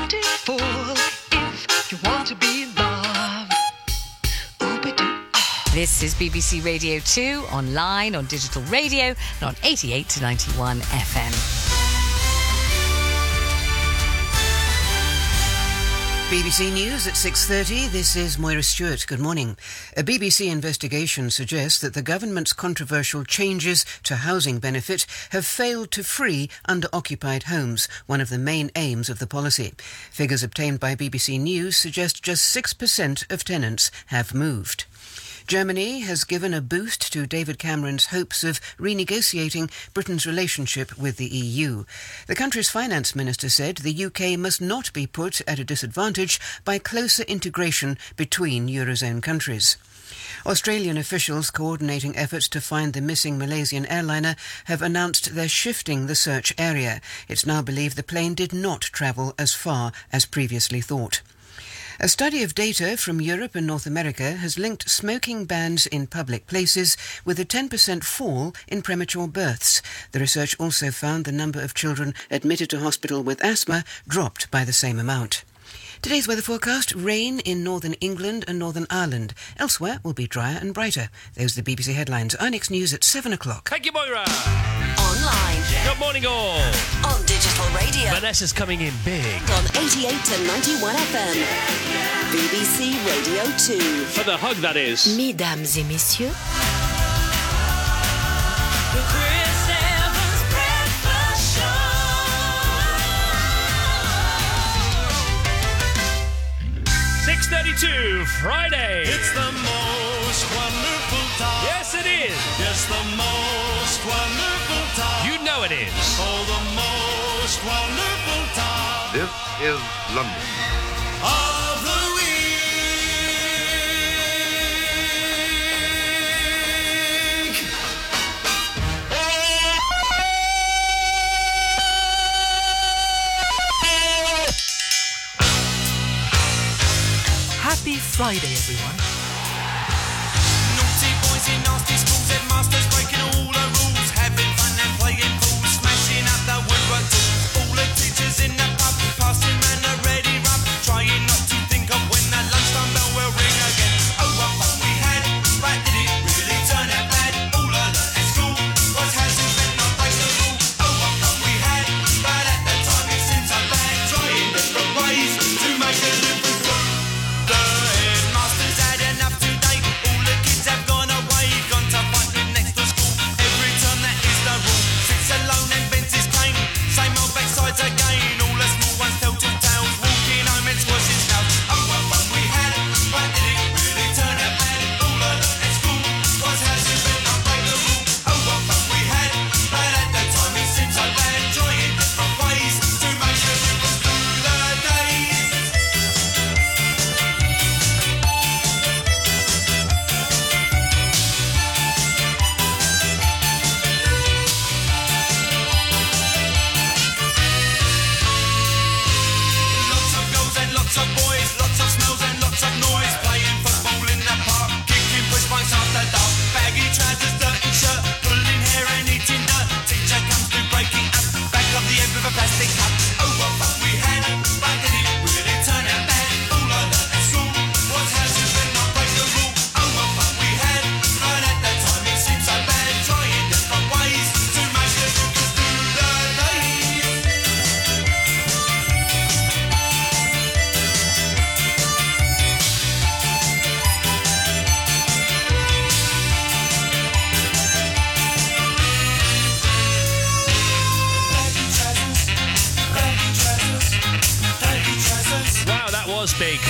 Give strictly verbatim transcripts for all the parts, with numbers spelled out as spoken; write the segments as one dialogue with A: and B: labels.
A: beautiful if you want to be loved.
B: This is B B C Radio two, online, on digital radio, and on eighty-eight to ninety-one F M.
C: B B C News at six thirty. This is Moira Stewart. Good morning. A B B C investigation suggests that the government's controversial changes to housing benefit have failed to free under-occupied homes, one of the main aims of the policy. Figures obtained by B B C News suggest just six percent of tenants have moved. Germany has given a boost to David Cameron's hopes of renegotiating Britain's relationship with the E U. The country's finance minister said the U K must not be put at a disadvantage by closer integration between Eurozone countries. Australian officials coordinating efforts to find the missing Malaysian airliner have announced they're shifting the search area. It's now believed the plane did not travel as far as previously thought. A study of data from Europe and North America has linked smoking bans in public places with a ten percent fall in premature births. The research also found the number of children admitted to hospital with asthma dropped by the same amount. Today's weather forecast: rain in northern England and Northern Ireland. Elsewhere will be drier and brighter. Those are the B B C headlines. Our next news at seven o'clock.
D: Thank you, Moira.
E: Online.
D: Good morning, all.
E: On digital radio.
D: Vanessa's coming in big.
E: On eighty-eight to ninety-one F M. B B C Radio two.
D: For the hug, that is.
B: Mesdames et messieurs.
F: The Chris Evans Breakfast Show.
D: six thirty-two, Friday.
F: It's the most wonderful time.
D: Yes, it is.
F: Yes, the most wonderful time.
D: You know it is.
F: Oh, the most wonderful time.
G: This is London.
F: Of the week.
H: Happy Friday, everyone.
F: Naughty boys in nasty schools, headmasters breaking all the rules, having fun and playing fools, smashing up the woodwork tools. All the teachers in the pub, passing round the ready rub, trying not to think of when the lunchtime bell will ring again. Oh, what fun we had, but did it really turn out bad? All I learned at school was how to spend not break the rule. Oh, what fun we had, but at the time it seemed so bad, trying different ways to make a difference. The headmaster's had enough today. All the kids have gone away, gone to fight with next to school. Every term that is the rule. Sits alone and bends his cane. Same old backsides again. All the small ones tell two tales. Walking home and squashing snails. Oh, what fun we had, but did it really turn out bad? All I learned at school was how to bend not break the rule. Oh, what fun we had, but at the time it seemed so bad. Trying different ways to make a difference through the days. Lots of girls and lots of boys, lots of smells and lots of noise, playing football in the park, kicking push bikes after dark, baggy trousers, dirty shirt, pulling hair and eating dirt. Teacher comes to breaking up, back of the end with a plastic cup. Oh, what fun we had, but did it really turn out bad? All I learned at school was how to bend not break the rule. Oh, what fun we had, but at that time it seemed so bad, trying different ways to make a difference through the days.
D: Wow, that was big.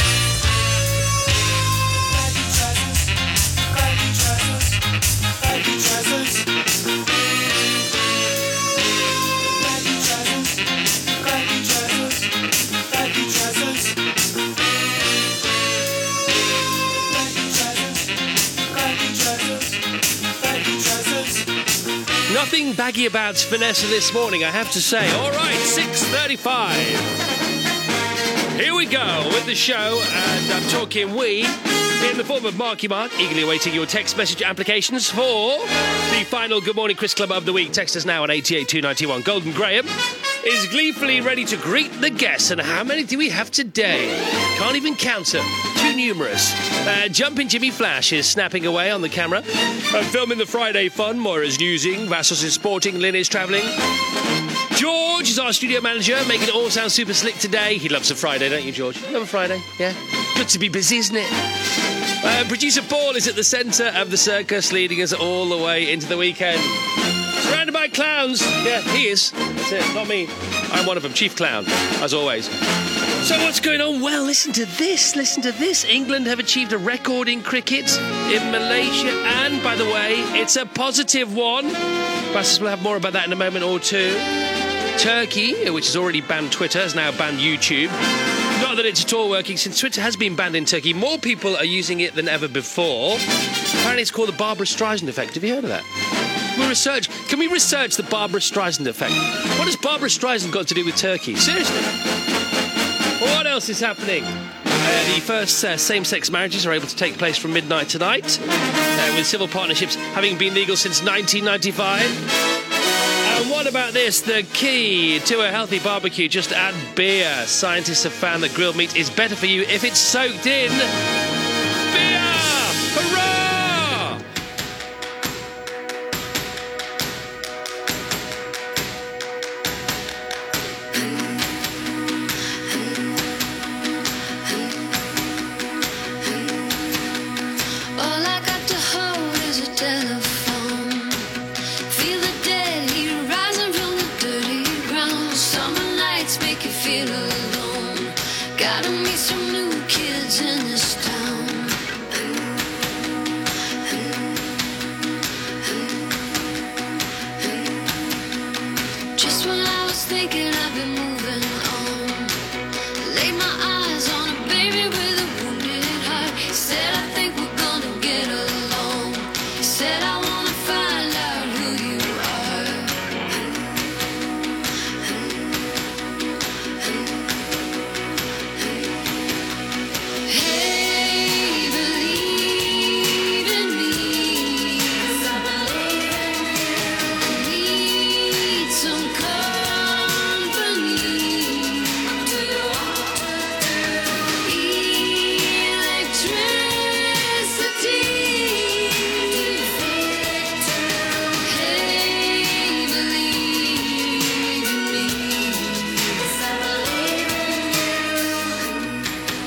D: Nothing baggy about Vanessa this morning, I have to say. All right, six thirty-five. Here we go with the show, and I'm talking we in the form of Marky Mark, eagerly awaiting your text message applications for the final Good Morning Chris Club of the week. Text us now on eighty-eight two ninety-one. Golden Graham is gleefully ready to greet the guests. And how many do we have today? Can't even count them. Too numerous. Uh, Jumping Jimmy Flash is snapping away on the camera. I'm filming the Friday fun. Moira's newsing. Vassos is sporting. Lynn is travelling. George is our studio manager, making it all sound super slick today. He loves a Friday, don't you, George? You love a Friday? Yeah? Good to be busy, isn't it? Uh, producer Paul is at the centre of the circus, leading us all the way into the weekend. Surrounded by clowns. Yeah, he is. That's it, not me. I'm one of them, Chief Clown, as always. So what's going on? Well, listen to this, listen to this. England have achieved a record in cricket in Malaysia, and, by the way, it's a positive one. Vassos will have more about that in a moment or two. Turkey, which has already banned Twitter, has now banned YouTube. Not that it's at all working, since Twitter has been banned in Turkey. More people are using it than ever before. Apparently it's called the Barbara Streisand effect. Have you heard of that? We research. Can we research the Barbara Streisand effect? What has Barbara Streisand got to do with Turkey? Seriously? What else is happening? Uh, the first uh, same-sex marriages are able to take place from midnight tonight, uh, with civil partnerships having been legal since nineteen ninety-five. And what about this? The key to a healthy barbecue, just add beer. Scientists have found that grilled meat is better for you if it's soaked in beer! Hurrah!
G: All I got to hold is a telephone. Feel the dead heat rising from the dirty ground. Summer nights make you feel alone. Gotta meet some new kids in this town. Just when I was thinking I've been moving on, laid my eyes on a baby with a wounded heart. He said, I think we're gonna get along. He said, I wanna find out who you are. Hey, believe in me, 'cause I believe I need some company. Do you want electricity? Do you feel it too? Hey, believe in me, 'cause I believe in you.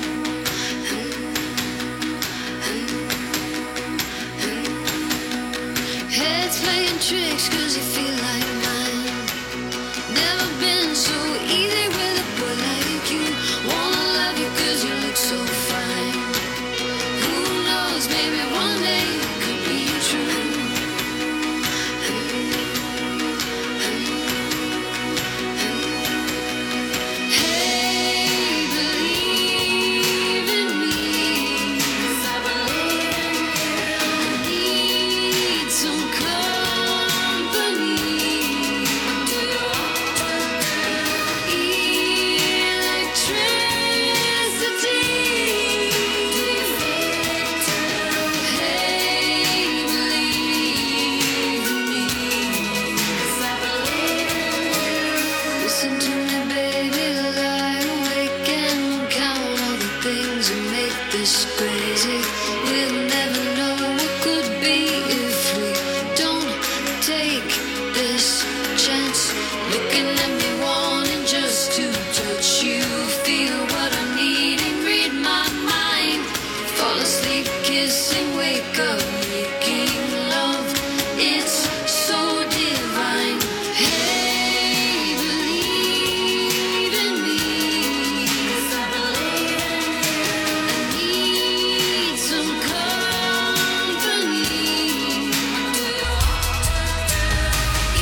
G: Heads playing tricks 'cause you feel like mine. Never been so easy with a boy like you. Wanna love you 'cause you look so fine. Who knows, maybe one day it could be true. Hey, believe in me, 'cause I believe in you. I need some company. Do you want electricity? Do you feel it too? Hey, believe in me, 'cause I believe in you. Listen to me, baby, lie awake and count all the things that make this crazy. We'll never know what could be if we don't take this chance. Looking at me, wanting just to touch you, feel what I need and read my mind. Fall asleep, kissing, wake up, making love. It's so divine. Hey, believe in me, 'cause I believe in you. I need some company. Do you want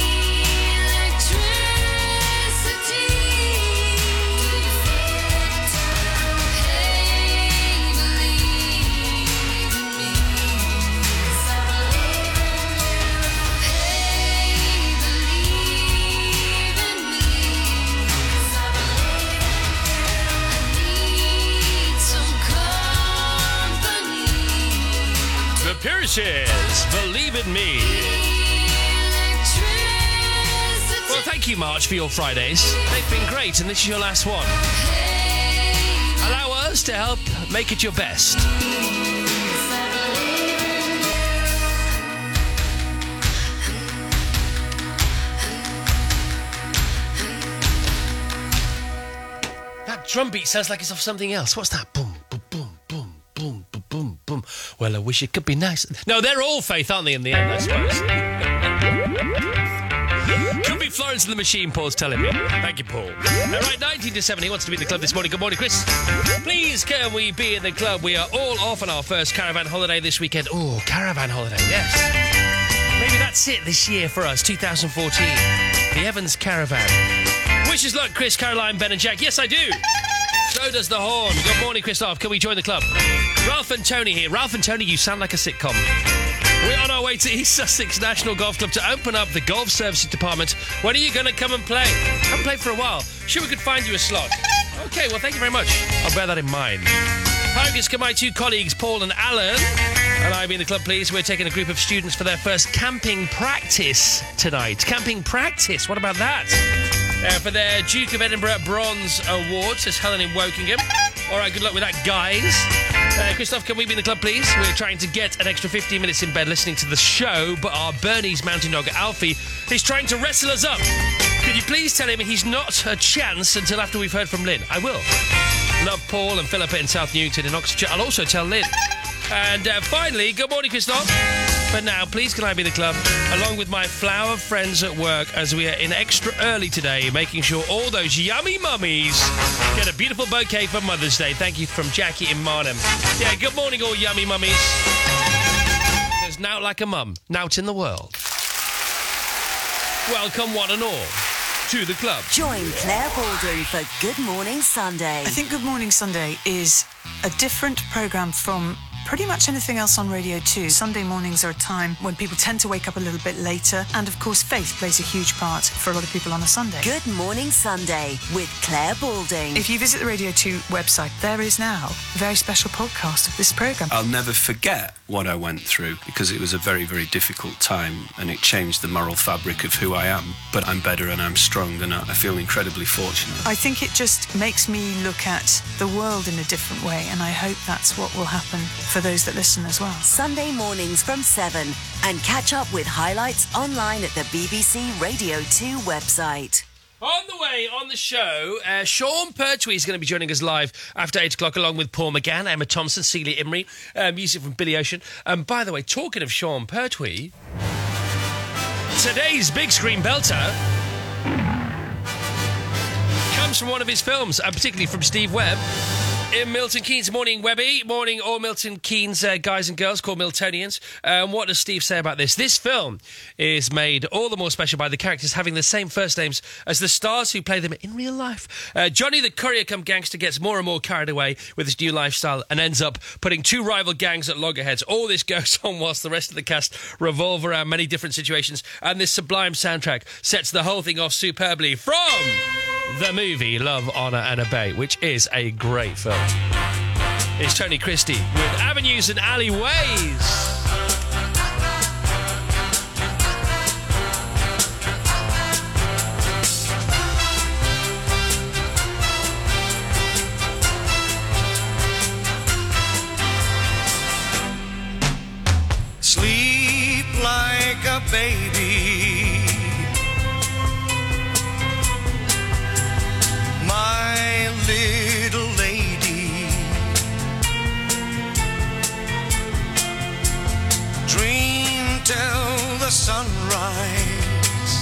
G: electricity? Do you feel it too? Hey, believe in me, 'cause I believe in you. Hey, believe in me, 'cause I believe in you. I need some company.
D: The Pierces, Believe in Me.
G: Electricity.
D: Well, Well, thank you, March, for your Fridays. They've been great, and this is your last one. Allow us to help make it your best. That drum beat sounds like it's off something else. What's that? Boom, boom, boom, boom, boom, boom, boom, boom. Well, I wish it could be nice. No, they're all Faith, aren't they, in the end, I suppose? Could be Florence and the Machine, Paul's telling me. Thank you, Paul. All right, nineteen to seven, he wants to be in the club this morning. Good morning, Chris. Please, can we be in the club? We are all off on our first caravan holiday this weekend. Oh, caravan holiday, yes. Maybe that's it this year for us, two thousand fourteen. The Evans Caravan. Wishes luck, Chris, Caroline, Ben and Jack. Yes, I do. So does the horn. Good morning, Christoph. Can we join the club? Ralph and Tony here. Ralph and Tony, you sound like a sitcom. We're on our way to East Sussex National Golf Club to open up the golf services department. When are you going to come and play? Haven't played for a while. Sure, we could find you a slot. Okay, well, thank you very much. I'll bear that in mind. Hi, can my two colleagues, Paul and Alan, and I be in the club, please. We're taking a group of students for their first camping practice tonight. Camping practice, what about that? Uh, for their Duke of Edinburgh Bronze Award, says Helen in Wokingham. All right, good luck with that, guys. Uh, Christoph, can we be in the club, please? We're trying to get an extra fifteen minutes in bed listening to the show, but our Bernese mountain dog, Alfie, is trying to wrestle us up. Could you please tell him he's not a chance until after we've heard from Lynn? I will. Love Paul and Philippa in South Newington in Oxfordshire. I'll also tell Lynn. And uh, finally, good morning, Christoph. But now, please can I be in the club, along with my flower friends at work, as we are in extra early today, making sure all those yummy mummies get a beautiful bouquet for Mother's Day. Thank you from Jackie in Marnham. Yeah, good morning, all yummy mummies. There's Nout Like a Mum, Nout in the world. Welcome, one and all, to the club.
E: Join Claire Baldwin for Good Morning Sunday.
I: I think Good Morning Sunday is a different programme from pretty much anything else on Radio two. Sunday mornings are a time when people tend to wake up a little bit later, and of course faith plays a huge part for a lot of people on a Sunday.
E: Good Morning Sunday with Claire Balding.
I: If you visit the Radio two website, there is now a very special podcast of this programme.
J: I'll never forget what I went through, because it was a very, very difficult time, and it changed the moral fabric of who I am. But I'm better and I'm strong, and I feel incredibly fortunate.
I: I think it just makes me look at the world in a different way, and I hope that's what will happen for those that listen as well.
E: Sunday mornings from seven, and catch up with highlights online at the B B C Radio two website.
D: On the way on the show, uh, Sean Pertwee is going to be joining us live after eight o'clock, along with Paul McGann, Emma Thompson, Celia Imrie, uh, music from Billy Ocean. And um, by the way, talking of Sean Pertwee, today's big screen belter comes from one of his films, and particularly from Steve Webb in Milton Keynes. Morning, Webby. Morning, all Milton Keynes uh, guys and girls called Miltonians. Um, what does Steve say about this? This film is made all the more special by the characters having the same first names as the stars who play them in real life. Uh, Johnny the courier cum gangster gets more and more carried away with his new lifestyle and ends up putting two rival gangs at loggerheads. All this goes on whilst the rest of the cast revolve around many different situations, and this sublime soundtrack sets the whole thing off superbly from the movie Love, Honour and Obey, which is a great film. It's Tony Christie with Avenues and Alleyways.
F: Sleep like a baby, my little lady. Dream till the sunrise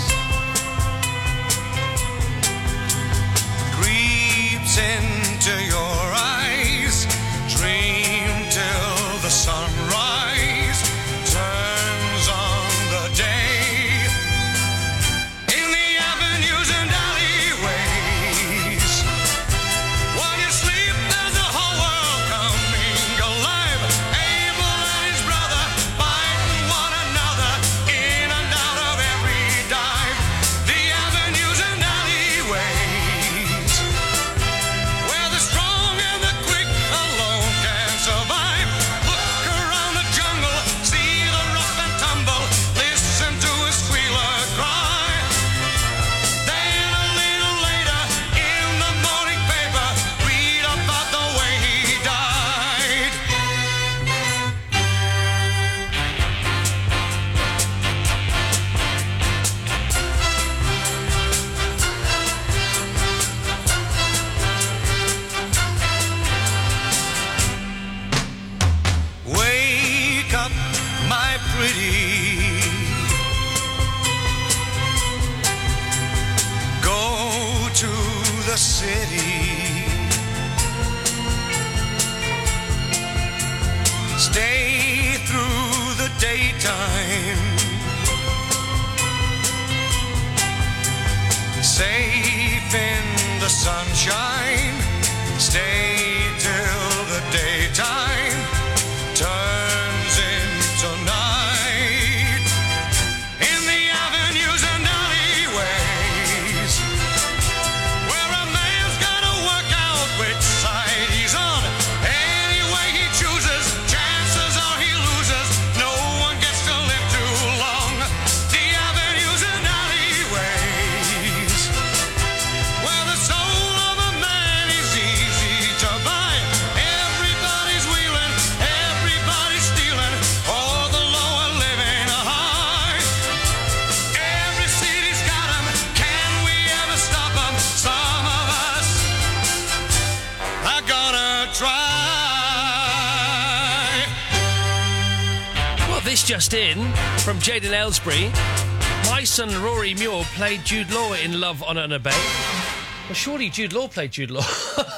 F: creeps into your eyes. Dream till the sunrise turns on the day. In the avenues and alleyways, while you sleep, there's a whole world coming alive. Abel and his brother fighting one another in and out of every dive. The avenues and alleyways, the city. Stay through the daytime. Safe in the sunshine. Stay till the daytime turns into night. In the avenues and alleyways, where a man's gotta work out which side he's on. Any way he chooses, chances are he loses. No one gets to live too long. The avenues and alleyways, where the soul of a man is easy to buy. Everybody's wheeling, everybody's stealing, all the lower living high. Every city's got 'em, can we ever stop 'em? Some of us are gonna try.
D: Well, this just in from Jaden Aylesbury. My son Rory Muir played Jude Law in Love, Honour and Obey. Well, surely Jude Law played Jude Law.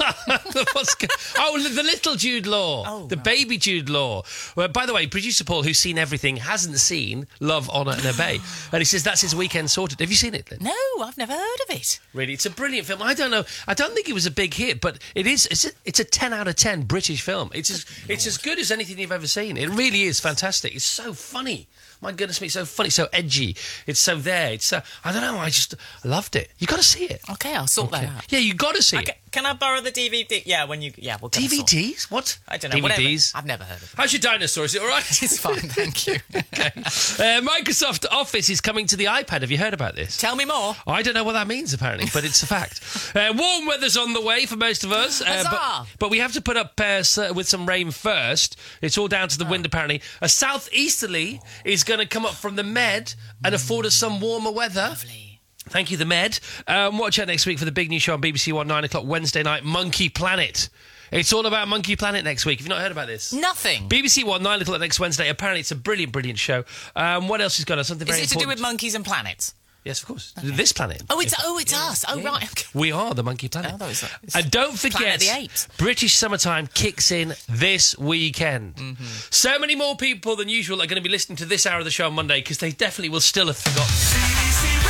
D: What's go- oh, the little Jude Law.
H: Oh,
D: the
H: right.
D: baby Jude Law. Well, by the way, producer Paul, who's seen everything, hasn't seen Love, Honour and Obey. And he says that's his weekend sorted. Have you seen it, Lynn?
H: No, I've never heard of it.
D: Really, it's a brilliant film. I don't know. I don't think it was a big hit, but it is. It's a, it's a ten out of ten British film. It's as it's as good as anything you've ever seen. It really is fantastic. It's so funny. My goodness me, it's so funny, so edgy. It's so there. It's so I don't know. I just loved it. You got to see it.
H: Okay, I'll sort that out.
D: Yeah, you got to see
K: Okay,
D: it.
K: can I borrow the D V D? Yeah, when you... Yeah, we'll get
D: D
K: a
D: V
K: sort.
D: Ds? What?
K: I don't know.
D: D V Ds.
K: Whatever. I've never heard of it.
D: How's your dinosaur? Is it all right?
H: It's fine, thank you.
D: Okay. Uh, Microsoft Office is coming to the iPad. Have you heard about this?
K: Tell me more.
D: I don't know what that means, apparently, but it's a fact. Uh, warm weather's on the way for most of us. Uh,
H: Huzzah!
D: but, but we have to put up uh, s- with some rain first. It's all down to the wind, apparently. A southeasterly is going to come up from the Med and afford us some warmer weather.
H: Lovely.
D: Thank you, the Med. Um, watch out next week for the big new show on B B C One, nine o'clock Wednesday night, Monkey Planet. It's all about Monkey Planet next week. Have you not heard about this?
H: Nothing.
D: B B C One, nine o'clock next Wednesday. Apparently, it's a brilliant, brilliant show. Um, what else has got on? Something
K: Is
D: very
K: it to do
D: important.
K: with monkeys and planets?
D: Yes, of course. This planet.
H: Oh, it's oh, it's us. Oh, right. Okay.
D: We are the Monkey Planet.
K: Oh, that was- it's
D: and don't
K: Planet
D: forget,
K: of the Apes.
D: British Summertime kicks in this weekend.
K: Mm-hmm.
D: So many more people than usual are going to be listening to this hour of the show on Monday because they definitely will still have forgotten.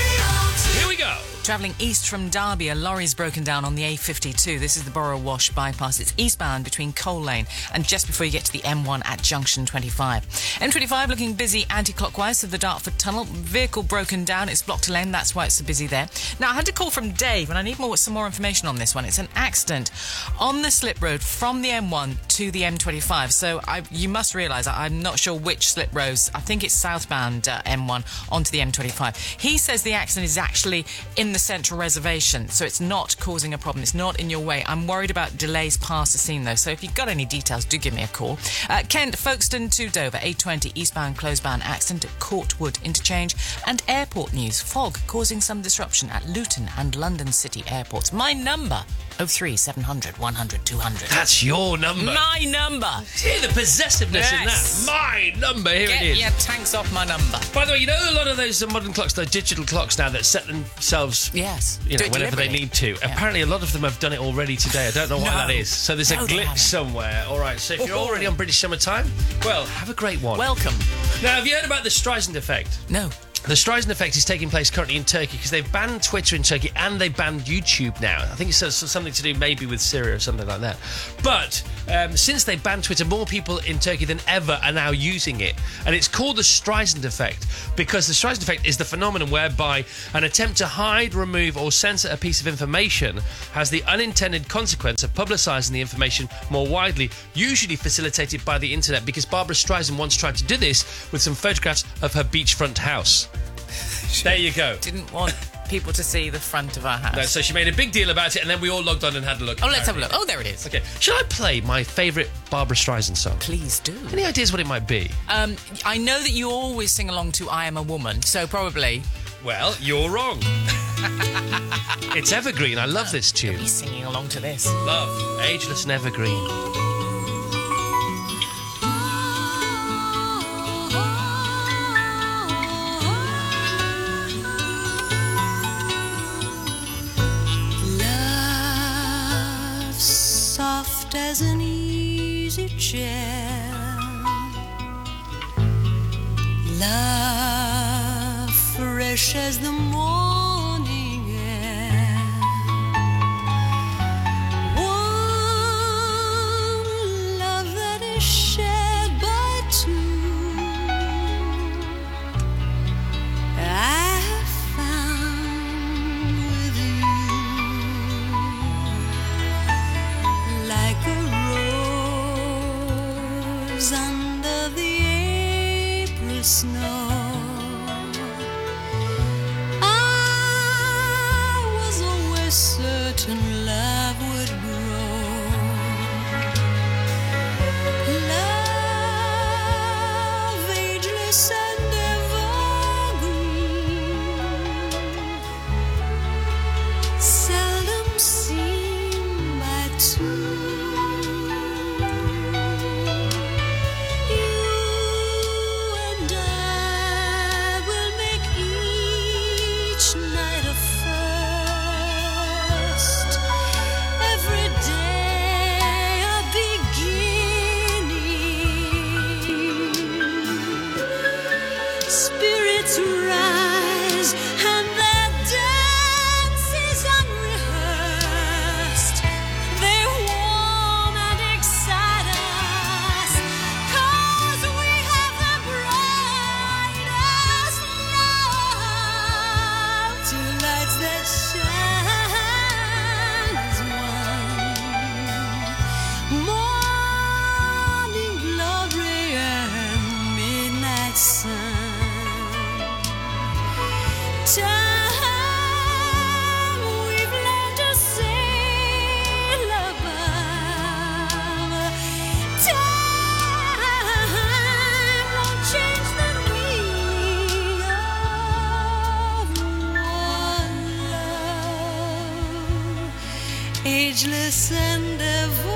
D: Here we go.
H: Travelling east from Derby, a lorry's broken down on the A fifty-two. This is the Borough Wash bypass. It's eastbound between Coal Lane and just before you get to the M one at junction twenty-five. M twenty-five looking busy anti-clockwise to the Dartford Tunnel. Vehicle broken down. It's blocked a lane. That's why it's so busy there. Now, I had to call from Dave, and I need more some more information on this one. It's an accident on the slip road from the M one to the M twenty-five. So I, you must realise I'm not sure which slip roads. I think it's southbound uh, M one onto the M twenty-five. He says the accident is actually in the central reservation, so it's not causing a problem. It's not in your way. I'm worried about delays past the scene, though, so if you've got any details, do give me a call. Uh, Kent, Folkestone to Dover, eight twenty, eastbound closebound accident at Courtwood Interchange. And airport news, fog causing some disruption at Luton and London City airports. My number, oh three seven hundred one hundred two hundred.
D: That's your number.
H: My number.
D: See the possessiveness
H: Yes.
D: in that. My number. Here
H: Get
D: it is.
H: your tanks off my number.
D: By the way, you know a lot of those uh, modern clocks, those digital clocks now that set themselves,
H: Yes.
D: you
H: Do
D: know,
H: it
D: whenever they
H: deliberately.
D: need to.
H: Yeah.
D: Apparently, a lot of them have done it already today. I don't know why
H: No.
D: that is. So there's a
H: No, they
D: glitch
H: haven't.
D: somewhere. All right. So if you're
H: Oh.
D: already on British Summertime, well, have a great one.
H: Welcome.
D: Now, have you heard about the Streisand effect?
H: No.
D: The Streisand effect is taking place currently in Turkey because they've banned Twitter in Turkey and they've banned YouTube now. I think it's something to do maybe with Syria or something like that. But um, since they banned Twitter, more people in Turkey than ever are now using it. And it's called the Streisand effect because the Streisand effect is the phenomenon whereby an attempt to hide, remove or censor a piece of information has the unintended consequence of publicising the information more widely, usually facilitated by the internet, because Barbara Streisand once tried to do this with some photographs of her beachfront house. There you go.
H: Didn't want people to see the front of our house.
D: No, so she made a big deal about it, and then we all logged on and had a look.
H: Oh, let's have a look. Oh, there it is.
D: Okay, shall I play my favourite Barbara Streisand song?
H: Please do.
D: Any ideas what it might be?
H: Um, I know that you always sing along to I Am a Woman, so probably...
D: Well, you're wrong. It's evergreen. I love this tune.
H: He's singing along to this.
D: Love, ageless and evergreen.
G: Love soft as an easy chair. Love fresh as the morning air. One love that is shared by two. I have found with you, like a rose under the April snow. I was always certain love would grow. Love ageless and evergreen, seldom seen by two. You and I will make each night a first, every day a beginning. Spirits rise and their dance is unrehearsed. They warm and excite us, 'cause we have the brightest love. Two lights that shine as one, morning glory and midnight sun. Time we've learned to sail above. Time won't change the meaning of one love, ageless and ever.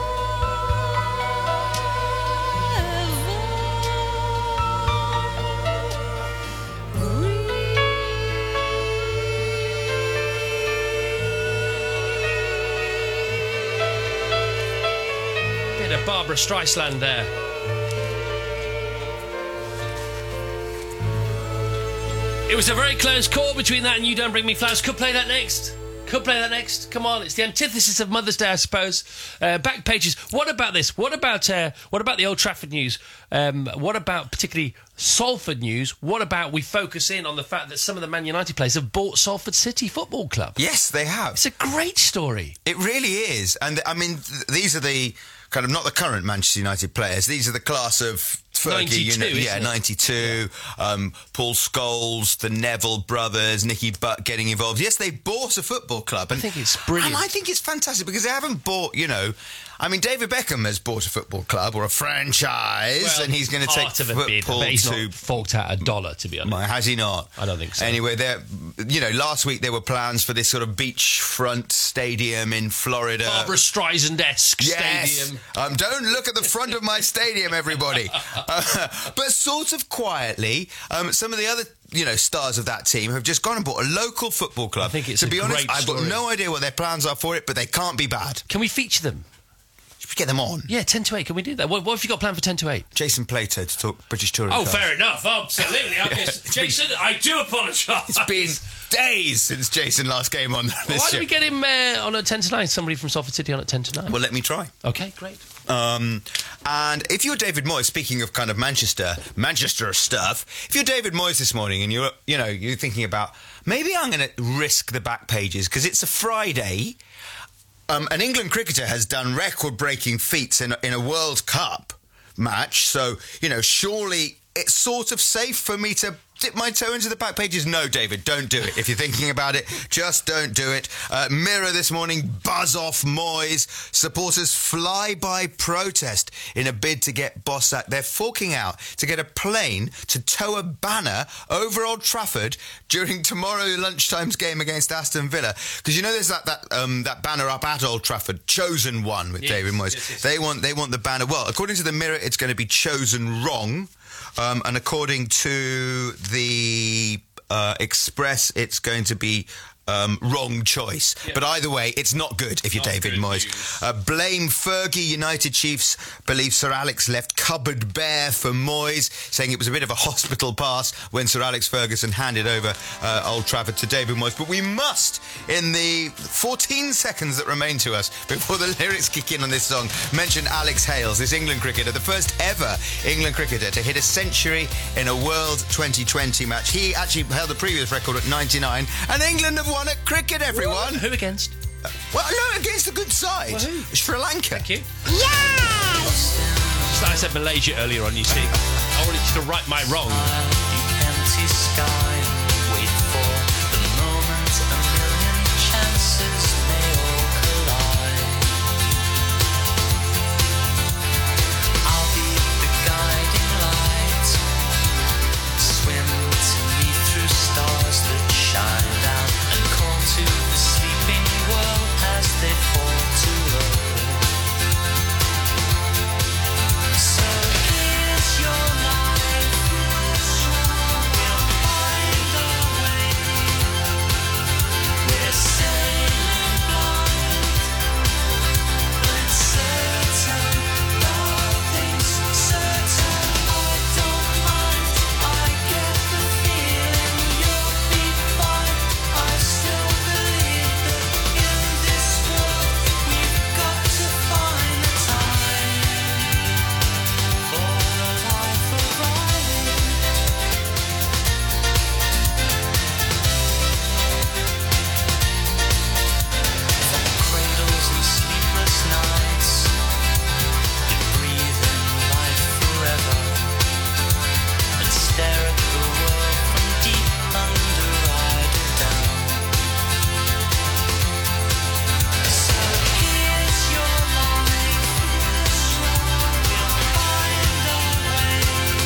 D: Bit of Barbara Streisand there. It was a very close call between that and You Don't Bring Me Flowers. Could play that next. Could play that next. Come on, it's the antithesis of Mother's Day, I suppose. Uh, back pages. What about this? What about uh, what about the Old Trafford news? Um, what about particularly Salford news? What about we focus in on the fact that some of the Man United players have bought Salford City Football Club?
L: Yes, they have.
D: It's a great story.
L: It really is. And, I mean, th- these are the kind of, not the current Manchester United players. These are the class of Fergie, you know,
D: ninety-two,
L: yeah,
D: isn't it?
L: ninety-two. Um, Paul Scholes, the Neville brothers, Nicky Butt getting involved. Yes, they bought a football club. And,
D: I think it's brilliant.
L: And I think it's fantastic because they haven't bought, you know... I mean, David Beckham has bought a football club or a franchise,
D: Well,
L: and he's going to take
D: part of a bid. I
L: football
D: bet he's
L: to...
D: not forked out a dollar, to be honest.
L: Well, has he not?
D: I don't think so.
L: Anyway, there, you know, last week there were plans for this sort of beachfront stadium in Florida.
D: Barbara Streisand-esque
L: Yes.
D: stadium.
L: Um, don't look at the front of my stadium, everybody. Uh, but sort of quietly, um, some of the other, you know, stars of that team have just gone and bought a local football club.
D: I think it's
L: to
D: a
L: be honest,
D: great
L: I've got
D: story.
L: no idea what their plans are for it, but they can't be bad.
D: Can we feature them?
L: Should we get them on?
D: Yeah, ten to eight. Can we do that? What, what have you got planned for ten to eight?
L: Jason Plato to talk British touring
D: Oh,
L: cars.
D: fair enough. Absolutely. I guess, Jason, I do apologise.
L: It's been days since Jason last came on this
D: Why
L: show.
D: don't we get him uh, on at ten to nine? Somebody from Salford City on at ten to nine.
L: Well, let me try.
D: Okay, great.
L: Um, and if you're David Moyes, speaking of kind of Manchester, Manchester stuff, if you're David Moyes this morning and you're, you know, you're thinking about maybe I'm going to risk the back pages because it's a Friday. Um, an England cricketer has done record-breaking feats in a, in a World Cup match, so you know, surely it's sort of safe for me to dip my toe into the back pages. No, David, don't do it. If you're thinking about it, just don't do it. Uh, Mirror this morning, buzz off Moyes. Supporters fly by protest in a bid to get boss sacked. They're forking out to get a plane to tow a banner over Old Trafford during tomorrow lunchtime's game against Aston Villa. Because you know there's that that um, that banner up at Old Trafford, chosen one with
D: Yes,
L: David Moyes.
D: yes, yes.
L: They want they want the banner. Well, according to the Mirror, it's going to be chosen wrong. Um, and according to the uh, Express, it's going to be um, wrong choice. But either way, it's not good if you're
D: Not
L: David
D: good
L: Moyes. Uh, blame Fergie. United Chiefs believe Sir Alex left cupboard bare for Moyes, saying it was a bit of a hospital pass when Sir Alex Ferguson handed over uh, Old Trafford to David Moyes. But we must, in the fourteen seconds that remain to us before the lyrics kick in on this song, mention Alex Hales, this England cricketer, the first ever England cricketer to hit a century in a World twenty twenty match. He actually held the previous record at ninety-nine, and England have won at cricket, everyone.
D: Who against?
L: Uh, well, no, against a good side.
D: Well, who?
L: Sri Lanka.
D: Thank you. Yes! Just like I said Malaysia earlier on, you see. I wanted you to right my wrong.
F: Empty sky, wait for the moment a million chances may all collide. I'll be the guiding light, swim to me through stars that shine down and call to the sleeping world as they fall to earth. So here's your life, we'll find a way. We're sailing blind, but it's certain, nothing's certain. I don't mind, I get the feeling you'll be fine. I still believe that in this world we've got to find the time for a life of riding. Cradles and sleepless nights, you breathe in life forever and stare at the world from deep under Eider Down. So here's your life, we'll find a way.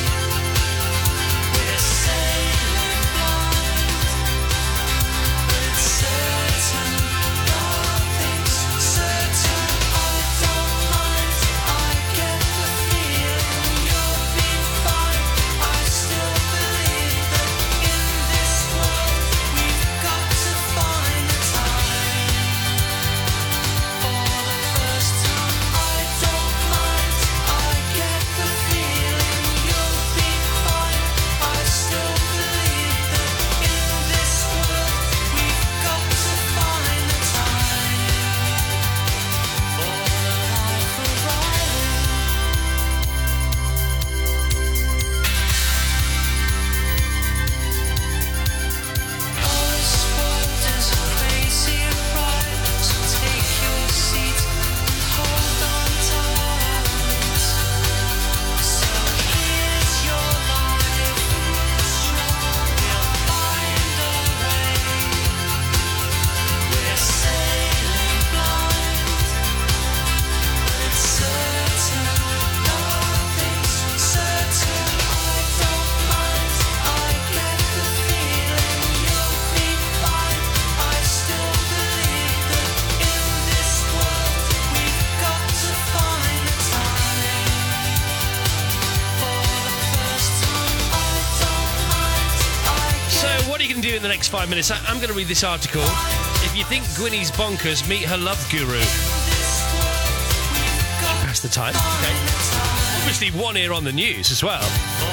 F: We're sailing blind, but it's certain, nothing's certain. I don't mind, I get the feeling you'll be fine. I still believe that in this world we've got to find the time for the first time. I don't mind, I get the feeling you'll be fine. I still believe that in this world we've got to find the time for the life of riding. Oh, this world is a crazy ride, so take your seat and hold on tight. So here's your life, we'll find a way. We're sailing blind, but it's certain, nothing's certain. I don't mind, I get the feeling you'll be fine. I still believe that in this world we've got to find the time for the first time. I don't mind, I
D: So, what are you going to do in the next five minutes? I- I'm going to read this article. If you think Gwynnie's bonkers, meet her love guru. That's the time. Okay. Obviously, one ear on the news as well.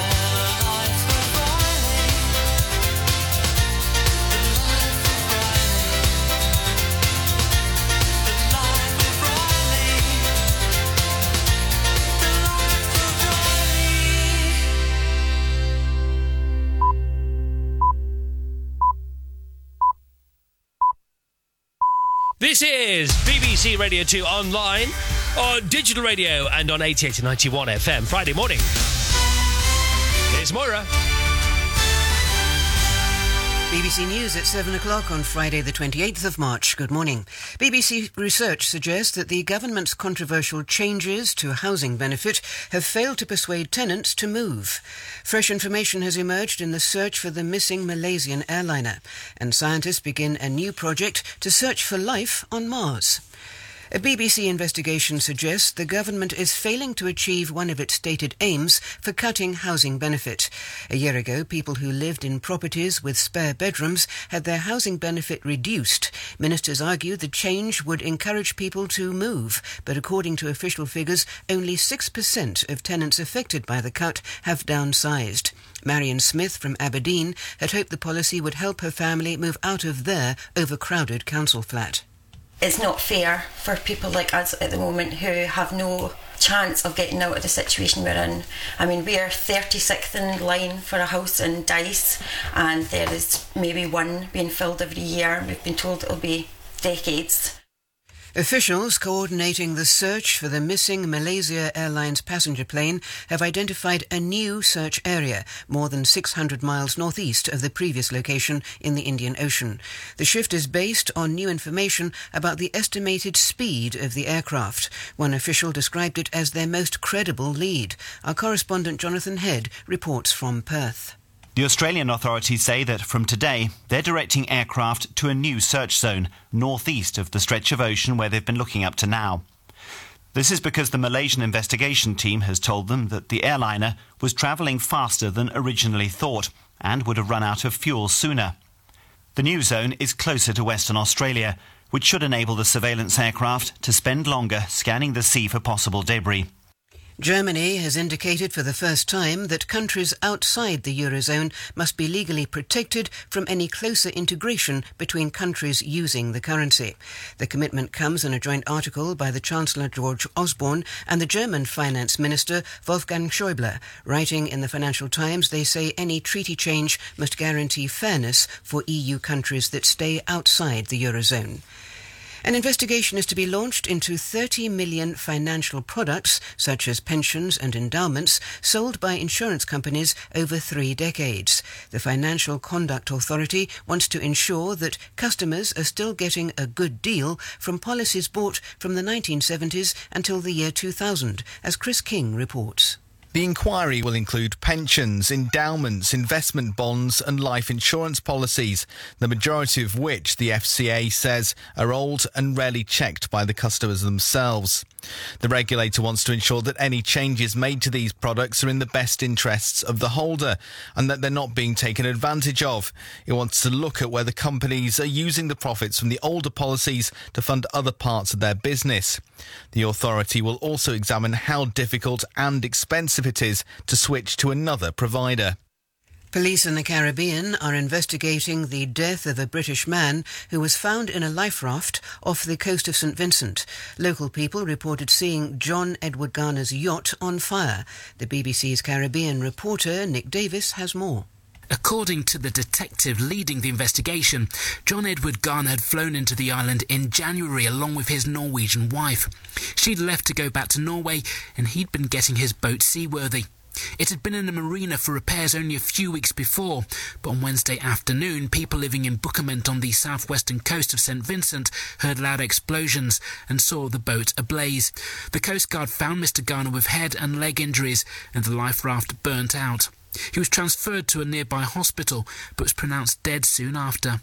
D: This is B B C Radio two online, on digital radio and on eighty-eight to ninety-one F M. Friday morning. Here's Moira.
C: B B C News at seven o'clock on Friday the twenty-eighth of March. Good morning. B B C research suggests that the government's controversial changes to housing benefit have failed to persuade tenants to move. Fresh information has emerged in the search for the missing Malaysian airliner, and scientists begin a new project to search for life on Mars. A B B C investigation suggests the government is failing to achieve one of its stated aims for cutting housing benefit. A year ago, people who lived in properties with spare bedrooms had their housing benefit reduced. Ministers argued the change would encourage people to move, but according to official figures, only six percent of tenants affected by the cut have downsized. Marion Smith from Aberdeen had hoped the policy would help her family move out of their overcrowded council flat.
M: It's not fair for people like us at the moment who have no chance of getting out of the situation we're in. I mean, we are thirty-sixth in line for a house in Dice, and there is maybe one being filled every year. We've been told it'll be decades.
C: Officials coordinating the search for the missing Malaysia Airlines passenger plane have identified a new search area, more than six hundred miles northeast of the previous location in the Indian Ocean. The shift is based on new information about the estimated speed of the aircraft. One official described it as their most credible lead. Our correspondent Jonathan Head reports from Perth.
N: The Australian authorities say that from today, they're directing aircraft to a new search zone northeast of the stretch of ocean where they've been looking up to now. This is because the Malaysian investigation team has told them that the airliner was travelling faster than originally thought and would have run out of fuel sooner. The new zone is closer to Western Australia, which should enable the surveillance aircraft to spend longer scanning the sea for possible debris.
C: Germany has indicated for the first time that countries outside the Eurozone must be legally protected from any closer integration between countries using the currency. The commitment comes in a joint article by the Chancellor George Osborne and the German Finance Minister Wolfgang Schäuble. Writing in the Financial Times, they say any treaty change must guarantee fairness for E U countries that stay outside the Eurozone. An investigation is to be launched into thirty million financial products, such as pensions and endowments, sold by insurance companies over three decades. The Financial Conduct Authority wants to ensure that customers are still getting a good deal from policies bought from the nineteen seventies until the year two thousand, as Chris King reports.
O: The inquiry will include pensions, endowments, investment bonds and life insurance policies, the majority of which the F C A says are old and rarely checked by the customers themselves. The regulator wants to ensure that any changes made to these products are in the best interests of the holder and that they're not being taken advantage of. It wants to look at whether companies are using the profits from the older policies to fund other parts of their business. The authority will also examine how difficult and expensive it is to switch to another provider.
C: Police in the Caribbean are investigating the death of a British man who was found in a life raft off the coast of Saint Vincent. Local people reported seeing John Edward Garner's yacht on fire. The B B C's Caribbean reporter Nick Davis has more.
P: According to the detective leading the investigation, John Edward Garner had flown into the island in January along with his Norwegian wife. She'd left to go back to Norway and he'd been getting his boat seaworthy. It had been in a marina for repairs only a few weeks before, but on Wednesday afternoon, people living in Bucament on the southwestern coast of Saint Vincent heard loud explosions and saw the boat ablaze. The Coast Guard found Mister Garner with head and leg injuries and the life raft burnt out. He was transferred to a nearby hospital, but was pronounced dead soon after.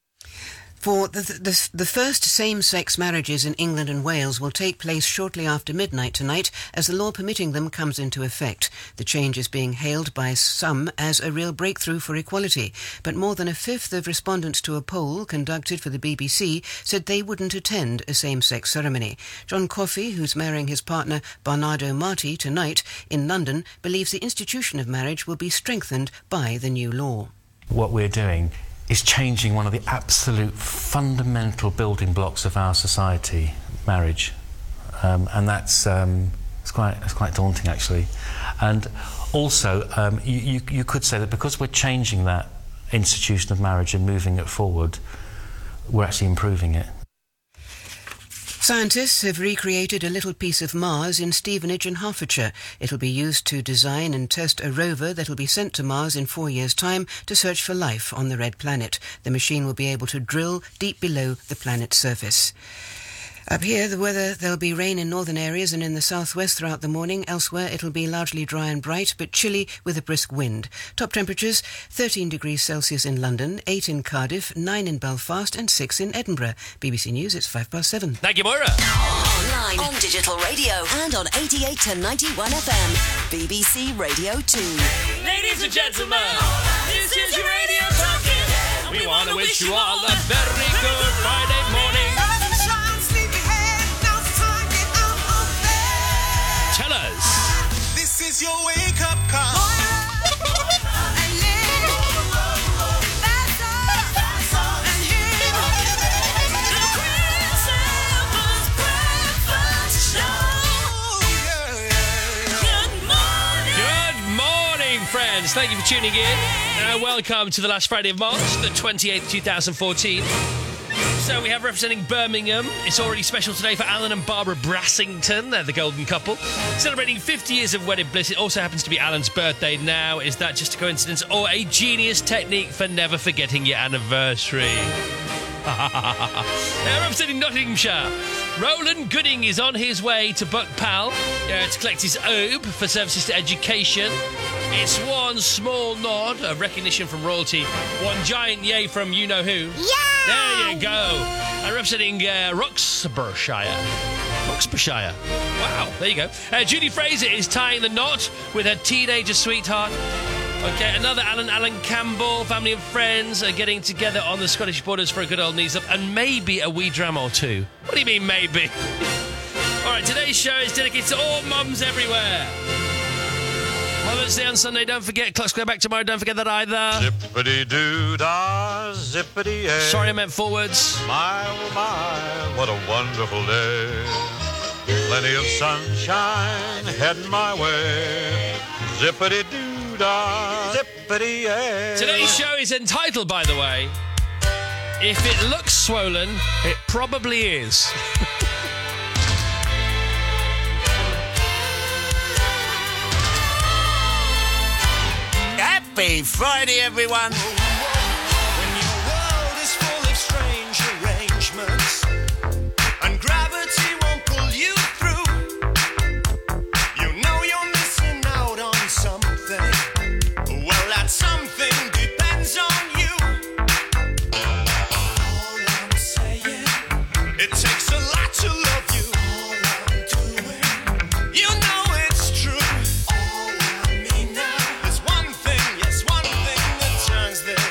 C: For the, the, the first same-sex marriages in England and Wales will take place shortly after midnight tonight as the law permitting them comes into effect. The change is being hailed by some as a real breakthrough for equality, but more than a fifth of respondents to a poll conducted for the B B C said they wouldn't attend a same-sex ceremony. John Coffey, who's marrying his partner Bernardo Marti tonight in London, believes the institution of marriage will be strengthened by the new law.
Q: What we're doing is changing one of the absolute fundamental building blocks of our society, marriage, um, and that's um, it's quite it's quite daunting actually. And also, um, you, you you could say that because we're changing that institution of marriage and moving it forward, we're actually improving it.
C: Scientists have recreated a little piece of Mars in Stevenage in Hertfordshire. It'll be used to design and test a rover that'll be sent to Mars in four years' time to search for life on the red planet. The machine will be able to drill deep below the planet's surface. Up here, the weather, there'll be rain in northern areas and in the southwest throughout the morning. Elsewhere, it'll be largely dry and bright, but chilly with a brisk wind. Top temperatures, thirteen degrees Celsius in London, eight in Cardiff, nine in Belfast and six in Edinburgh. B B C News, it's five past seven.
D: Thank you, Moira.
E: Online, on digital radio and on eighty-eight to ninety-one F M. B B C Radio two.
D: Ladies and gentlemen, this is your radio talking. We want to wish you all a very good Friday morning. Tell us.
F: This is your wake-up call.
D: Friends, thank you for tuning in. Uh, welcome to the last Friday of March, the twenty-eighth, twenty fourteen. So we have representing Birmingham. It's already special today for Alan and Barbara Brassington. They're the golden couple. Celebrating fifty years of wedded bliss. It also happens to be Alan's birthday now. Is that just a coincidence or a genius technique for never forgetting your anniversary? Now, representing Nottinghamshire, Roland Gooding is on his way to Buck Pal uh, to collect his O B for services to education. It's one small nod of recognition from royalty, one giant yay from you-know-who. Yeah! There you go. And representing uh, Roxburghshire. Roxburghshire. Wow, there you go. Uh, Judy Fraser is tying the knot with her teenager sweetheart. Okay, another Alan Alan Campbell, family and friends are getting together on the Scottish borders for a good old knees up and maybe a wee dram or two. What do you mean, maybe? All right, today's show is dedicated to all mums everywhere. Mother's Day on Sunday, don't forget. Clock Square back tomorrow, don't forget that either.
R: Zippity-doo-dah, zippity-ay.
D: Sorry, I meant forwards.
R: My, oh my, what a wonderful day. Plenty of sunshine heading my way. Zippity-doo-dah, zippity-ay.
D: Today's show is entitled, by the way, If It Looks Swollen, It Probably Is.
S: Happy Friday, everyone.
F: When your world is full of strange arrangements and gravity won't pull you through, you know you're missing out on something. Well, that something depends on you. All I'm saying, it takes a lot to love you. All I'm doing, you know it's true. All I mean now is one thing, yes, one thing that turns this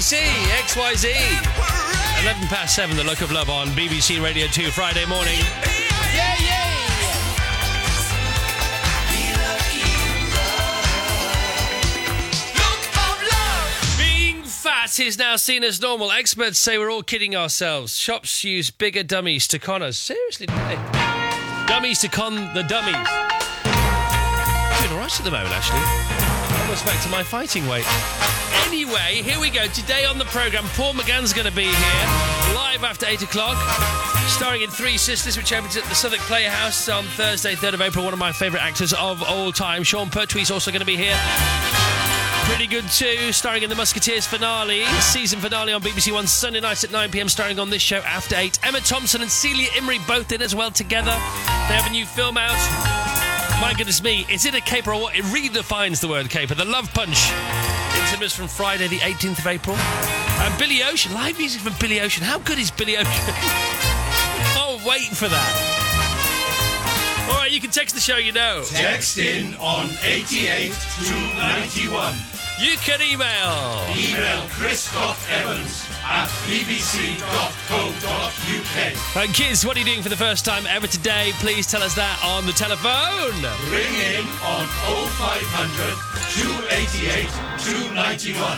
D: C, X Y Z. eleven past seven, The Look of Love on B B C Radio two, Friday morning. Yeah, yeah! Being fat is now seen as normal. Experts say we're all kidding ourselves. Shops use bigger dummies to con us. Seriously, do they? Dummies to con the dummies. I'm doing all right at the moment, actually. Almost back to my fighting weight. Anyway, here we go. Today on the programme, Paul McGann's going to be here, live after eight o'clock, starring in Three Sisters, which opens at the Southwark Playhouse on Thursday, third of April. One of my favourite actors of all time. Sean Pertwee's also going to be here. Pretty good too, starring in the Musketeers finale, season finale on B B C One Sunday night at nine p.m, starring on this show after eight. Emma Thompson and Celia Imrie both in as well together. They have a new film out. My goodness me, is it a caper or what? It redefines the word caper. The Love Punch. In cinemas from Friday the eighteenth of April. And Billy Ocean, live music from Billy Ocean. How good is Billy Ocean? Oh, wait for that. All right, you can text the show, you know.
S: Text in on eighty-eight two ninety-one.
D: You can email.
S: Email Chris.Evans at bbc.co.uk.
D: Right, kids, what are you doing for the first time ever today? Please tell us that on the telephone.
S: Ring in on oh five hundred two eighty-eight two ninety-one.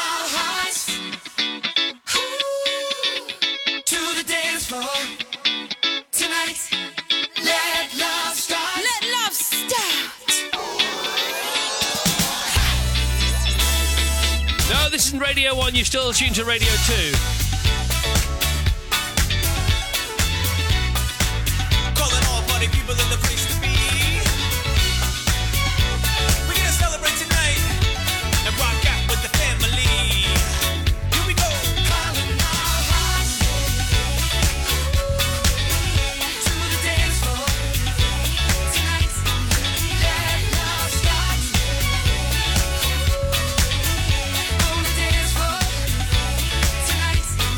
F: To the dance floor tonight. Let love start. Let love start.
D: No, this isn't Radio one. You're still tuned to Radio two.
F: Calling all party people in the place to be. We're gonna celebrate tonight and rock out with the family. Here we go. Calling all hearts to the dance floor tonight. Let love start. On the dance floor tonight.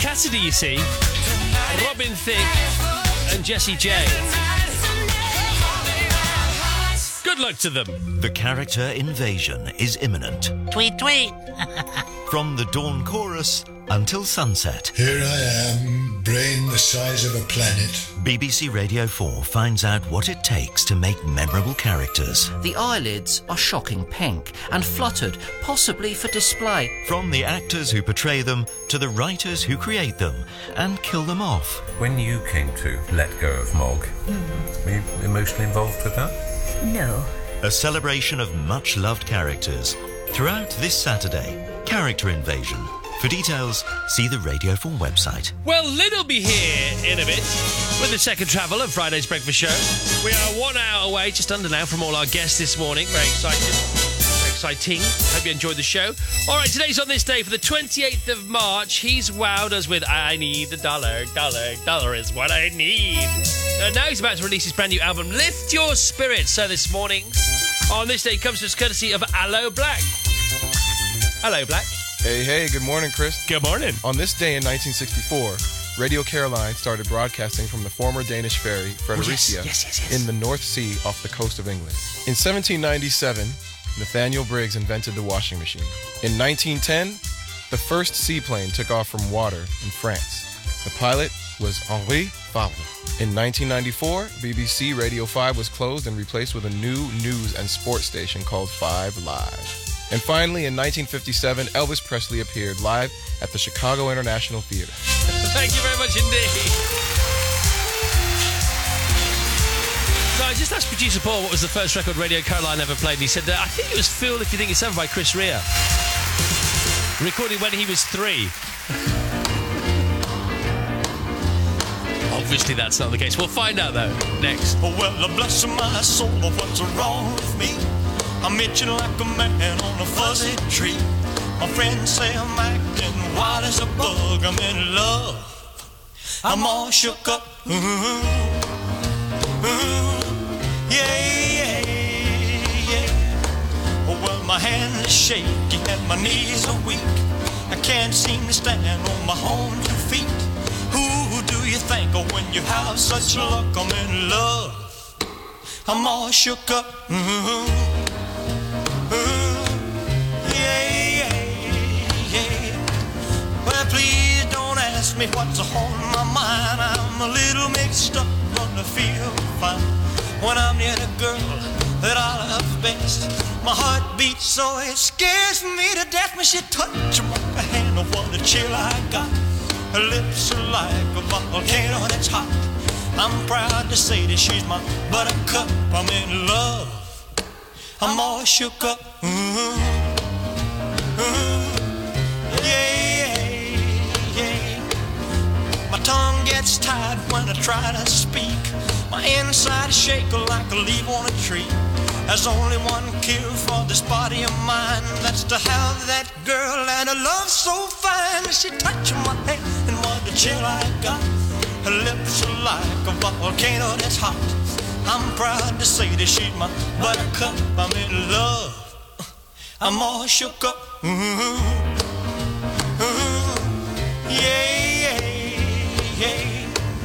D: Cassidy, you see, Robin Thicke and Jessie J. Good luck to them.
T: The character invasion is imminent.
U: Tweet, tweet.
T: From the dawn chorus until sunset.
V: Here I am, brain the size of a planet.
T: B B C Radio four finds out what it takes to make memorable characters.
W: The eyelids are shocking pink and fluttered, possibly for display.
T: From the actors who portray them to the writers who create them and kill them off.
X: When you came to let go of Mog, were you emotionally involved with that?
W: No.
T: A celebration of much-loved characters. Throughout this Saturday, Character Invasion. For details, see the Radio four website.
D: Well, Lynn will be here in a bit with the second travel of Friday's Breakfast Show. We are one hour away, just under now, from all our guests this morning. Very excited. Very exciting. Hope you enjoyed the show. All right, today's on this day for the twenty-eighth of March. He's wowed us with I Need the Dollar, Dollar, Dollar is what I need. And now he's about to release his brand new album, Lift Your Spirits. So this morning, on this day, comes to us courtesy of Aloe Black. Hello, Black.
Y: Hey, hey, good morning, Chris.
D: Good morning.
Y: On this day in nineteen sixty-four, Radio Caroline started broadcasting from the former Danish ferry, Fredericia,
D: Oh, yes, yes, yes, yes.
Y: in the North Sea off the coast of England. In seventeen ninety-seven, Nathaniel Briggs invented the washing machine. In nineteen ten, the first seaplane took off from water in France. The pilot was Henri Fabre. In nineteen ninety-four, B B C Radio five was closed and replaced with a new news and sports station called Five Live. And finally, in nineteen fifty-seven, Elvis Presley appeared live at the Chicago International Theater.
D: Thank you very much indeed. So I just asked producer Paul what was the first record Radio Caroline ever played, and he said that I think it was Fool If You Think It's Over by Chris Rea. Recorded when he was three. Obviously that's not the case. We'll find out though, next.
F: Oh, well, bless my soul, what's wrong with me? I'm itching like a man on a fuzzy tree. My friends say I'm acting wild as a bug. I'm in love. I'm all shook up. Ooh, ooh, yeah, yeah, yeah. Oh, well, my hands are shaky and my knees are weak. I can't seem to stand on my own two feet. Who do you think of when you have such luck? I'm in love. I'm all shook up. Ooh. Yeah, yeah, yeah. Well, please don't ask me what's on my mind. I'm a little mixed up, gonna feel fine when I'm near the girl that I love best. My heart beats so it scares me to death when she touches my hand. Oh, what a chill I got. Her lips are like a volcano that's hot. I'm proud to say that she's my buttercup. I'm in love. I'm all shook up. Ooh, ooh, yeah, yeah, yeah. My tongue gets tied when I try to speak. My inside shake like a leaf on a tree. There's only one cure for this body of mine. That's to have that girl and a love so fine. She touched my hand and what a chill I got. Her lips are like a volcano that's hot. I'm proud to say that she's my buttercup. I'm in love. I'm all shook up. Ooh, ooh, yeah, yeah, yeah.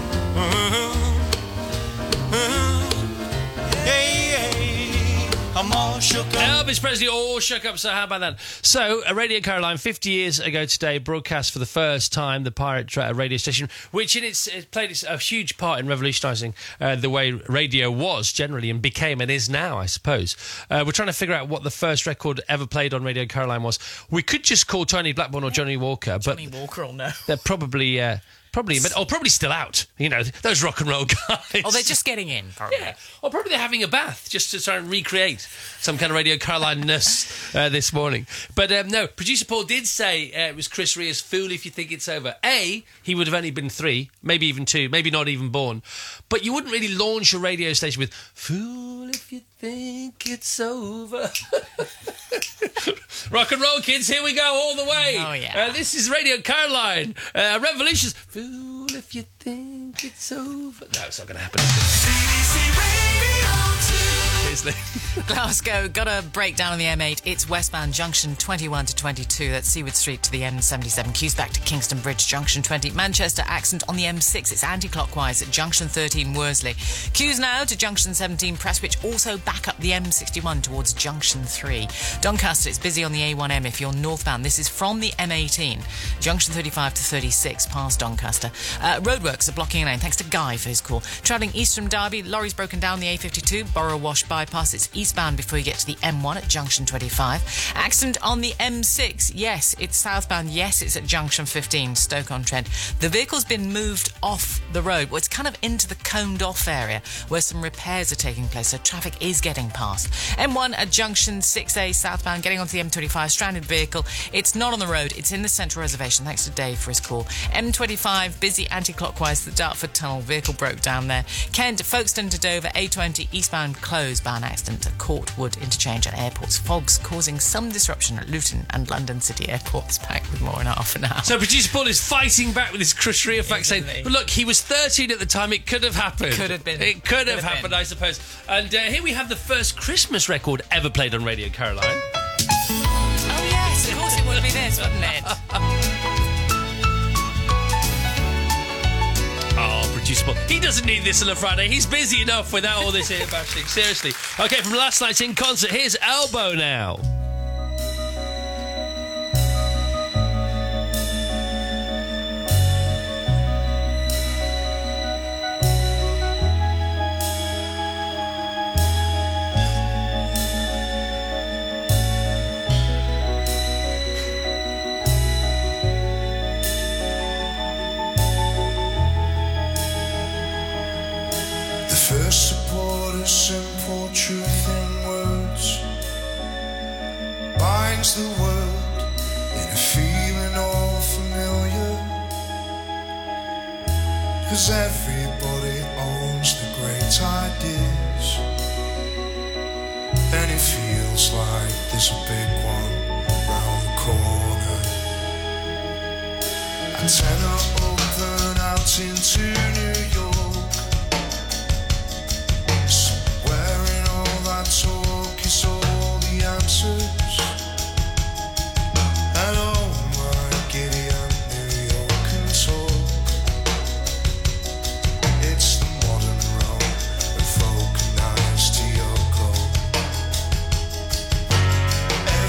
F: Ooh, ooh, yeah, yeah. I'm all shook up.
D: Elvis Presley all shook up, so how about that? So, a Radio Caroline, fifty years ago today, broadcast for the first time the pirate tra- radio station, which in its it played a huge part in revolutionising uh, the way radio was generally and became and is now, I suppose. Uh, we're trying to figure out what the first record ever played on Radio Caroline was. We could just call Tony Blackburn or Johnny Walker, but
K: Johnny Walker will know.
D: They're probably... Uh, Probably, but, or probably still out. You know, those rock and roll guys.
K: Oh, they're just getting in, probably.
D: Yeah, or probably they're having a bath just to try and recreate some kind of Radio Caroline-ness uh, this morning. But um, no, producer Paul did say uh, it was Chris Rea's Fool If You Think It's Over. A, he would have only been three, maybe even two, maybe not even born. But you wouldn't really launch a radio station with Fool If You Think It's Over. Rock and roll, kids, here we go, all the way.
K: Oh, yeah.
D: Uh, this is Radio Caroline. Uh, Revolutions. Fool if you think it's over. No, it's not going to happen. It's seriously.
H: Glasgow got a breakdown on the M eight. It's westbound junction twenty-one to twenty-two. That's Seaward Street to the M seventy-seven. Queues back to Kingston Bridge, junction twenty. Manchester accident on the M six. It's anti-clockwise at junction thirteen, Worsley. Queues now to junction seventeen, Prestwich. Also back up the M sixty-one towards junction three. Doncaster, it's busy on the A one M if you're northbound. This is from the M eighteen, junction thirty-five to thirty-six, past Doncaster. Uh, roadworks are blocking a lane. Thanks to Guy for his call. Travelling east from Derby, lorries broken down the A fifty-two, Borough Wash bypass. It's eastbound before you get to the M one at junction twenty-five. Accident on the M six. Yes, it's southbound. Yes, it's at junction fifteen, Stoke-on-Trent. The vehicle's been moved off the road. Well, it's kind of into the coned off area where some repairs are taking place, so traffic is getting past. M one at junction six A, southbound, getting onto the M twenty-five, stranded vehicle. It's not on the road, it's in the central reservation. Thanks to Dave for his call. M twenty-five, busy anti-clockwise, the Dartford Tunnel, vehicle broke down there. Kent, Folkestone to Dover, A twenty, eastbound closed by an accident at Courtwood interchange at airports. Fogs causing some disruption at Luton and London City airports. Back with more in half an hour.
D: So producer Paul is fighting back with his crushing effect, saying, but look, he was thirteen at the time, it could have happened.
H: Could have been.
D: It could,
H: Could
D: have,
H: have
D: happened,
H: been.
D: I suppose. And uh, here we have the first Christmas record ever played on Radio Caroline.
H: Oh, yes, of course it would be this, wouldn't it?
D: Oh, producer Paul. He doesn't need this on a Friday. He's busy enough without all this ear bashing. Seriously. Okay, from last night's In Concert, here's Elbow now.
F: The first support is simple truth in words, binds the world in a feeling all familiar, cause everybody owns the great ideas, and it feels like there's a big one round the corner. Antenna open out into New York, wearing all that talk is all the answers. And oh my Gideon, New York can talk. It's the modern role of vulcanized to your goal.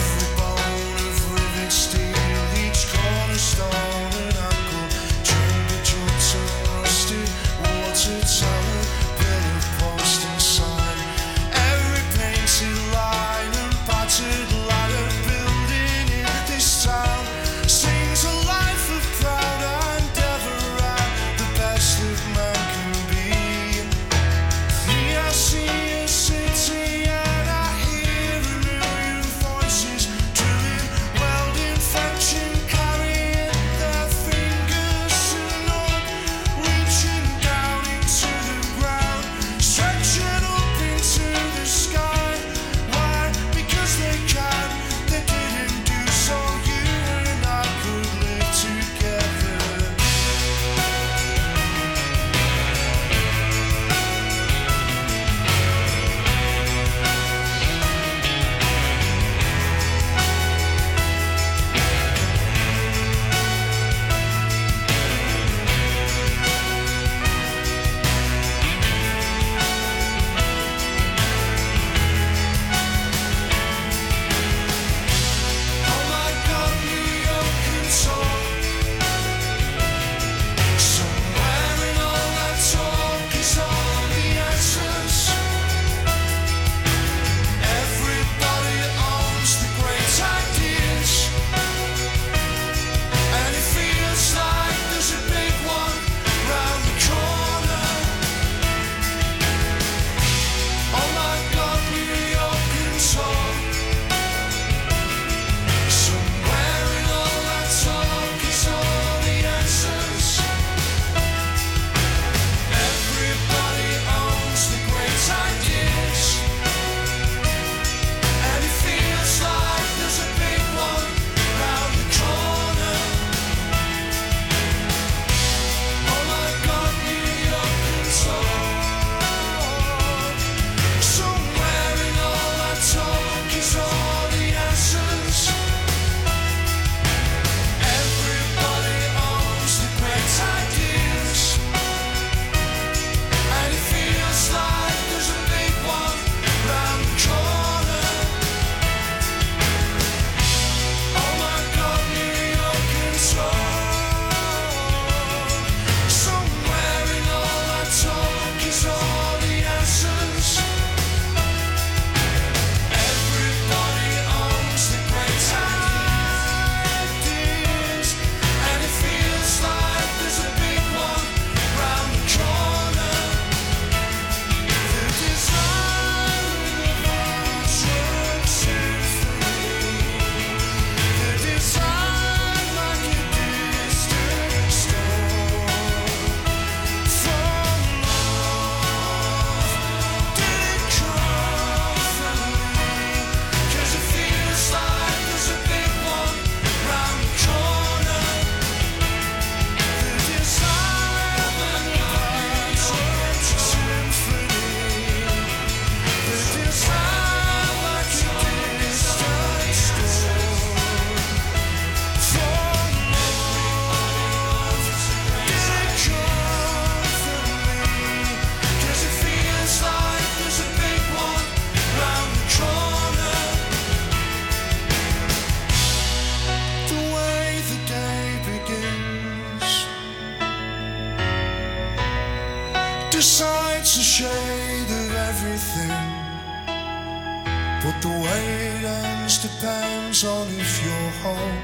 F: But the way it ends depends on if you're home.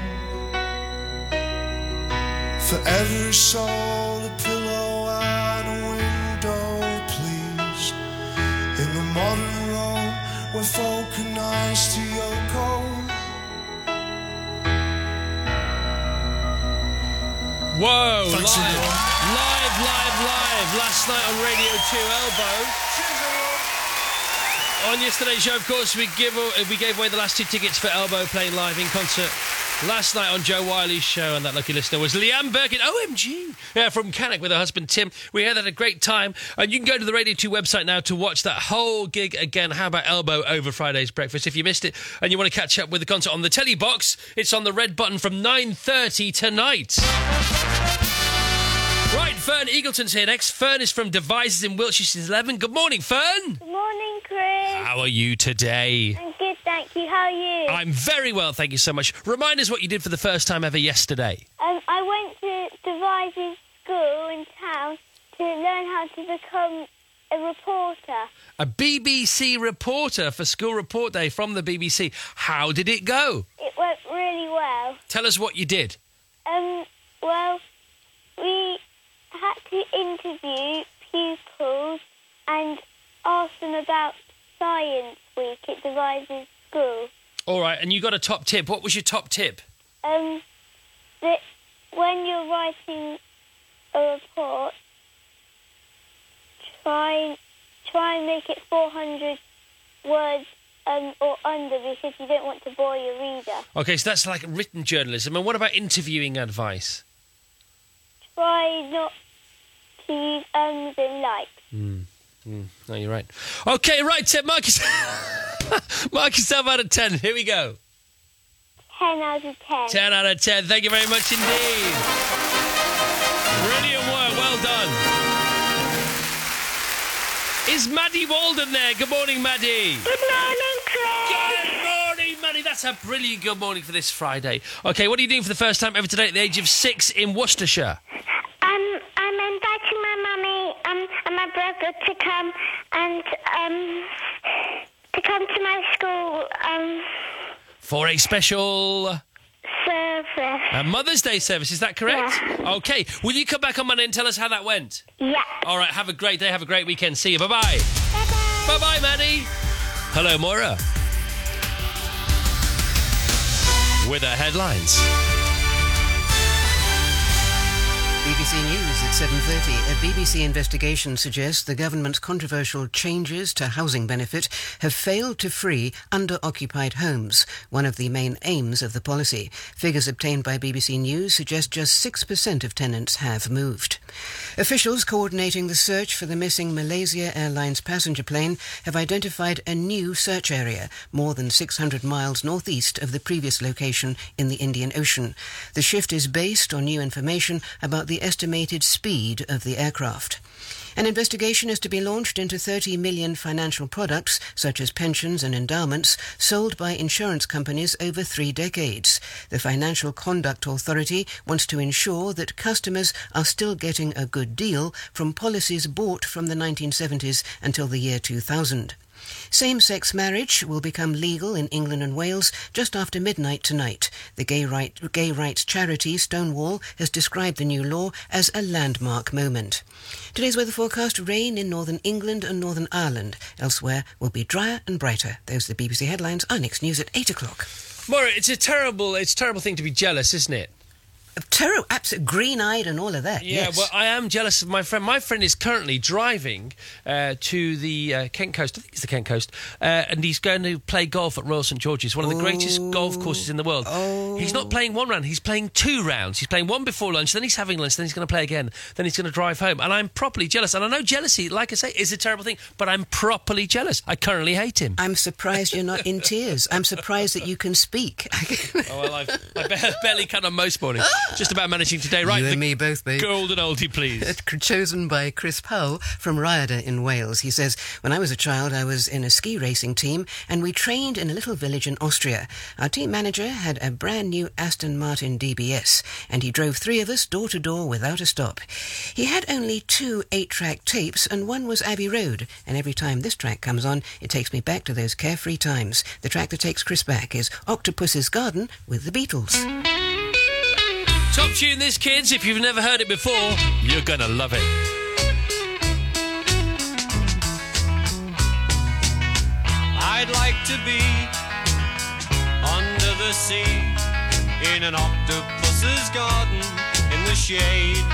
F: For every soul, a pillow and a window, please. In the modern Rome, where folk are nice to your cold.
D: Whoa,
F: Thanks
D: live,
F: everyone.
D: live, live, live, last night on Radio two Elbow. On yesterday's show, of course, we give we gave away the last two tickets for Elbow playing live in concert last night on Joe Wiley's show, and that lucky listener was Leanne Birkin, O M G, yeah, from Cannock with her husband Tim. We had a great time, and you can go to the Radio two website now to watch that whole gig again. How about Elbow over Friday's breakfast? If you missed it and you want to catch up with the concert on the telly box, it's on the red button from nine thirty tonight. Right, Fern Eagleton's here next. Fern is from Devizes in Wiltshire. She's eleven. Good morning, Fern.
A: Good morning, Chris.
D: How are you today?
A: I'm good, thank you. How are you?
D: I'm very well, thank you so much. Remind us what you did for the first time ever yesterday.
A: Um, I went to Devizes School in town to learn how to become a reporter.
D: A B B C reporter for School Report Day from the B B C. How did it go?
A: It went really well.
D: Tell us what you did.
A: Um, well, we had to interview pupils and ask them about Science Week at Devizes School.
D: All right, and you got a top tip. What was your top tip?
A: Um, that when you're writing a report, try try and make it four hundred words um, or under, because you don't want to bore your reader.
D: Okay, so that's like written journalism. And what about interviewing advice?
A: Try not to use ums and likes.
D: Mm. Mm. No, you're right. Okay, right, Tim, mark, yourself, mark yourself out of ten. Here we go.
A: ten out of ten.
D: ten out of ten. Thank you very much indeed. Brilliant work. Well done. Is Maddie Walden there? Good morning, Maddie.
A: Good morning, Chris.
D: Good morning, Maddie. That's a brilliant good morning for this Friday. Okay, what are you doing for the first time ever today at the age of six in Worcestershire?
A: Um, I'm inviting my mummy um, and my brother to come and um, to come to my school um,
D: For a special...
A: service.
D: A Mother's Day service, is that correct?
A: Yeah.
D: Okay. Will you come back on Monday and tell us how that went?
A: Yeah.
D: All right, have a great day, have a great weekend. See you. Bye-bye. Bye-bye. Bye-bye, Maddie. Hello, Moira. With our headlines.
C: B B C News at seven thirty. A B B C investigation suggests the government's controversial changes to housing benefit have failed to free under-occupied homes, one of the main aims of the policy. Figures obtained by B B C News suggest just six percent of tenants have moved. Officials coordinating the search for the missing Malaysia Airlines passenger plane have identified a new search area, more than six hundred miles northeast of the previous location in the Indian Ocean. The shift is based on new information about the estimated speed of the aircraft. An investigation is to be launched into thirty million financial products, such as pensions and endowments, sold by insurance companies over three decades. The Financial Conduct Authority wants to ensure that customers are still getting a good deal from policies bought from the nineteen seventies until the year two thousand. Same-sex marriage will become legal in England and Wales just after midnight tonight. The gay, right, gay rights charity Stonewall has described the new law as a landmark moment. Today's weather forecast: rain in northern England and Northern Ireland. Elsewhere will be drier and brighter. Those are the B B C headlines. Our next news at eight o'clock.
D: Maura, it's a terrible, it's a terrible thing to be jealous, isn't it?
C: Terrible, absolutely green-eyed and all of that.
D: Yeah,
C: yes.
D: well, I am jealous of my friend. My friend is currently driving uh, to the uh, Kent coast. I think it's the Kent coast, uh, and he's going to play golf at Royal St George's, one of the greatest golf courses in the world.
C: Oh.
D: He's not playing one round; he's playing two rounds. He's playing one before lunch, then he's having lunch, then he's going to play again, then he's going to drive home. And I'm properly jealous. And I know jealousy, like I say, is a terrible thing, but I'm properly jealous. I currently hate him.
C: I'm surprised you're not in tears. I'm surprised that you can speak.
D: Oh, well, I've, I ba- barely can on most mornings. Just about managing today. Right,
C: You
D: the
C: and me both, babe.
D: golden oldie, please.
C: Chosen by Chris Powell from Rhyadr in Wales. He says, when I was a child, I was in a ski racing team and we trained in a little village in Austria. Our team manager had a brand new Aston Martin D B S and he drove three of us door to door without a stop. He had only two eight-track tapes and one was Abbey Road, and every time this track comes on, it takes me back to those carefree times. The track that takes Chris back is Octopus's Garden with the Beatles.
D: Top tune this, kids. If you've never heard it before, you're gonna love it.
F: I'd like to be under the sea in an octopus's garden in the shade.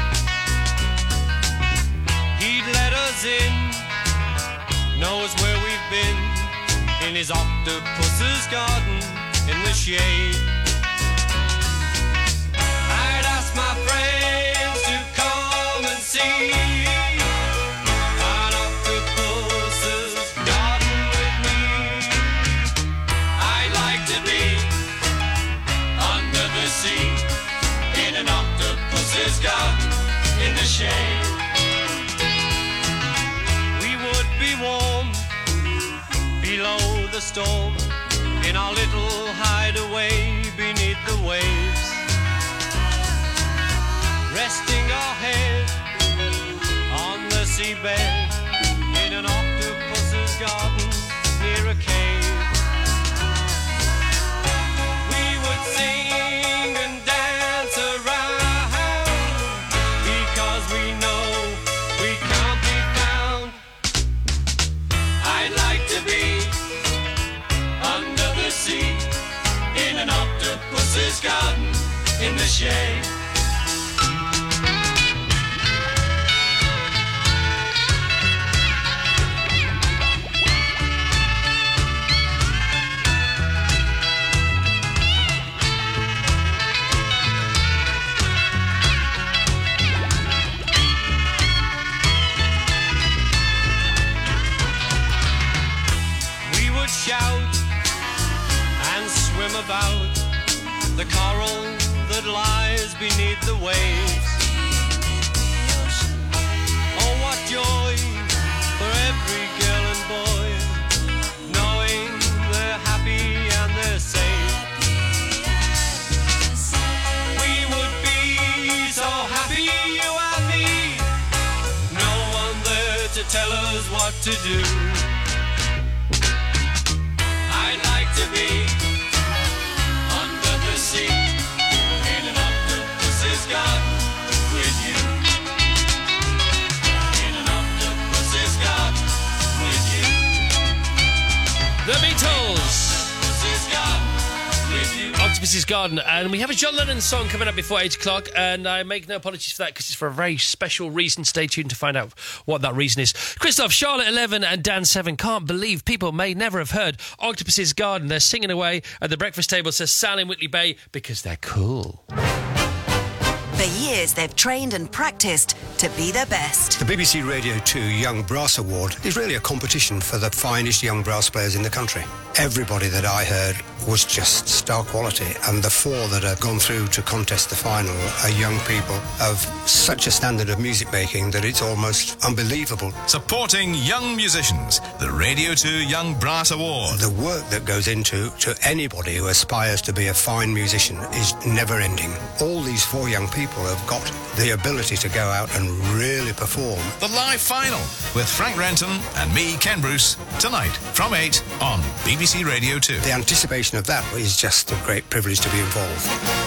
F: He'd let us in, knows where we've been, in his octopus's garden in the shade. I'd ask my friends to come and see an octopus's garden with me. I'd like to be under the sea in an octopus's garden in the shade. We would be warm below the storm in our little hideaway beneath the waves, resting our head on the seabed in an octopus's garden near a cave. We would sing and dance around because we know we can't be found. I'd like to be under the sea in an octopus's garden in the shade. Shout and swim about the coral that lies beneath the waves. Oh, what joy for every girl and boy, knowing they're happy and they're safe. We would be so happy, you and me, no one there to tell us what to do. To be under the sea in an octopus's garden with you. In an octopus's garden with you.
D: The Beatles.
F: Octopus's garden with you.
D: Octopus's Garden, and we have a John Lennon song coming up before eight o'clock, and I make no apologies for that because it's for a very special reason. Stay tuned to find out what that reason is. Christoph, Charlotte eleven and Dan seven can't believe people may never have heard Octopus's Garden. They're singing away at the breakfast table, says Sal in Whitley Bay, because they're cool.
E: For years, they've trained and practiced to be their best.
B: The B B C Radio two Young Brass Award is really a competition for the finest young brass players in the country. Everybody that I heard was just star quality, and the four that have gone through to contest the final are young people of such a standard of music making that it's almost unbelievable.
G: Supporting young musicians, the Radio two Young Brass Award.
B: The work that goes into to anybody who aspires to be a fine musician is never ending. All these four young people have got the ability to go out and really perform.
G: The live final with Frank Renton and me, Ken Bruce, tonight from eight on B B C Radio two.
B: The anticipation of that is just a great privilege to be involved.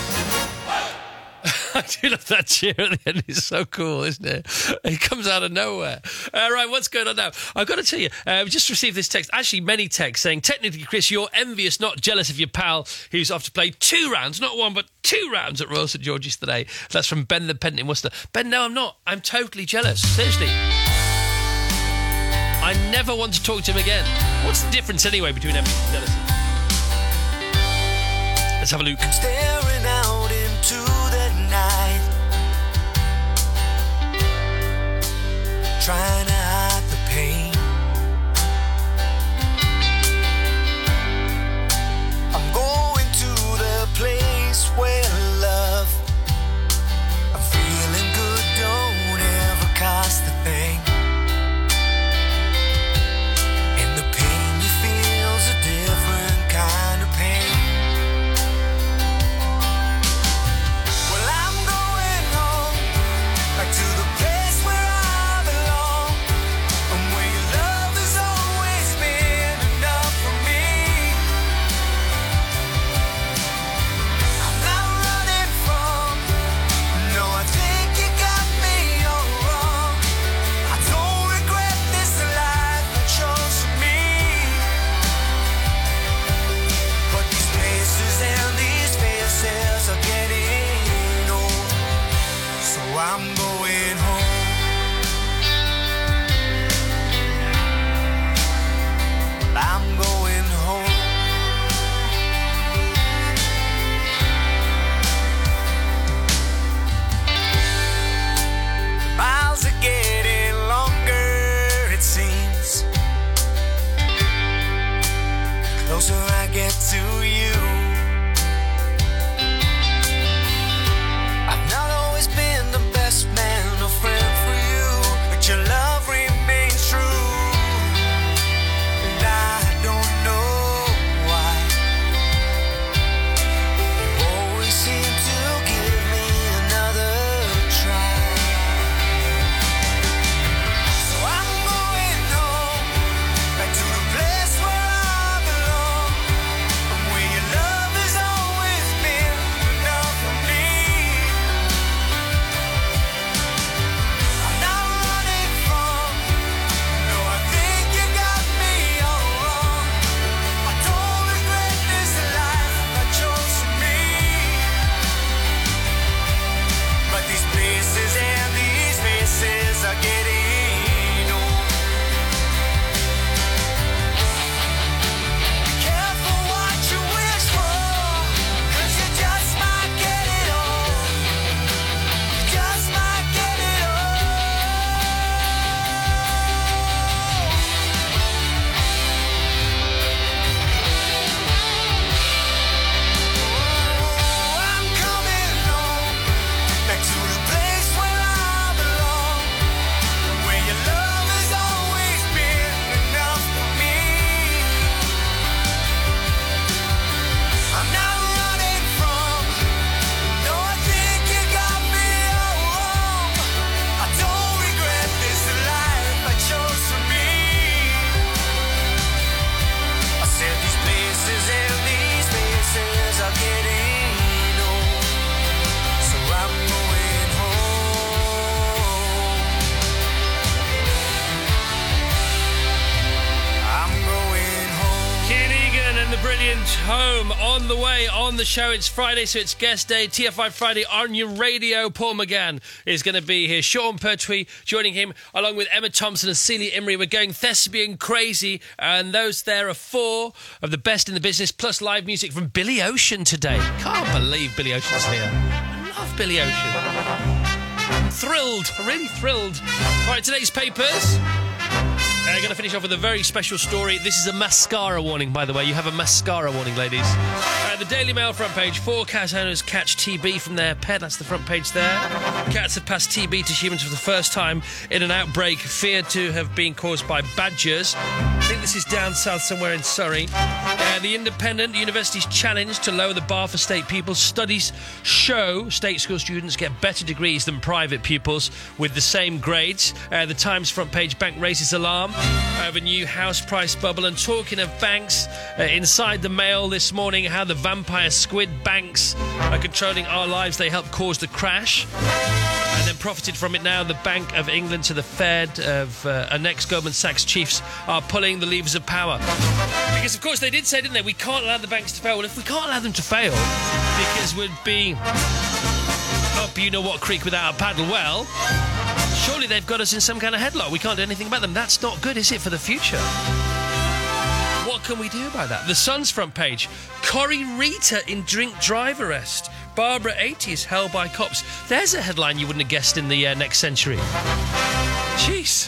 D: I do love that cheer at the end. It's so cool, isn't it? It comes out of nowhere. Uh, right, what's going on now? I've got to tell you, uh, we just received this text, actually many texts, saying, technically, Chris, you're envious, not jealous of your pal who's off to play two rounds, not one, but two rounds at Royal St George's today. That's from Ben the Pent in Worcester. Ben, no, I'm not. I'm totally jealous. Seriously. I never want to talk to him again. What's the difference, anyway, between envy and jealousy? Let's have a look.
F: Staring out into the night, trying to hide the pain. I'm going to the place where love closer I get to you. I've not always been the best man or friend for you, but your love remains true. And I don't know why you always seem to give me another try. So I'm going home, back to the place where I belong, where your love has always been enough for me. I'm not running from, no, I think you got me all wrong. I don't regret this life I chose for me. But these places and these faces are getting old. Be careful what you wish for, 'cause you just might get it all. You just might get it all. Oh, I'm coming home, back to the place where I belong, where your love has always been enough for me. I'm not running from, no, I think you got me all wrong. I don't regret this life I chose for me. I said these places and these faces are getting old, so I'm going home. I'm going home.
D: Kid Egan and the brilliant Home on the way on the show. It's Friday, so it's guest day. T F I Friday on your radio. Paul McGann is going to be here. Sean Pertwee joining him, along with Emma Thompson and Celia Imrie. We're going thespian crazy, and those there are four of the best in the business, plus live music from Billy Ocean today. Can't believe Billy Ocean's here. I love Billy Ocean. Thrilled, really thrilled. Right, today's papers. Uh, going to finish off with a very special story. This is a mascara warning, by the way. You have a mascara warning, ladies. Uh, the Daily Mail front page. Four cat owners catch T B from their pet. That's the front page there. Cats have passed T B to humans for the first time in an outbreak feared to have been caused by badgers. I think this is down south somewhere in Surrey. Uh, the Independent, university's challenge to lower the bar for state pupils. Studies show state school students get better degrees than private pupils with the same grades. Uh, the Times front page. Bank raises alarm over new house price bubble. And talking of banks, uh, inside the Mail this morning, how the vampire squid banks are controlling our lives. They helped cause the crash and then profited from it. Now the Bank of England to the Fed of uh, and next Goldman Sachs chiefs are pulling the levers of power, because of course they did say, didn't they, we can't allow the banks to fail. Well, if we can't allow them to fail because we'd be up you know what creek without a paddle, well, surely they've got us in some kind of headlock. We can't do anything about them. That's not good, is it, for the future? What can we do about that? The Sun's front page. Corrie Rita in drink drive arrest. Barbara, eighty, is held by cops. There's a headline you wouldn't have guessed in the uh, next century. Jeez.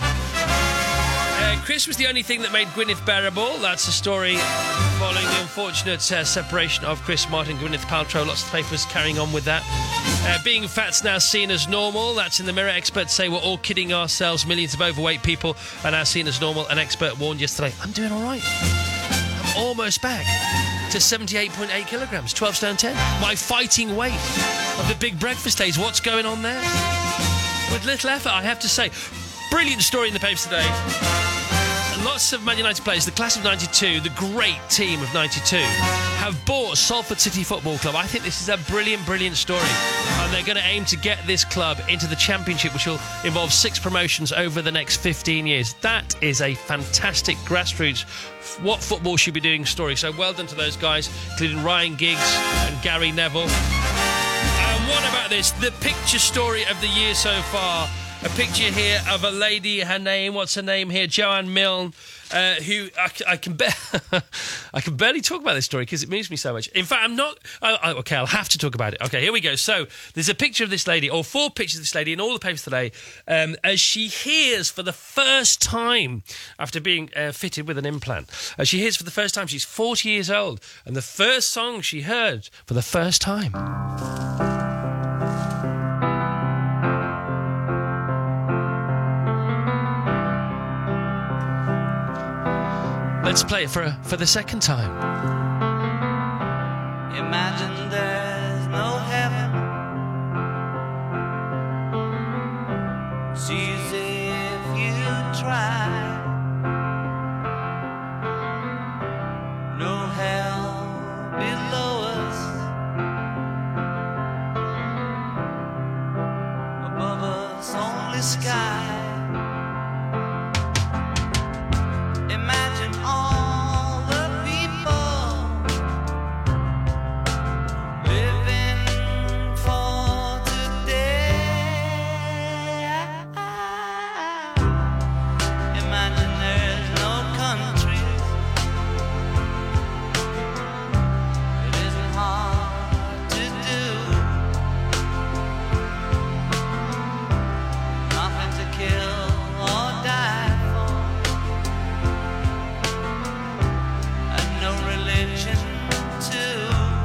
D: Uh, Chris was the only thing that made Gwyneth bearable. That's a story following the unfortunate uh, separation of Chris Martin, Gwyneth Paltrow. Lots of papers carrying on with that. Uh, being fat's now seen as normal. That's in the Mirror. Experts say we're all kidding ourselves. Millions of overweight people are now seen as normal. An expert warned yesterday, I'm doing all right. I'm almost back to seventy-eight point eight kilograms, twelve stone ten. My fighting weight of the big breakfast days. What's going on there? With little effort, I have to say. Brilliant story in the papers today. Lots of Man United players, the class of ninety-two, the great team of ninety-two, have bought Salford City Football Club. I think this is a brilliant, brilliant story. And they're going to aim to get this club into the Championship, which will involve six promotions over the next fifteen years. That is a fantastic grassroots, what football should be doing story. So well done to those guys, including Ryan Giggs and Gary Neville. And what about this? The picture story of the year so far. A picture here of a lady, her name, what's her name here? Joanne Milne. uh, who I, c- I can be- I can barely talk about this story because it moves me so much. In fact, I'm not... I, I, OK, I'll have to talk about it. OK, here we go. So there's a picture of this lady, or four pictures of this lady in all the papers today, um, as she hears for the first time after being uh, fitted with an implant. As she hears for the first time, she's forty years old, and the first song she heard for the first time... Let's play it for for the second time.
F: Imagine there's no heaven. See as if you try. No hell below us. Above us only sky. Imagine all the people living for today. Imagine there's no countries. It isn't hard to do. Nothing to kill or die for. And no religion too.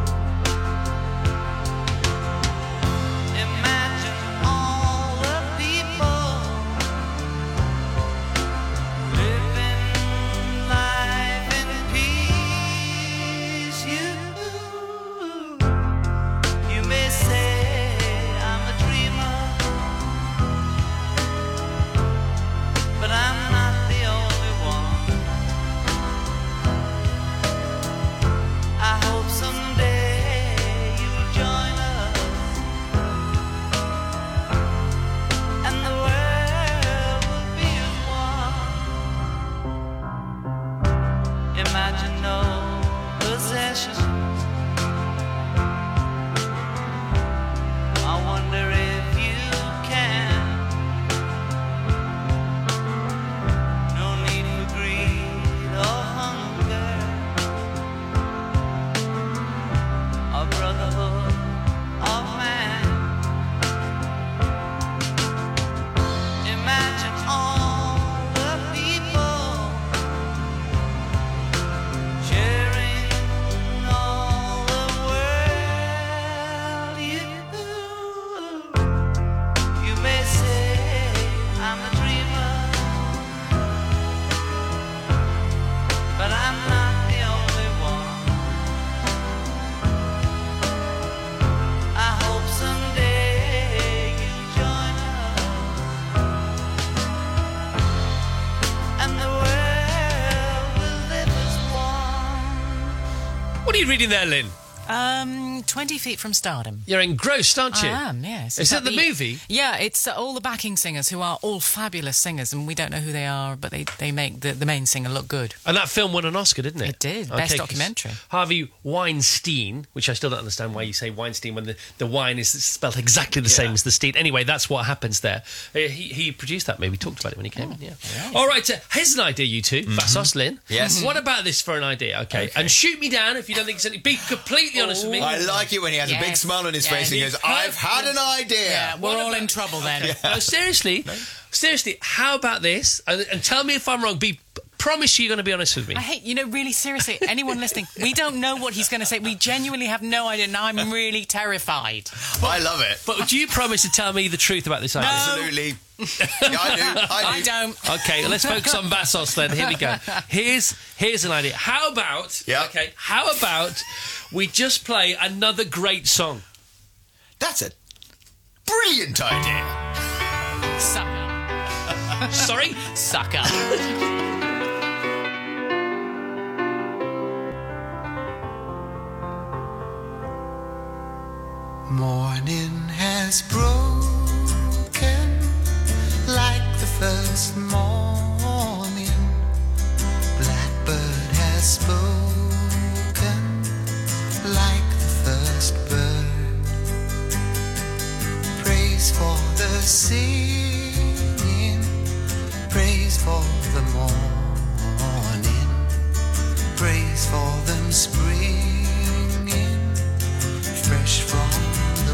F: Imagine all the people living life in peace. You, you may say I'm a dreamer, but I'm not the only one. I hope someday you'll join us, and the world will be as one. Imagine no possessions. I wonder if you can. No need for greed or hunger. A brotherhood of man. Imagine all the people sharing all the world. You, you may say I'm a dreamer, but I'm not the only one. I hope someday you'll join us, and the world will live as one.
D: What are you reading there, Lynn?
H: Um, twenty feet from stardom.
D: You're engrossed, aren't you?
H: I am, yes.
D: Is that the movie?
H: Yeah, it's uh, all the backing singers who are all fabulous singers, and we don't know who they are, but they, they make the, the main singer look good.
D: And that film won an Oscar, didn't it?
H: It did.
D: Okay,
H: Best
D: 'cause
H: documentary.
D: Harvey Weinstein, which I still don't understand why you say Weinstein when the, the wine is spelled exactly the same as the Steen. Anyway, that's what happens there. Uh, he, he produced that movie, talked about it when he came in, yeah. All right, uh, here's an idea, you two. Vassos, Lynn.
I: Yes.
D: What about this for an idea? Okay.
I: Okay.
D: And shoot me down if you don't think it's anything. Be completely honest with me.
I: I like it when he has a big
H: Yes.
I: smile on his
H: Yeah,
I: face and he
H: he's
I: goes, I've had an idea.
H: Yeah, we're
D: What
H: all
D: about-
H: in trouble then.
D: Okay. No, seriously, seriously, how about this? And, and tell me if I'm wrong. Be promise you're going to be honest with me.
H: I hate, you know, really seriously, anyone listening, we don't know what he's going to say. We genuinely have no idea. Now I'm really terrified.
I: I love it.
D: But do you promise to tell me the truth about this idea?
I: Absolutely. Yeah, I do. I do.
H: I don't.
D: Okay, let's focus on Vassos then. Here we go. Here's here's an idea. How about
I: Yeah.
D: okay, how about we just play another great song?
I: That's a brilliant idea.
H: Sucker.
D: Sorry?
H: Sucker.
F: Morning has broken like the first morning. Blackbird has spoken like the first bird. Praise for the singing, praise for the morning. Praise for them springing fresh from the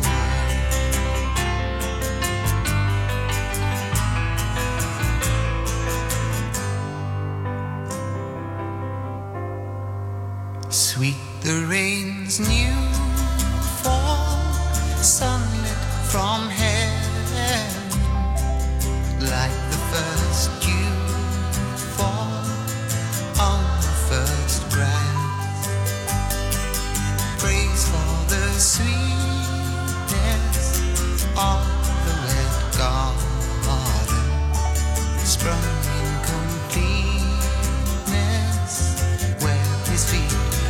F: word. Sweet the rain's new fall, sunlit from heaven, like the first dew fall on the first grass. Praise for the sweetness of the wet garden, sprung in completeness where his feet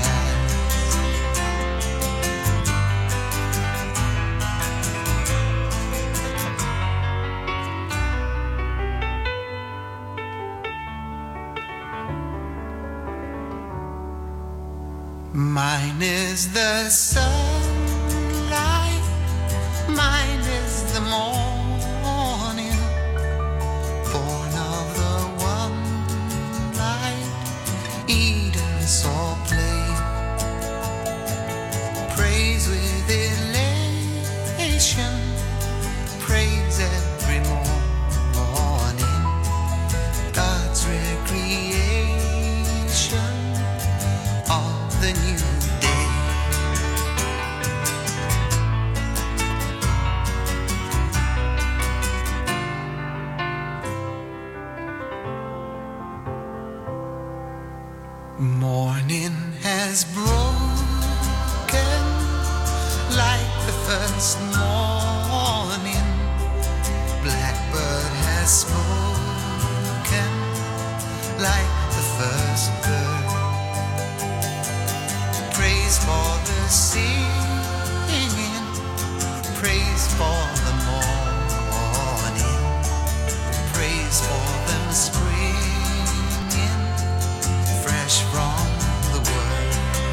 F: mine is the sunlight, mine is the morning, born of the one light Eden saw play. Praise with elation, praise every morning, God's recreation of the new day. Morning has broken like the first morning. Blackbird has spoken like the first bird. Praise for the singing, praise for the morning, praise for them springing fresh from the word.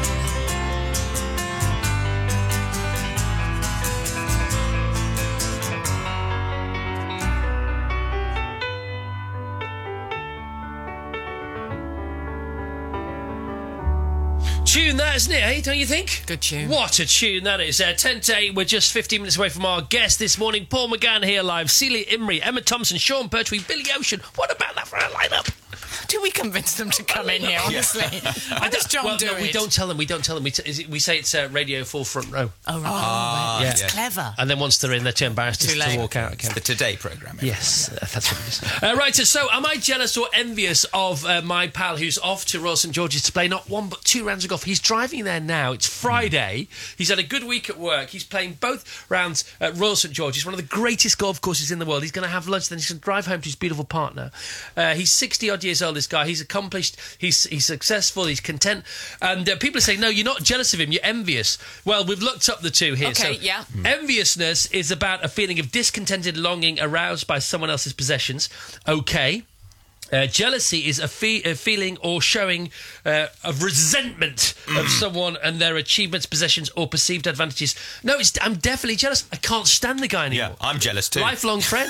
D: Tune that, isn't it, eh? Don't you think?
H: Good tune.
D: What a tune that is. Uh, ten to eight, we're just fifteen minutes away from our guest this morning. Paul McGann here live. Celia Imrie, Emma Thompson, Sean Pertwee, Billy Ocean. What about that for our lineup?
H: Do we convince them to come in here, honestly? How does John
D: well,
H: do
D: no,
H: it?
D: we don't tell them, we don't tell them. We, t- is it, we say it's uh, Radio four Front Row.
H: Oh, right.
I: Ah,
H: That's
I: yeah.
H: clever.
D: And then once they're in, they're too embarrassed
H: Too
D: to,
H: late.
D: to walk out again.
I: The Today programme.
D: Yes, uh, that's what it is. Uh, right, so am I jealous or envious of uh, my pal who's off to Royal St George's to play not one but two rounds of golf? He's driving there now. It's Friday. Mm. He's had a good week at work. He's playing both rounds at Royal St George's, one of the greatest golf courses in the world. He's going to have lunch, then he's going to drive home to his beautiful partner. Uh, he's sixty-odd years old, this guy. He's accomplished, he's, he's successful, he's content. And uh, people are saying, no, you're not jealous of him, you're envious. Well, we've looked up the two here.
H: Okay,
D: so
H: yeah.
D: Mm. Enviousness is about a feeling of discontented longing aroused by someone else's possessions. Okay. Uh, jealousy is a, fe- a feeling or showing uh, of resentment of someone and their achievements, possessions, or perceived advantages. No, it's, I'm definitely jealous. I can't stand the guy anymore.
I: Yeah, I'm jealous too.
D: Lifelong friend.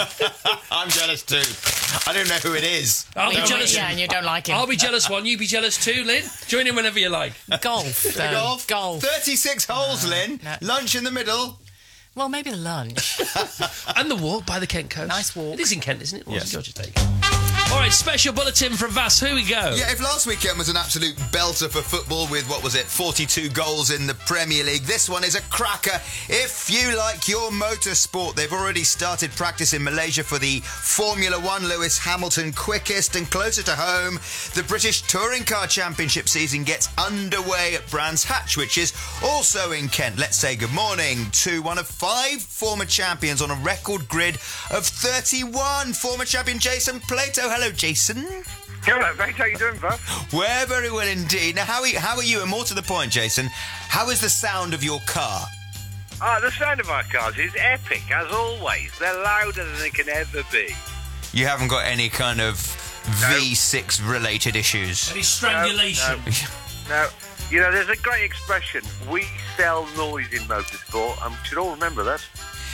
I: I'm jealous too. I don't know who it is.
D: I'll
H: Well,
D: be jealous.
H: Yeah, and you don't like him.
D: I'll be jealous one. You be jealous too, Lynn. Join in whenever you like.
H: Golf. though.
I: Golf.
H: Golf.
I: thirty-six holes, Lynn.
H: no.
I: Lunch in the middle.
H: Well, maybe the lunch.
D: And the walk by the Kent coast.
H: Nice walk.
D: It is in Kent, isn't it?
I: Yes.
D: Georgia Take. All right, special bulletin from Vass. Here we go.
I: Yeah, if last weekend was an absolute belter for football with, what was it, forty-two goals in the Premier League, this one is a cracker. If you like your motorsport, they've already started practice in Malaysia for the Formula One Lewis Hamilton quickest, and closer to home, the British Touring Car Championship season gets underway at Brands Hatch, which is also in Kent. Let's say good morning to one of five former champions on a record grid of thirty-one. Former champion Jason Plato. Hello, Jason.
J: Hello, mate. How you doing, bud?
I: We're very well indeed. Now, how are, you, how are you? And more to the point, Jason, how is the sound of your car?
J: Ah, the sound of our cars is epic, as always. They're louder than they can ever be.
I: You haven't got any kind of V six related issues?
D: Any strangulation?
J: No, no. no. You know, there's a great expression, we sell noise in motorsport, and we should all remember that.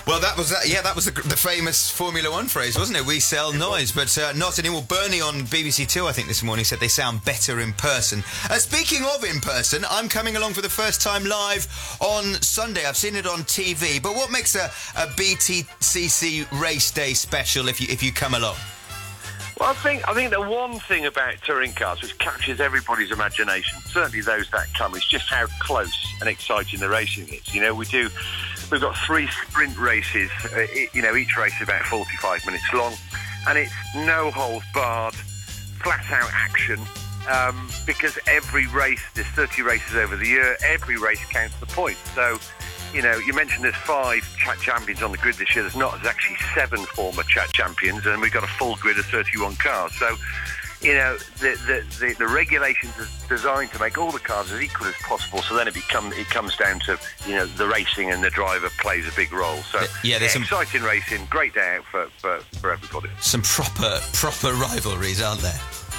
I: Well, that was that. Yeah, that was the, the famous Formula One phrase, wasn't it? We sell noise, but uh, not anymore. Bernie on B B C Two, I think, this morning said they sound better in person. Uh, speaking of in person, I'm coming along for the first time live on Sunday. I've seen it on T V, but what makes a, a B T C C race day special if you if you come along?
J: Well, I think I think the one thing about touring cars which captures everybody's imagination, certainly those that come, is just how close and exciting the racing is. You know, we do, we've got three sprint races. Uh, you know, each race is about forty-five minutes long, and it's no holds barred, flat out action. Um, because every race, there's thirty races over the year. Every race counts the points. So, you know, you mentioned there's five chat champions on the grid this year. There's not. There's actually seven former chat champions, and we've got a full grid of thirty-one cars. So, you know, the the, the, the regulations are designed to make all the cars as equal as possible. So then it become it comes down to, you know, the racing, and the driver plays a big role. So
I: yeah, there's
J: yeah,
I: some
J: exciting racing, great day out for, for, for everybody.
I: Some proper proper rivalries, aren't there?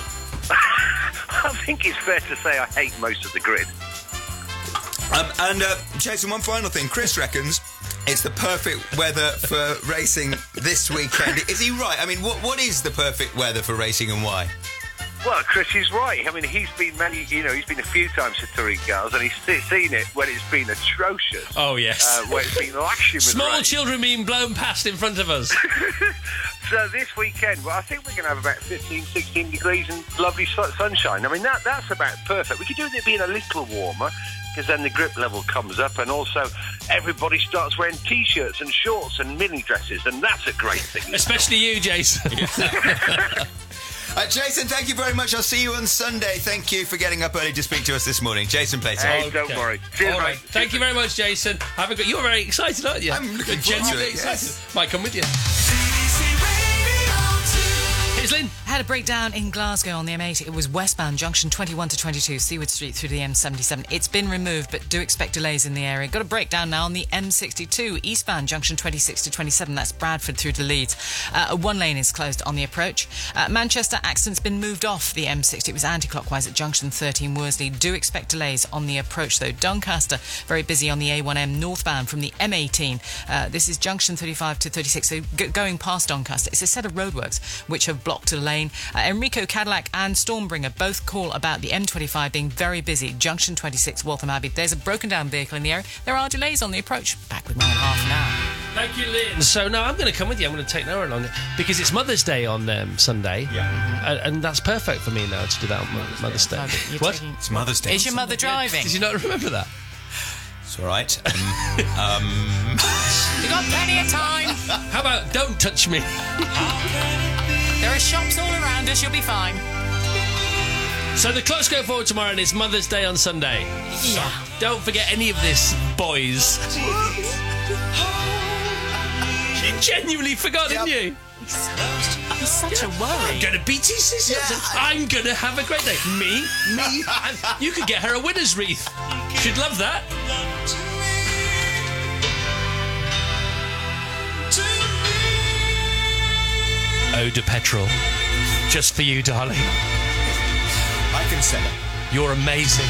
J: I think it's fair to say I hate most of the grid.
I: Um, and, uh, Jason, one final thing. Chris reckons it's the perfect weather for racing this weekend. Is he right? I mean, what what is the perfect weather for racing and why?
J: Well, Chris is right. I mean, he's been many, you know, he's been a few times to touring cars, and he's seen it when it's been atrocious.
D: Oh, yes.
J: Uh, where it's been lashing with
D: Small
J: rain.
D: children being blown past in front of us.
J: So this weekend, well, I think we're going to have about fifteen, sixteen degrees and lovely su- sunshine. I mean, that that's about perfect. We could do with it being a little warmer, because then the grip level comes up, and also everybody starts wearing T-shirts and shorts and mini dresses, and that's a great thing.
D: Especially you, Jason.
I: Uh, Jason, thank you very much. I'll see you on Sunday. Thank you for getting up early to speak to us this morning. Jason Plater.
J: Hey, don't
D: Okay.
J: worry. Cheers,
D: All right.
J: mate.
D: Thank you very much, Jason. Have a good... You're very excited, aren't you?
I: I'm looking
D: You're
I: forward to
D: genuinely
I: it,
D: excited.
I: yes.
D: Might come with you. Here's Lynn.
H: Had a breakdown in Glasgow on the M eighty. It was westbound, junction twenty-one to twenty-two, Seward Street through to the M seventy-seven. It's been removed, but do expect delays in the area. Got a breakdown now on the M sixty-two, eastbound, junction twenty-six to twenty-seven. That's Bradford through to Leeds. Uh, one lane is closed on the approach. Uh, Manchester accident's been moved off the M sixty. It was anti-clockwise at junction thirteen, Worsley. Do expect delays on the approach, though. Doncaster, very busy on the A one M northbound from the M eighteen. Uh, this is junction thirty-five to thirty-six, so g- going past Doncaster. It's a set of roadworks which have blocked a lane. Uh, Enrico Cadillac and Stormbringer both call about the M twenty-five being very busy. Junction twenty-six, Waltham Abbey. There's a broken down vehicle in the area. There are delays on the approach. Back with more in half an hour.
D: Thank you, Lynn. So, no, I'm going to come with you. I'm going to take Noah along because it's Mother's Day on um, Sunday. Yeah. And, and that's perfect for me now to do that on Mother's, Mother's Day.
H: Day. You're
D: What?
H: taking-
I: It's Mother's Day.
H: Is your mother driving?
D: Did you not remember that?
I: It's all right. Um, um,
H: You got plenty of time.
D: How about Don't Touch Me?
H: There are shops all around us. You'll be fine.
D: So the clocks go forward tomorrow and it's Mother's Day on Sunday.
H: Yeah.
D: Don't forget any of this, boys. You genuinely forgot, didn't you?
H: He's such a worry.
D: I'm going to B T C C. I'm going to have a great day. Me? Me? And you could get her a winner's wreath. She'd love that. Eau de Petrol. Just for you, darling.
I: I can sell it.
D: You're amazing.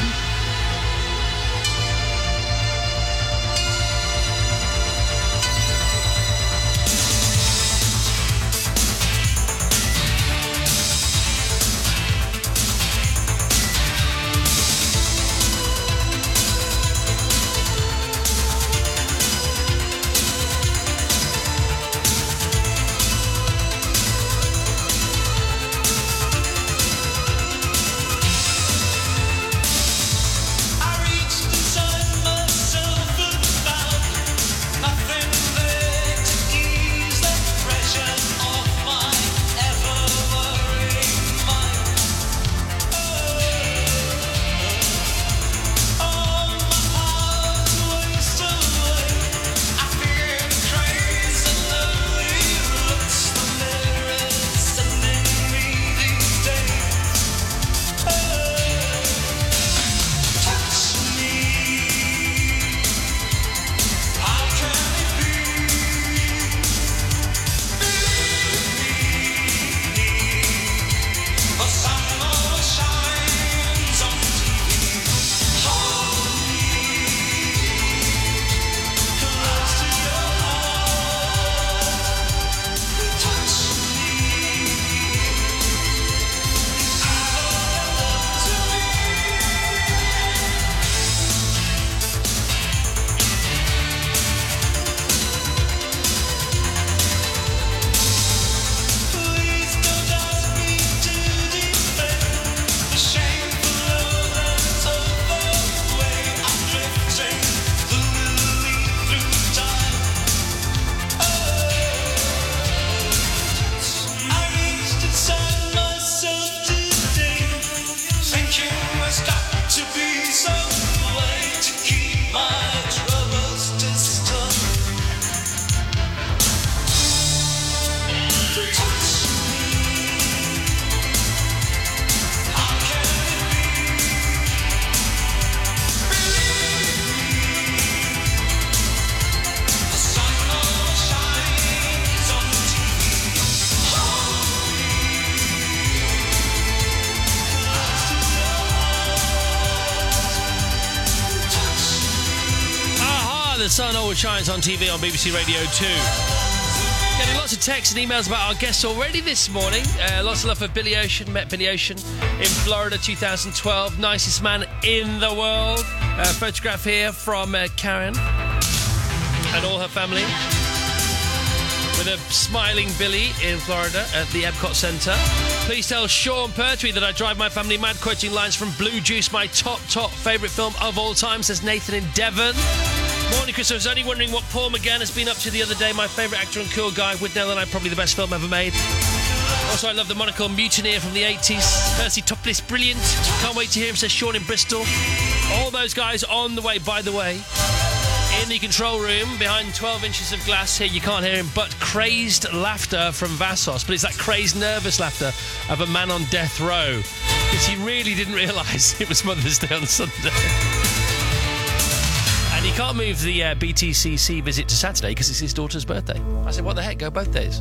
D: the sun always shines on T V on B B C Radio two. Getting lots of texts and emails about our guests already this morning. Uh, lots of love for Billy Ocean. Met Billy Ocean in Florida two thousand twelve. Nicest man in the world. A photograph here from uh, Karen and all her family with a smiling Billy in Florida at the Epcot Centre. Please tell Sean Pertwee that I drive my family mad, quoting lines from Blue Juice, my top, top favourite film of all time, says Nathan in Devon. Morning, Chris. I was only wondering what Paul McGann has been up to the other day. My favourite actor and cool guy. Whitnell and I, probably the best film ever made. Also, I love the monocle Mutineer from the eighties. Percy Topless, brilliant. Can't wait to hear him, says Sean in Bristol. All those guys on the way, by the way. In the control room, behind twelve inches of glass here, you can't hear him, but crazed laughter from Vassos. But it's that crazed, nervous laughter of a man on death row. Because he really didn't realise it was Mother's Day on Sunday. And he can't move the uh, B T C C visit to Saturday because it's his daughter's birthday. I said, what the heck, go both days.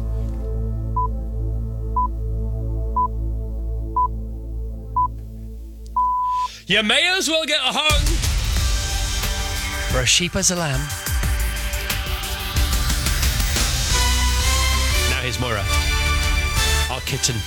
D: You may as well get hung for a sheep as a lamb. Now here's Moira, our kitten.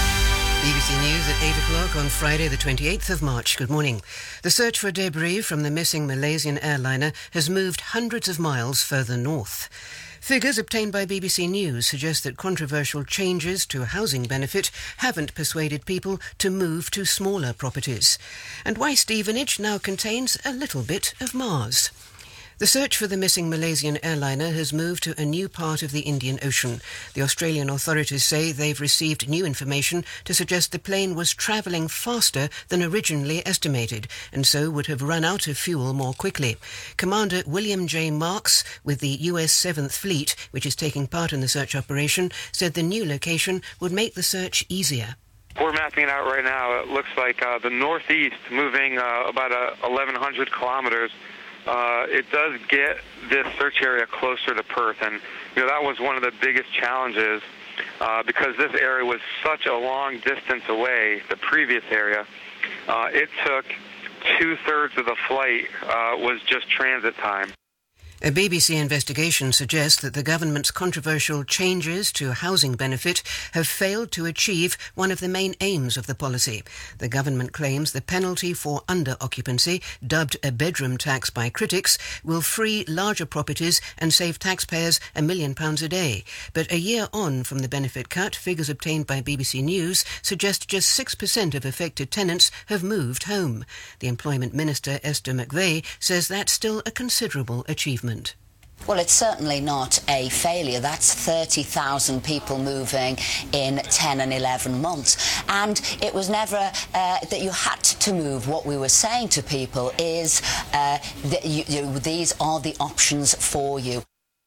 C: B B C News at eight o'clock on Friday the twenty-eighth of March. Good morning. The search for debris from the missing Malaysian airliner has moved hundreds of miles further north. Figures obtained by B B C News suggest that controversial changes to a housing benefit haven't persuaded people to move to smaller properties. And why Stevenage now contains a little bit of Mars. The search for the missing Malaysian airliner has moved to a new part of the Indian Ocean. The Australian authorities say they've received new information to suggest the plane was travelling faster than originally estimated and so would have run out of fuel more quickly. Commander William J. Marks with the U S seventh Fleet, which is taking part in the search operation, said the new location would make the search easier.
L: We're mapping it out right now. It looks like uh, the northeast, moving uh, about uh, eleven hundred kilometers. Uh, it does get this search area closer to Perth, and you know that was one of the biggest challenges uh, because this area was such a long distance away, the previous area. Uh, it took two-thirds of the flight uh, was just transit time.
C: A B B C investigation suggests that the government's controversial changes to housing benefit have failed to achieve one of the main aims of the policy. The government claims the penalty for under-occupancy, dubbed a bedroom tax by critics, will free larger properties and save taxpayers a million pounds a day. But a year on from the benefit cut, figures obtained by B B C News suggest just six percent of affected tenants have moved home. The Employment Minister, Esther McVey, says that's still a considerable achievement.
M: Well, it's certainly not a failure. That's thirty thousand people moving in ten and eleven months. And it was never uh, that you had to move. What we were saying to people is uh, that you, you, these are the options for you.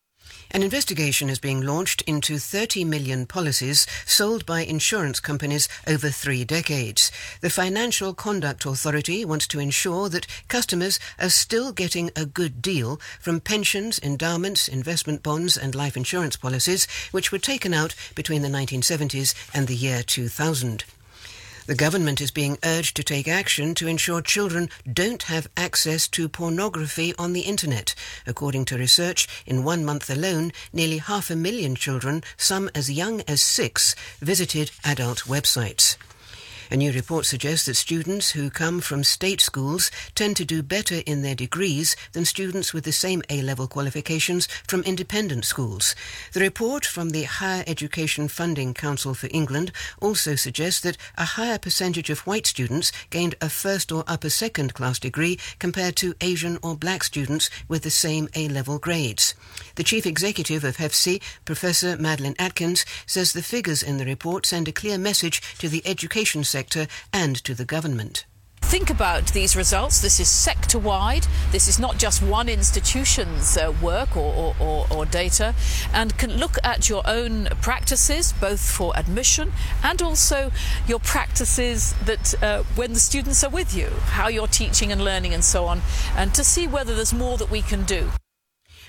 C: An investigation is being launched into thirty million policies sold by insurance companies over three decades. The Financial Conduct Authority wants to ensure that customers are still getting a good deal from pensions, endowments, investment bonds and life insurance policies, which were taken out between the nineteen seventies and the year two thousand. The government is being urged to take action to ensure children don't have access to pornography on the internet. According to research, in one month alone, nearly half a million children, some as young as six, visited adult websites. A new report suggests that students who come from state schools tend to do better in their degrees than students with the same A-level qualifications from independent schools. The report from the Higher Education Funding Council for England also suggests that a higher percentage of white students gained a first or upper second class degree compared to Asian or black students with the same A-level grades. The chief executive of H E F C, Professor Madeleine Atkins, says the figures in the report send a clear message to the education sector and to the government.
N: Think about these results. This is sector-wide. This is not just one institution's uh, work or, or, or, or data, and can look at your own practices, both for admission and also your practices that uh, when the students are with you, how you're teaching and learning and so on, and to see whether there's more that we can do.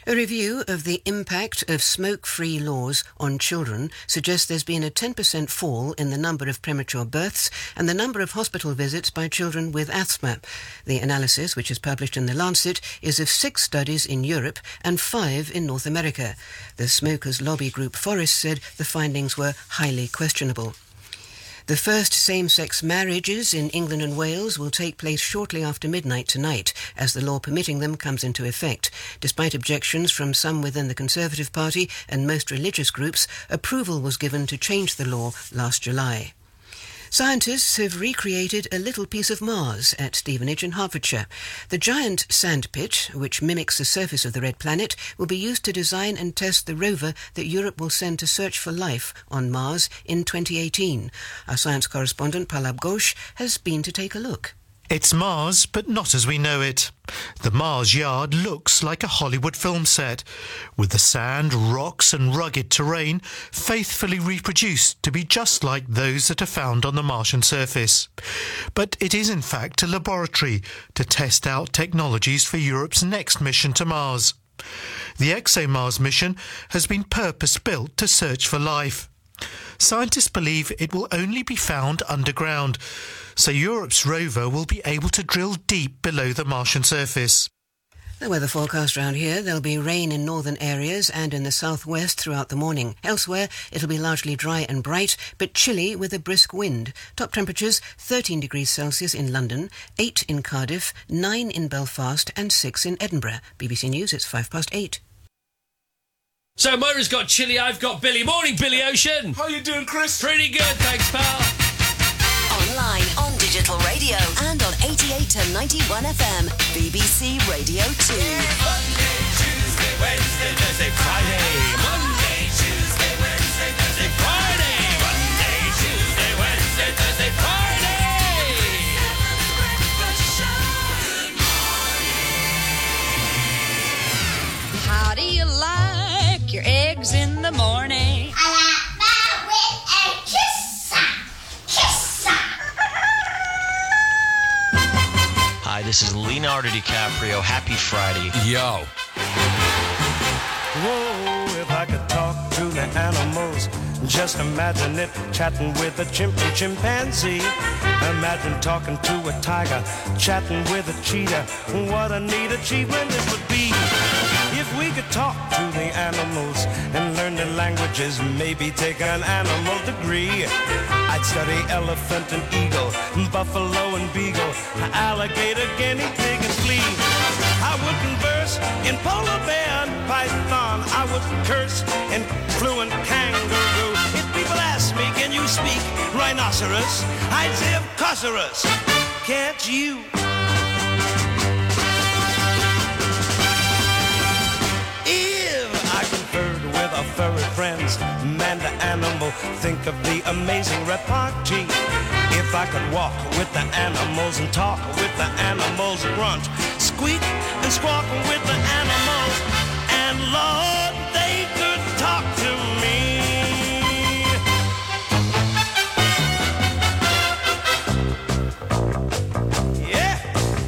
C: A review of the impact of smoke-free laws on children suggests there's been a ten percent fall in the number of premature births and the number of hospital visits by children with asthma. The analysis, which is published in The Lancet, is of six studies in Europe and five in North America. The smokers' lobby group Forest said the findings were highly questionable. The first same-sex marriages in England and Wales will take place shortly after midnight tonight, as the law permitting them comes into effect. Despite objections from some within the Conservative Party and most religious groups, approval was given to change the law last July. Scientists have recreated a little piece of Mars at Stevenage in Hertfordshire. The giant sand pit, which mimics the surface of the red planet, will be used to design and test the rover that Europe will send to search for life on Mars in twenty eighteen. Our science correspondent Palab Ghosh has been to take a look.
O: It's Mars, but not as we know it. The Mars yard looks like a Hollywood film set, with the sand, rocks and rugged terrain faithfully reproduced to be just like those that are found on the Martian surface. But it is in fact a laboratory to test out technologies for Europe's next mission to Mars. The ExoMars mission has been purpose-built to search for life. Scientists believe it will only be found underground, so Europe's rover will be able to drill deep below the Martian surface.
C: The weather forecast around here, there'll be rain in northern areas and in the southwest throughout the morning. Elsewhere, it'll be largely dry and bright, but chilly with a brisk wind. Top temperatures, thirteen degrees Celsius in London, eight in Cardiff, nine in Belfast and six in Edinburgh. B B C News, it's five past eight.
D: So Moira's got chilli, I've got Billy. Morning, Billy Ocean.
P: How you doing, Chris?
D: Pretty good, thanks, pal.
E: Online, on digital radio, and on eighty-eight to ninety-one F M. B B C Radio two.
F: Monday, Tuesday, Wednesday, Thursday, Friday. Monday, Tuesday, Wednesday, Thursday, Friday. Monday, Tuesday, Wednesday, Thursday, Friday.
Q: How do you like your eggs in the morning?
A: I like that with a kiss. Kiss.
R: Hi, this is Leonardo DiCaprio. Happy Friday.
X: Yo.
U: Whoa, if I could talk to the animals, just imagine it, chatting with a chimp and chimpanzee. Imagine talking to a tiger, chatting with a cheetah. What a neat achievement it would be if we could talk to the animals and learn their languages, maybe take an animal degree. I'd study elephant and eagle, buffalo and beagle, alligator, guinea pig and flea. I would converse in polar bear and python. I would curse in fluent kangaroo. If people ask me, can you speak rhinoceros? I'd say, of course, can't you? With our furry friends, man to animal, think of the amazing repartee. If I could walk with the animals and talk with the animals, grunt, squeak and squawk with the animals, and Lord, they could talk to me. Yeah.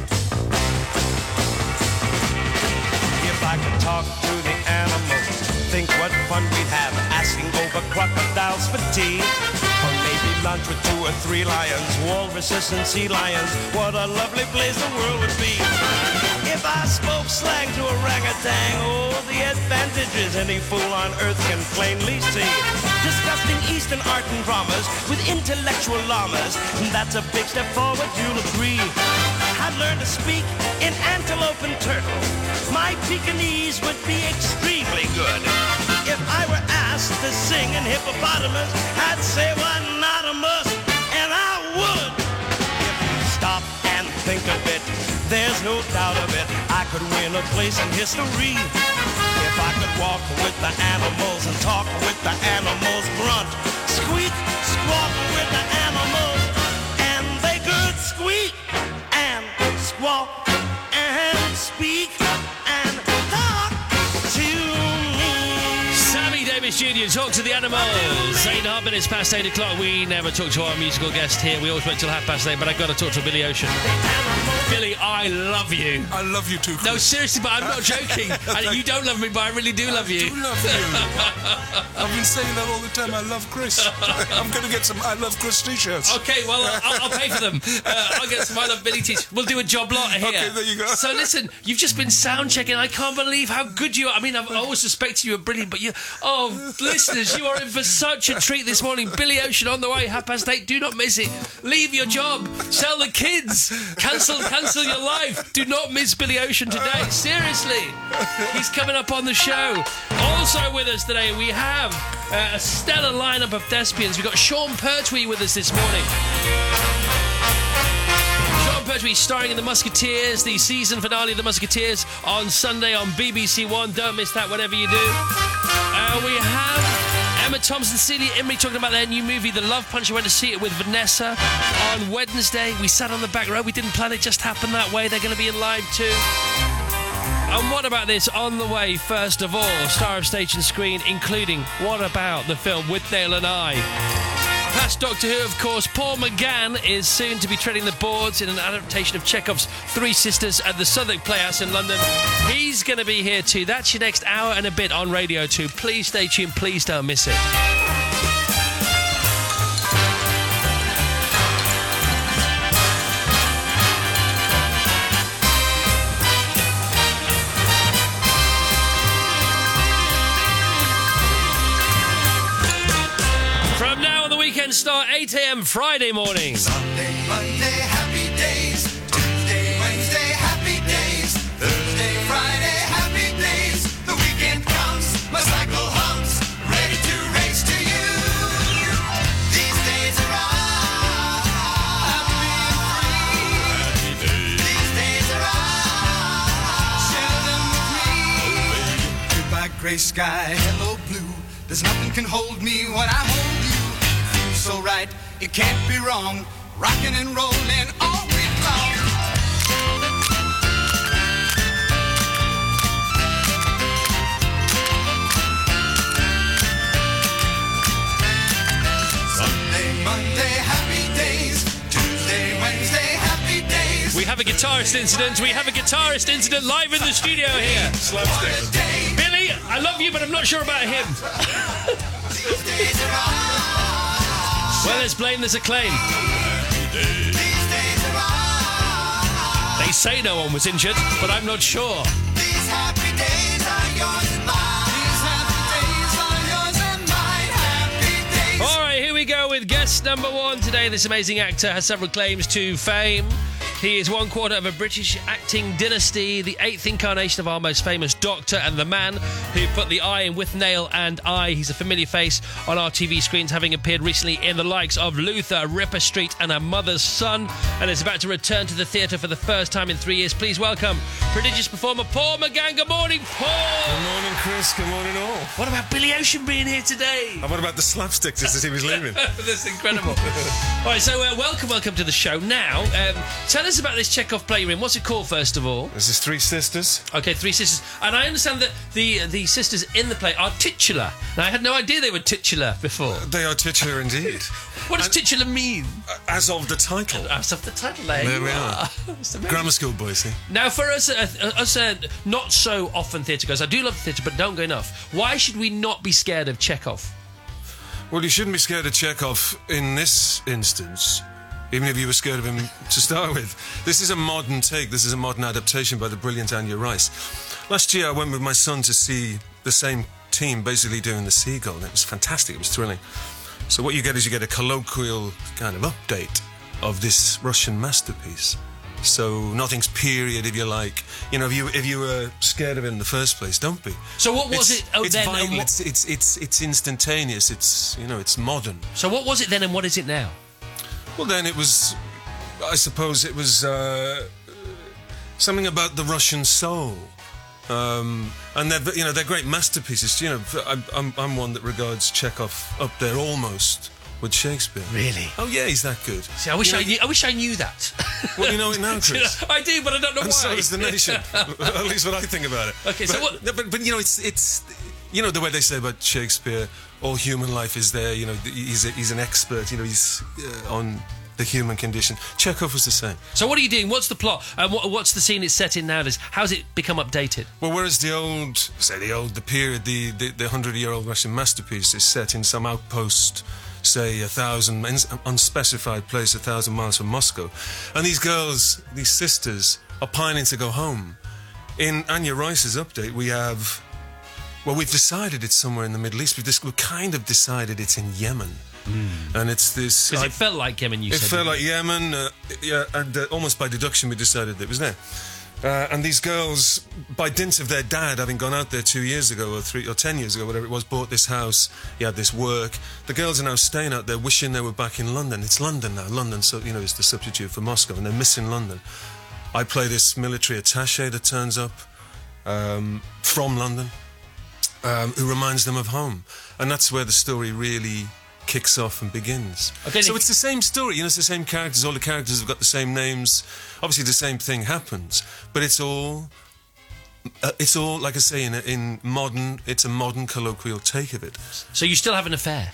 U: If I could talk to the animals, think what fun we'd have asking over crocodiles for tea. Or maybe lunch with two or three lions, walruses and sea lions. What a lovely place the world would be if I spoke slang to orangutan. Oh, the advantages any fool on earth can plainly see. Discussing Eastern art and dramas with intellectual llamas, that's a big step forward, you'll agree. I'd learn to speak in antelope and turtle. My Pekingese would be extremely good. If I were asked to sing in hippopotamus, I'd say why not a must, and I would. If you stop and think of it, there's no doubt of it, I could win a place in history. If I could walk with the animals and talk with the animals, grunt, squeak, squawk with the animals, and they could squeak and squawk and speak and talk to me.
D: Sammy Davis Junior, talk to the animals. Eight and a half minutes past eight o'clock. We never talk to our musical guest here. We always wait till half past eight, but I've got to talk to Billy Ocean. Billy, I love you.
P: I love you too, Chris.
D: No, seriously, but I'm not joking. I, you don't love me, but I really do love you.
P: I do love you. I've been saying that all the time. I love Chris. I'm going to get some I Love Chris t-shirts.
D: Okay, well, I'll, I'll pay for them. Uh, I'll get some I Love Billy t-shirts. We'll do a job lot here.
P: Okay, there you go.
D: So listen, you've just been sound checking. I can't believe how good you are. I mean, I've always suspected you were brilliant, but you... Oh, listeners, you are in for such a treat this morning. Billy Ocean on the way, half past eight. Do not miss it. Leave your job. Sell the kids. Cancel, cancel your life. Do not miss Billy Ocean today. Seriously. He's coming up on the show. Also with us today, we have uh, a stellar lineup of thespians. We've got Sean Pertwee with us this morning. Sean Pertwee starring in The Musketeers, the season finale of The Musketeers on Sunday on B B C One. Don't miss that, whatever you do. Uh, we have Emma Thompson, Celia Imrie talking about their new movie, The Love Punch. I went to see it with Vanessa on Wednesday. We sat on the back row. We didn't plan it, just happened that way. They're going to be in live too. And what about this on the way, first of all? Star of Stage and Screen, including What About the Film with Nail and I? Past Doctor Who, of course, Paul McGann is soon to be treading the boards in an adaptation of Chekhov's Three Sisters at the Southwark Playhouse in London. He's going to be here too. That's your next hour and a bit on Radio two. Please stay tuned. Please don't miss it. Start eight a.m. Friday morning.
F: Sunday, Monday, happy days. Tuesday, Wednesday, happy days. Thursday, Friday, happy days. The weekend comes, my cycle hums, ready to race to you. These days are all happy and free. Happy days. These days are all share them with me. Goodbye, gray sky, hello blue. There's nothing can hold me when I hold you. So right, it can't be wrong. Rocking and rolling all week long. Sunday, Monday, happy days. Tuesday, Wednesday, happy days.
D: We have a guitarist incident. We have a guitarist incident live in the studio here.
P: Slapstick.
D: Billy, I love you, but I'm not sure about him.
F: These days are all.
D: Well, let's blame this acclaim. They say no one was injured, but I'm not sure.
F: These happy days are yours and mine. These happy days are yours and mine. Happy days.
D: All right, here we go with guest number one today. This amazing actor has several claims to fame. He is one quarter of a British acting dynasty, the eighth incarnation of our most famous Doctor, and the man who put the eye in With Nail and I. He's a familiar face on our T V screens, having appeared recently in the likes of Luther, Ripper Street, and A Mother's Son, and is about to return to the theatre for the first time in three years. Please welcome prodigious performer Paul McGann. Good morning, Paul.
P: Good morning, Chris. Good morning, all.
D: What about Billy Ocean being here today?
P: And what about the slapstick just as he was leaving?
D: That's incredible. All right, so uh, welcome, welcome to the show. Now, um, tell us about this Chekhov play you're in. What's it called, first of all?
P: This is Three Sisters.
D: Okay, Three Sisters. And I understand that the the sisters in the play are titular. Now, I had no idea they were titular before.
P: Uh, they are titular indeed.
D: What does
P: and,
D: titular mean?
P: Uh, as of the title.
D: As of the title, eh?
P: There we are. Grammar school boys, see?
D: Now, for us, uh, us uh, not so often theatre goers, I do love theatre, but don't go enough. Why should we not be scared of Chekhov?
P: Well, you shouldn't be scared of Chekhov in this instance, even if you were scared of him to start with. This is a modern take. This is a modern adaptation by the brilliant Anya Rice. Last year, I went with my son to see the same team basically doing The Seagull, and it was fantastic. It was thrilling. So what you get is you get a colloquial kind of update of this Russian masterpiece. So nothing's period, if you like. You know, if you if you were scared of it in the first place, don't be.
D: So what was
P: it's,
D: it? Oh,
P: it's
D: then
P: vital.
D: what...
P: It's, it's it's it's instantaneous. It's you know, it's modern.
D: So what was it then, and what is it now?
P: Well, then it was, I suppose it was uh, something about the Russian soul. Um, and they're, you know, they're great masterpieces. You know, I'm, I'm, I'm one that regards Chekhov up there almost with Shakespeare.
D: Really?
P: Oh yeah, he's that good.
D: See, I wish
P: you
D: I
P: know,
D: knew. I wish I knew that.
P: Well, you know it now, Chris.
D: I do, but I don't know
P: and
D: why.
P: so does the nation. At least what I think about it.
D: Okay,
P: but,
D: so what?
P: No, but but you know, it's it's you know, the way they say about Shakespeare, all human life is there. You know, he's a, he's an expert. You know, he's uh, on the human condition. Chekhov was the same.
D: So what are you doing? What's the plot? And what, what's the scene it's set in nowadays? How's it become updated?
P: Well, whereas the old, say the old, the period, the the, the hundred-year-old Russian masterpiece is set in some outpost, say a thousand, unspecified place, a thousand miles from Moscow, and these girls, these sisters, are pining to go home. In Anya Rice's update, we have, well, we've decided it's somewhere in the Middle East. We've, just, we've kind of decided it's in Yemen. Mm. And it's this...
D: Because it felt like Yemen, you
P: it
D: said. It
P: felt
D: didn't
P: like
D: it?
P: Yemen, uh, yeah, and uh, almost by deduction we decided it was there. Uh, and these girls, by dint of their dad having gone out there two years ago, or three, or ten years ago, whatever it was, bought this house, he had this work, the girls are now staying out there wishing they were back in London. It's London now. London, so, you know, is the substitute for Moscow, and they're missing London. I play this military attaché that turns up um, from London, um, who reminds them of home. And that's where the story really kicks off and begins. Okay, so it's the same story, you know, it's the same characters, all the characters have got the same names. Obviously the same thing happens, but it's all, uh, it's all, like I say, in, in modern, it's a modern colloquial take of it.
D: So you still have an affair?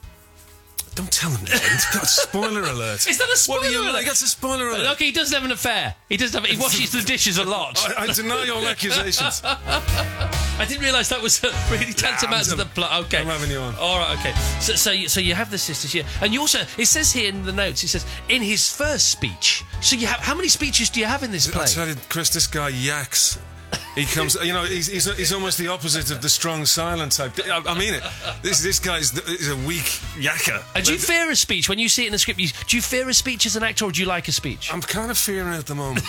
P: Don't tell him that. It's got a spoiler alert.
D: Is that a spoiler
P: what are you,
D: alert?
P: That's a spoiler alert.
D: Okay, he doesn't have an affair. He doesn't have. He washes the dishes a lot.
P: I, I deny all accusations.
D: I didn't realise that was really tantamount
P: Nah,
D: to the plot. Okay,
P: I'm having you on.
D: All right. Okay. So, so, you, so you have the sisters here, and you also. It says here in the notes. It says in his first speech. So you have how many speeches do you have in this play?
P: I tell you, Chris, this guy yaks. He comes, you know, he's, he's, he's almost the opposite of the strong silent type. I, I mean it. This this guy's is a weak yakker.
D: And do you fear a speech when you see it in the script? You, do you fear a speech as an actor, or do you like a speech?
P: I'm kind of fearing it at the moment.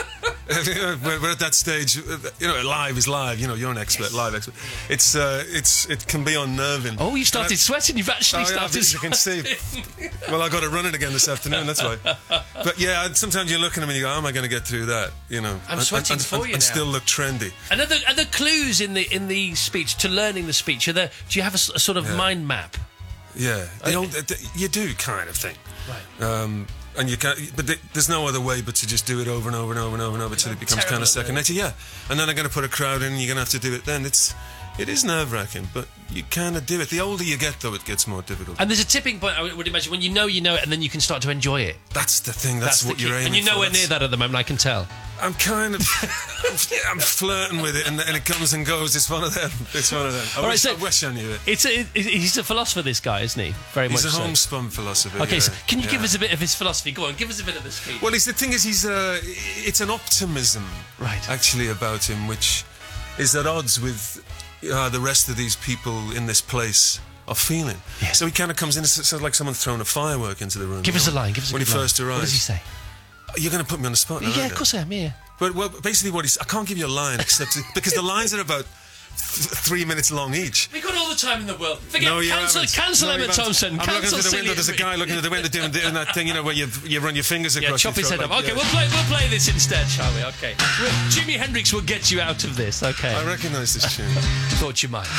P: we're, we're at that stage. You know, live is live. You know, you're an expert, live expert. It's uh, it's it can be unnerving.
D: Oh, you started I, sweating. You've actually
P: oh, yeah,
D: started.
P: As you can see. Well, I got it running again this afternoon. That's why. But yeah, sometimes you look at him and you go, "How am I going to get through that?" You know,
D: I'm sweating
P: and,
D: for
P: and,
D: you
P: and
D: now.
P: still look trendy.
D: And are there, are there clues in the in the speech to learning the speech? Are there? Do you have a, a sort of
P: yeah.
D: mind map?
P: Yeah, the old, the, you do kind of thing.
D: Right.
P: Um, and you can, but the, there's no other way but to just do it over and over and over and over and over until it becomes kind of second nature. Yeah, and then they're going to put a crowd in, and you're going to have to do it. Then it's it is nerve wracking, but you kind of do it. The older you get, though, it gets more difficult.
D: And there's a tipping point. I would imagine when you know you know it, and then you can start to enjoy it.
P: That's the thing. That's,
D: That's
P: what
D: the
P: you're
D: key.
P: aiming for.
D: And you're nowhere
P: That's,
D: near that at the moment. I can tell.
P: I'm kind of, I'm, I'm flirting with it, and, and it comes and goes. It's one of them. It's one of them. I,
D: All
P: wish,
D: right, so
P: I wish I knew it.
D: It's a, it, he's a philosopher, this guy, isn't he? Very
P: He's
D: much
P: a
D: so.
P: homespun philosopher.
D: Okay,
P: yeah,
D: so can you
P: yeah.
D: give us a bit of his philosophy? Go on, give us a bit of the speech.
P: Well, he's, the thing is, he's uh, it's an optimism,
D: right?
P: Actually, about him, which is at odds with uh, the rest of these people in this place are feeling.
D: Yes.
P: So he kind of comes in, it's sort of like someone throwing a firework into the room.
D: Give us know, a line. Give us a
P: when he
D: line.
P: first arrives.
D: What does he say?
P: You're going to put me on the spot now,
D: Yeah,
P: aren't
D: of course I am. Yeah.
P: But well, basically, what he's I can't give you a line except because the lines are about th- three minutes long each.
D: We've got all the time in the world. Forget
P: no, you
D: cancel,
P: haven't.
D: cancel
P: no,
D: Emma Thompson.
P: I'm
D: cancel
P: looking through the window. There's a guy looking through the window doing, doing that thing, you know, where you you run your fingers across.
D: Yeah, chop
P: your
D: his head
P: throat,
D: off.
P: like,
D: Okay,
P: yeah.
D: we'll play. We'll play this instead, shall we? Okay. Jimi Hendrix will get you out of this. Okay.
P: I recognise this tune.
D: Thought you might.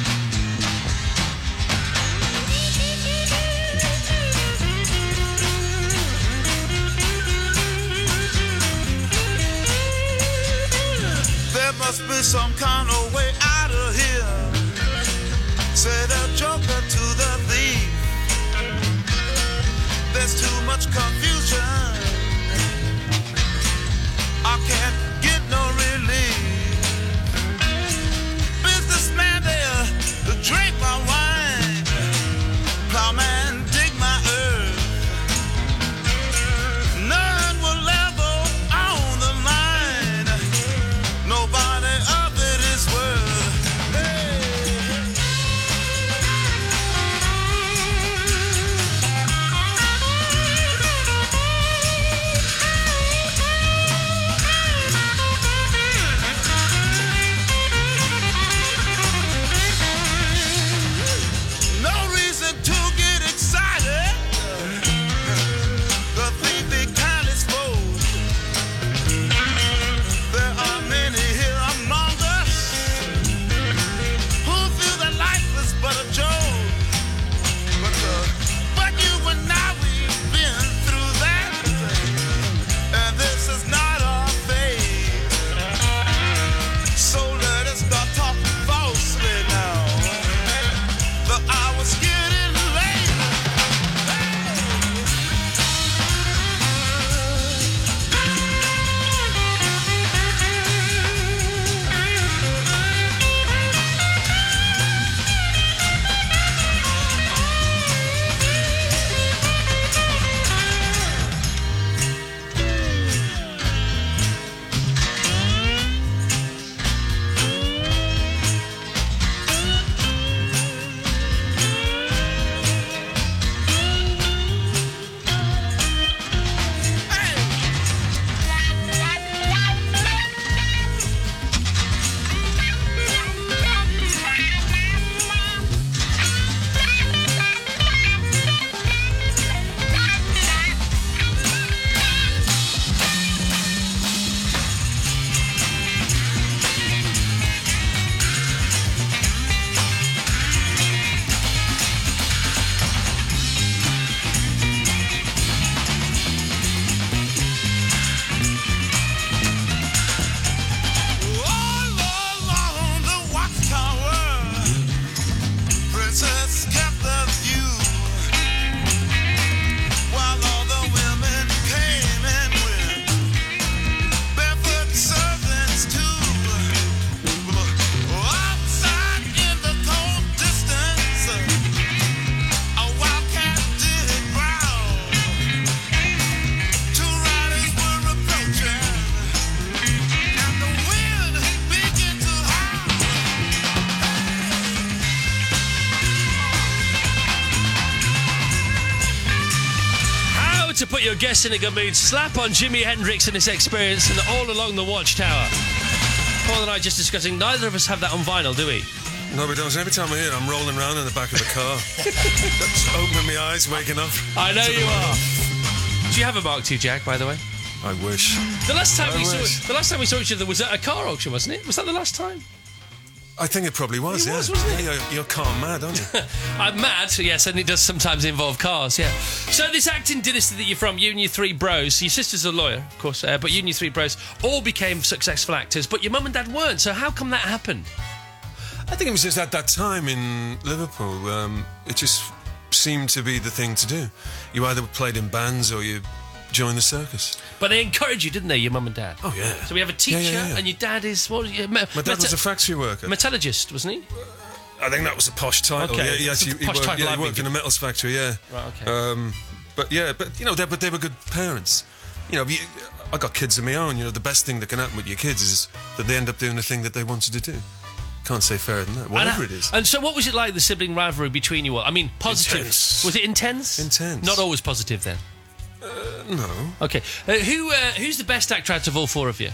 F: There must be some kind of way out of here. Say the joker to the thief. There's too much confusion. I can't get no relief. Businessman there to drink my wine. Plowman dig my earth. None will ever on the line. Nobody of it is worth. Hey.
D: to put your guests in a good mood, slap on Jimi Hendrix and his Experience and All Along the Watchtower. Paul and I just discussing, neither of us have that on vinyl, do we?
P: No, we don't. Every time I hear it, I'm rolling around in the back of the car. Just opening my eyes, waking up.
D: I know you are. Do you have a Mark two, Jack, by the way?
P: I wish.
D: The last time
P: I
D: we
P: wish.
D: saw the last time we saw each other was at a car auction, wasn't it? Was that the last time?
P: I think it probably was,
D: It
P: yeah.
D: was, wasn't it?
P: Yeah, you're, you're car mad, aren't you?
D: I'm mad, yes, and it does sometimes involve cars, yeah. So this acting dynasty that you're from, you and your three bros, your sister's a lawyer, of course, uh, but you and your three bros all became successful actors, but your mum and dad weren't, so how come that happened?
P: I think it was just at that time in Liverpool, um, it just seemed to be the thing to do. You either played in bands or you joined the circus.
D: But they encouraged you, didn't they, your mum and dad?
P: Oh, yeah.
D: So we have a teacher,
P: Yeah, yeah, yeah.
D: and your dad is... What, yeah, me-
P: My dad was a factory worker.
D: metallurgist, wasn't he?
P: I think that was a posh title.
D: Okay.
P: Yeah, he
D: It's
P: actually
D: a
P: he
D: posh
P: worked,
D: title
P: yeah,
D: I've
P: he
D: been
P: worked in a
D: given.
P: metals factory, yeah.
D: Right, okay.
P: Um, but yeah, but you know, they, but they were good parents. You know, you, I got kids of my own. You know, the best thing that can happen with your kids is that they end up doing the thing that they wanted to do. Can't say fairer than that. Whatever
D: and,
P: it is.
D: And so what was it like, the sibling rivalry between you all? I mean, positive.
P: Intense.
D: Was it intense?
P: Intense.
D: Not always positive, then?
P: Uh, no.
D: Okay. Uh, who uh, Who's the best actor out of all four of you?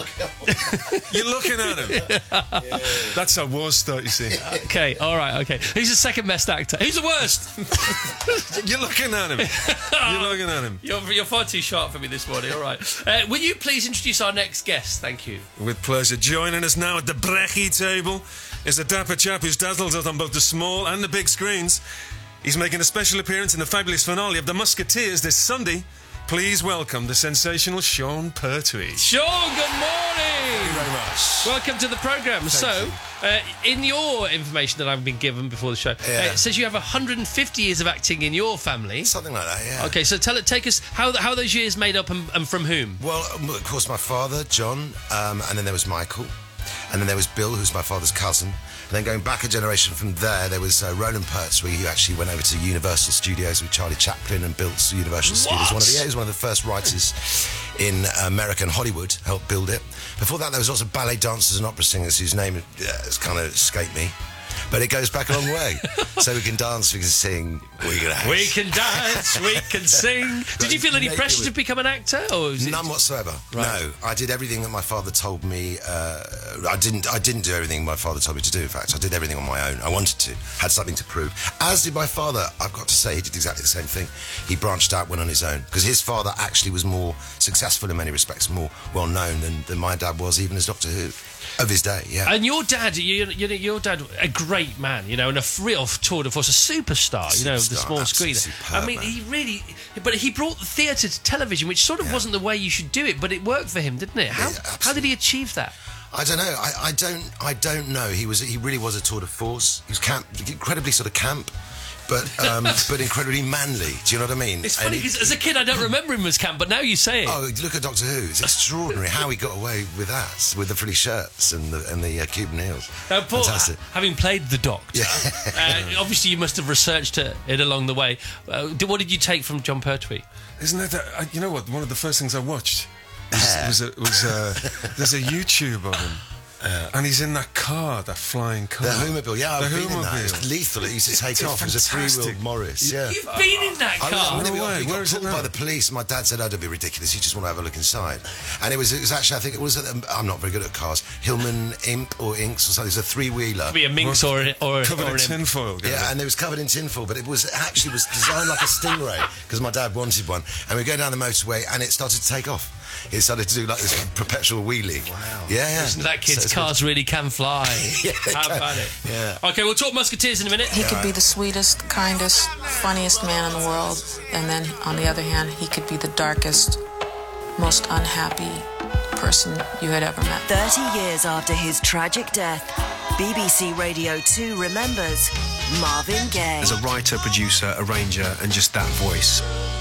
P: You're looking at him. yeah. That's how wars start, you see.
D: Okay, all right, okay. Who's the second best actor? Who's the worst?
P: You're looking at him. You're looking at him.
D: You're, you're far too sharp for me this morning, all right. Uh, will you please introduce our next guest? Thank you.
P: With pleasure. Joining us now at the brekkie table is a dapper chap who's dazzled us on both the small and the big screens. He's making a special appearance in the fabulous finale of The Musketeers this Sunday. Please welcome the sensational Sean Pertwee.
D: Sean, good morning.
P: Thank you very much.
D: Welcome to the programme. So, uh, in your information that I've been given before the show,
S: Yeah.
D: uh, it says you have one hundred fifty years of acting in your family.
S: Something like that, yeah.
D: Okay, so tell it, take us how how those years made up and, and from whom?
S: Well, um, of course, my father, John, um, and then there was Michael, and then there was Bill, who's my father's cousin. And then going back a generation from there, there was uh, Roland Pertwee, who actually went over to Universal Studios with Charlie Chaplin and built Universal Studios. One of the, yeah, he was one of the first writers in American Hollywood, helped build it. Before that, there was also ballet dancers and opera singers whose name uh, has kind of escaped me. But it goes back a long way. So we can dance, we can sing, we can act.
D: We can dance, we can sing. Did you feel any
S: Naked
D: pressure
S: with-
D: to become an actor? Or was it...
S: None whatsoever.
D: Right.
S: No, I did everything that my father told me. Uh, I didn't. I didn't do everything my father told me to do. In fact, I did everything on my own. I wanted to. Had something to prove. As did my father. I've got to say, he did exactly the same thing. He branched out, went on his own, because his father actually was more successful in many respects, more well known than, than my dad was, even as Doctor Who of his day. Yeah.
D: And your dad, you, you know, your dad, a great man, you know, and a real tour de force, a superstar, you know, of the
S: Superstar,
D: small
S: absolutely
D: screen.
S: superb,
D: I mean,
S: man.
D: he really, but he brought the theatre to television, which sort of wasn't the way you should do it, but it worked for him, didn't it? How, how did he achieve that?
S: I don't know. I, I don't. I don't know. He was. He really was a tour de force. He was camp, incredibly sort of camp, but um, but incredibly manly. Do you know what I mean?
D: It's
S: And
D: funny
S: he-
D: because as a kid I don't remember him as camp, but now you say it.
S: Oh, look at Doctor Who. It's extraordinary how he got away with that, with the frilly shirts and the, and the uh, Cuban heels.
D: Now, Paul,
S: Fantastic.
D: having played the Doctor, uh, obviously you must have researched it, it along the way. Uh, d- what did you take from John Pertwee?
P: Isn't that, that I, you know what? One of the first things I watched was, was, a, was uh, there's a YouTube of him. And he's in that car, that flying car.
S: The Humobile, yeah,
P: the
S: I've been in that.
P: Humobile.
S: It's lethal. It used to take
P: It's
S: off. It was a
P: fantastic.
S: three-wheeled Morris. Yeah.
D: You've been in that
S: I
D: car?
S: was,
P: No
S: we got,
P: way.
S: we got
P: Where is it
S: pulled by
P: now?
S: the police. My dad said, "Oh, don't be ridiculous. You just want to have a look inside." And it was, it was actually, I think it was. At, um, I'm not very good at cars. Hillman Imp or Inks or something. It was a three-wheeler.
D: Be a minx or a- or a-
P: Covered
D: or
P: in
D: an imp.
P: tinfoil.
S: Yeah, and it was covered in tinfoil, but it was actually was designed like a Stingray because my dad wanted one. And we go down the motorway, and it started to take off. It started to do like this perpetual wheelie. Wow. Yeah, yeah.
D: Listen, that kid's
S: So it's
D: cars really can fly.
S: Yeah, they
D: How
S: can.
D: about it?
S: Yeah.
D: Okay, we'll talk Musketeers in a minute.
T: He could be the sweetest, kindest, funniest man in the world, and then on the other hand, he could be the darkest, most unhappy person you had ever met.
E: thirty years after his tragic death, B B C Radio two remembers Marvin Gaye.
V: As a writer, producer, arranger, and just that voice,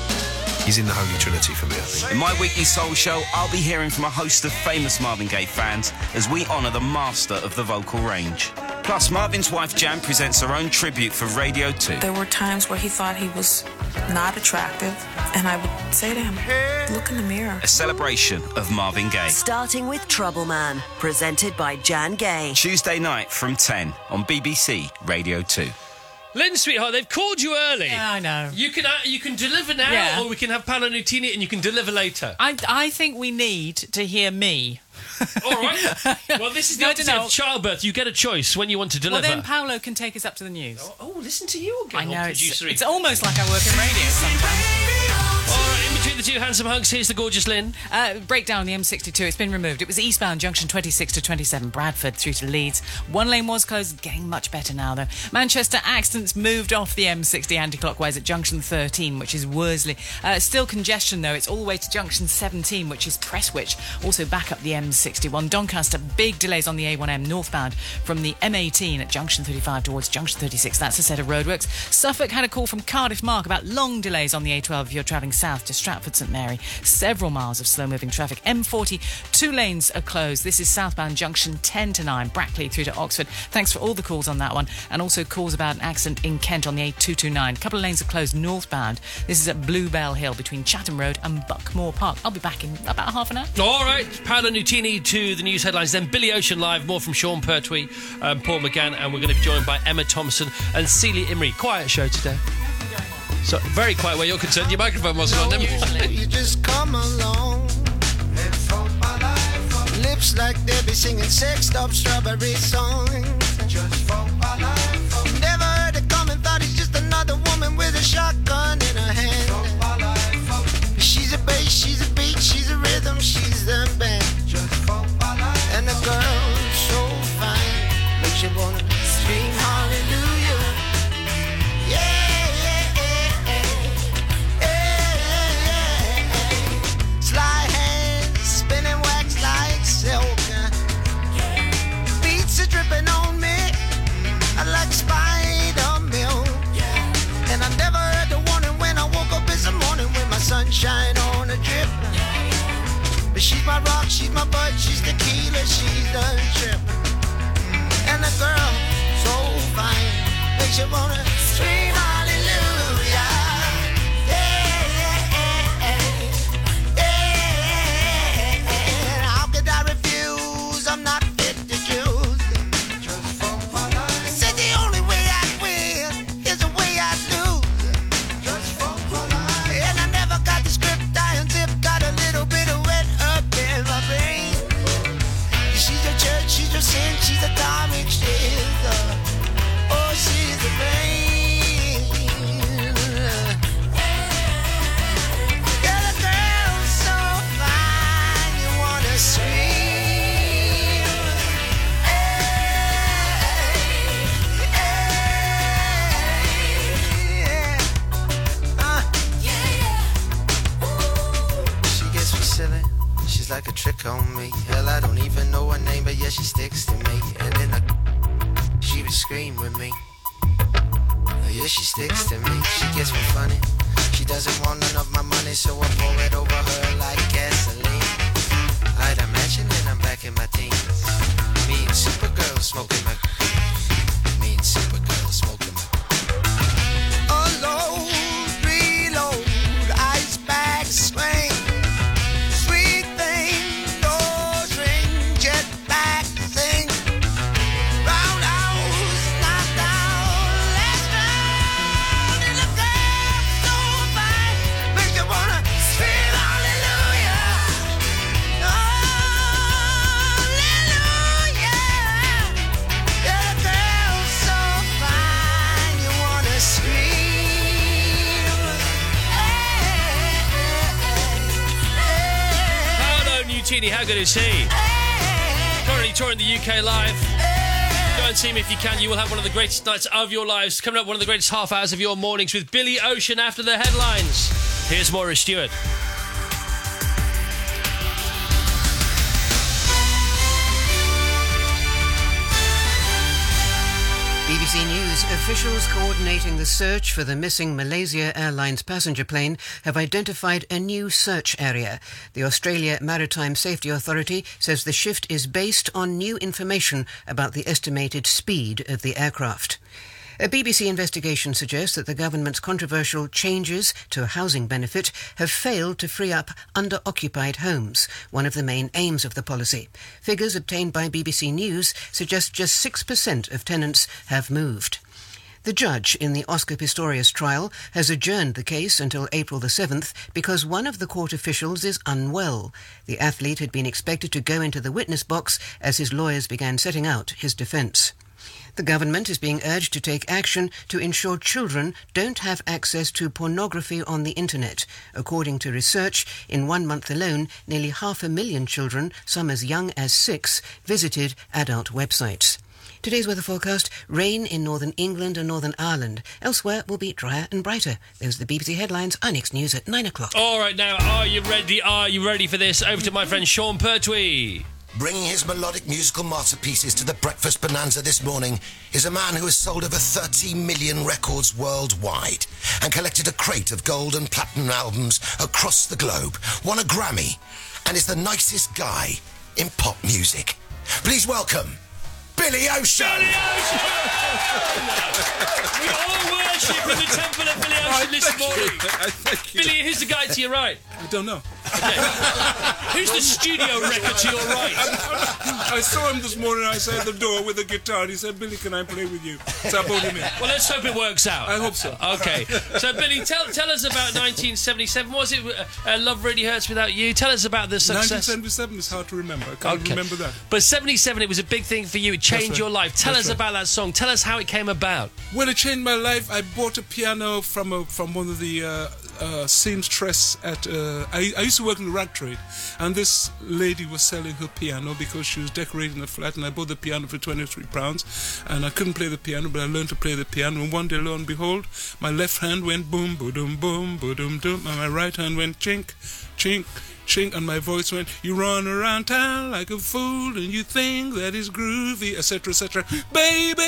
V: he's in the Holy Trinity for me, I think.
W: In my weekly soul show, I'll be hearing from a host of famous Marvin Gaye fans as we honour the master of the vocal range. Plus, Marvin's wife Jan presents her own tribute for Radio two.
T: There were times where he thought he was not attractive, and I would say to him, look in the mirror.
W: A celebration of Marvin Gaye.
E: Starting with Trouble Man, presented by Jan Gay.
W: Tuesday night from ten on B B C Radio two.
D: Lynn, sweetheart, they've called you early.
H: Yeah, I know.
D: You can uh, you can deliver now,
H: Yeah.
D: or we can have Paolo Nutini and you can deliver later.
H: I, I think we need to hear me.
D: All right. Well, this is the
H: No, I
D: opposite
H: don't know.
D: of childbirth. You get a choice when you want to
H: Well,
D: deliver.
H: then Paolo can take us up to the news.
D: Oh, oh, listen to you again.
H: I know,
D: all
H: it's,
D: producery.
H: it's almost like I work in radio sometimes.
D: All right, in between the two handsome hunks, here's the gorgeous Lynn.
H: Uh, breakdown on the M sixty-two. It's been removed. It was eastbound, junction twenty-six to twenty-seven, Bradford through to Leeds. One lane was closed, getting much better now, though. Manchester accidents moved off the M sixty anti-clockwise at junction thirteen, which is Worsley. Uh, still congestion, though. It's all the way to junction seventeen, which is Prestwich. Also back up the M sixty-one. Doncaster, big delays on the A one M northbound from the M eighteen at junction thirty-five towards junction thirty-six. That's a set of roadworks. Suffolk had a call from Cardiff Mark about long delays on the A twelve if you're travelling south to Stratford St Mary. Several miles of slow-moving traffic. M forty, two lanes are closed. This is southbound junction ten to nine, Brackley through to Oxford. Thanks for all the calls on that one. And also calls about an accident in Kent on the A two twenty-nine. A couple of lanes are closed northbound. This is at Bluebell Hill between Chatham Road and Buckmore Park. I'll be back in about half an hour.
D: All right, Paolo Nutini to the news headlines, then Billy Ocean live, more from Sean Pertwee, um, Paul McGann, and we're going to be joined by Emma Thompson and Celia Imrie. Quiet show today. So, very quiet where you're concerned. Your microphone wasn't on, never.
B: You just come along. Lips like they be singing sexed up strawberry songs. Never heard it coming, thought it's just another woman with a shotgun in her hand. She's a bass, she's a beat, she's a rhythm, she's the band. And the girl so fine, makes you wanna scream hallelujah. Yeah. Dripping on me like spider milk, and I never heard the warning when I woke up this morning with my sunshine on a drip. But she's my rock, she's my bud, she's tequila, she's the trip. And the girl so fine makes you wanna scream hallelujah. Yeah, yeah, yeah, yeah. How could I refuse? I'm not fit to choose. She's a comic, she's a, oh, she's a brain. Yeah, the girl's so fine, you wanna scream. Hey, hey, yeah. Uh, she gets me silly. She's like a trick on me. Hell, I don't even know her name, but yeah, she sticks to me. And then I, she would scream with me. Oh, yeah, she sticks to me. She gets me funny. She doesn't want none of my money, so I pour it over her like gasoline. Light a match and then I'm back in my teens. Me and Supergirl smoking my. Me and Supergirl smoking my. Unload, reload, ice bag swing.
D: How good is he? Currently touring the U K live. Go and see him if you can. You will have one of the greatest nights of your lives. Coming up, one of the greatest half hours of your mornings with Billy Ocean after the headlines. Here's Maurice Stewart.
C: B B C News. Officials coordinating the search for the missing Malaysia Airlines passenger plane have identified a new search area. The Australia Maritime Safety Authority says the shift is based on new information about the estimated speed of the aircraft. A B B C investigation suggests that the government's controversial changes to a housing benefit have failed to free up under-occupied homes, one of the main aims of the policy. Figures obtained by B B C News suggest just six percent of tenants have moved. The judge in the Oscar Pistorius trial has adjourned the case until April the seventh because one of the court officials is unwell. The athlete had been expected to go into the witness box as his lawyers began setting out his defence. The government is being urged to take action to ensure children don't have access to pornography on the internet. According to research, in one month alone, nearly half a million children, some as young as six, visited adult websites. Today's weather forecast: rain in northern England and Northern Ireland. Elsewhere will be drier and brighter. Those are the B B C headlines. Our next news at nine o'clock.
D: All right, now, are you ready? Are you ready for this? Over to my friend Sean Pertwee.
S: Bringing his melodic musical masterpieces to the breakfast bonanza this morning is a man who has sold over thirty million records worldwide and collected a crate of gold and platinum albums across the globe, won a Grammy, and is the nicest guy in pop music. Please welcome Billy Ocean!
D: Billy Ocean! We all worship in the temple of Billy Ocean this morning.
G: Thank you.
D: Billy, who's the guy to your right?
G: I don't know.
D: Okay. Who's the studio wrecker to your right?
G: I saw him this morning outside the door with a guitar, and he said, "Billy, can I play with you?" So I brought him in.
D: Well, let's hope it works out.
G: I hope so.
D: Okay. So, Billy, tell tell us about nineteen seventy-seven. Was it uh, uh, Love Really Hurts Without You? Tell us about the success.
G: nineteen seventy-seven is hard to remember. I can't
D: okay.
G: remember that.
D: But seventy-seven, it was a big thing for you. It changed
G: right.
D: your life. Tell
G: That's
D: us
G: right.
D: about that song. Tell us how it came about.
G: Well, it changed my life. I bought a piano from a, from one of the uh, uh, seamstress at... Uh, I, I used to work in the rag trade, and this lady was selling her piano because she was decorating a flat, and I bought the piano for twenty-three pounds, and I couldn't play the piano, but I learned to play the piano, and one day, lo and behold, my left hand went boom, boom, boom, boom, boom, and my right hand went chink, chink, chink, and my voice went, "You run around town like a fool, and you think that is groovy," et cetera, et cetera. Baby,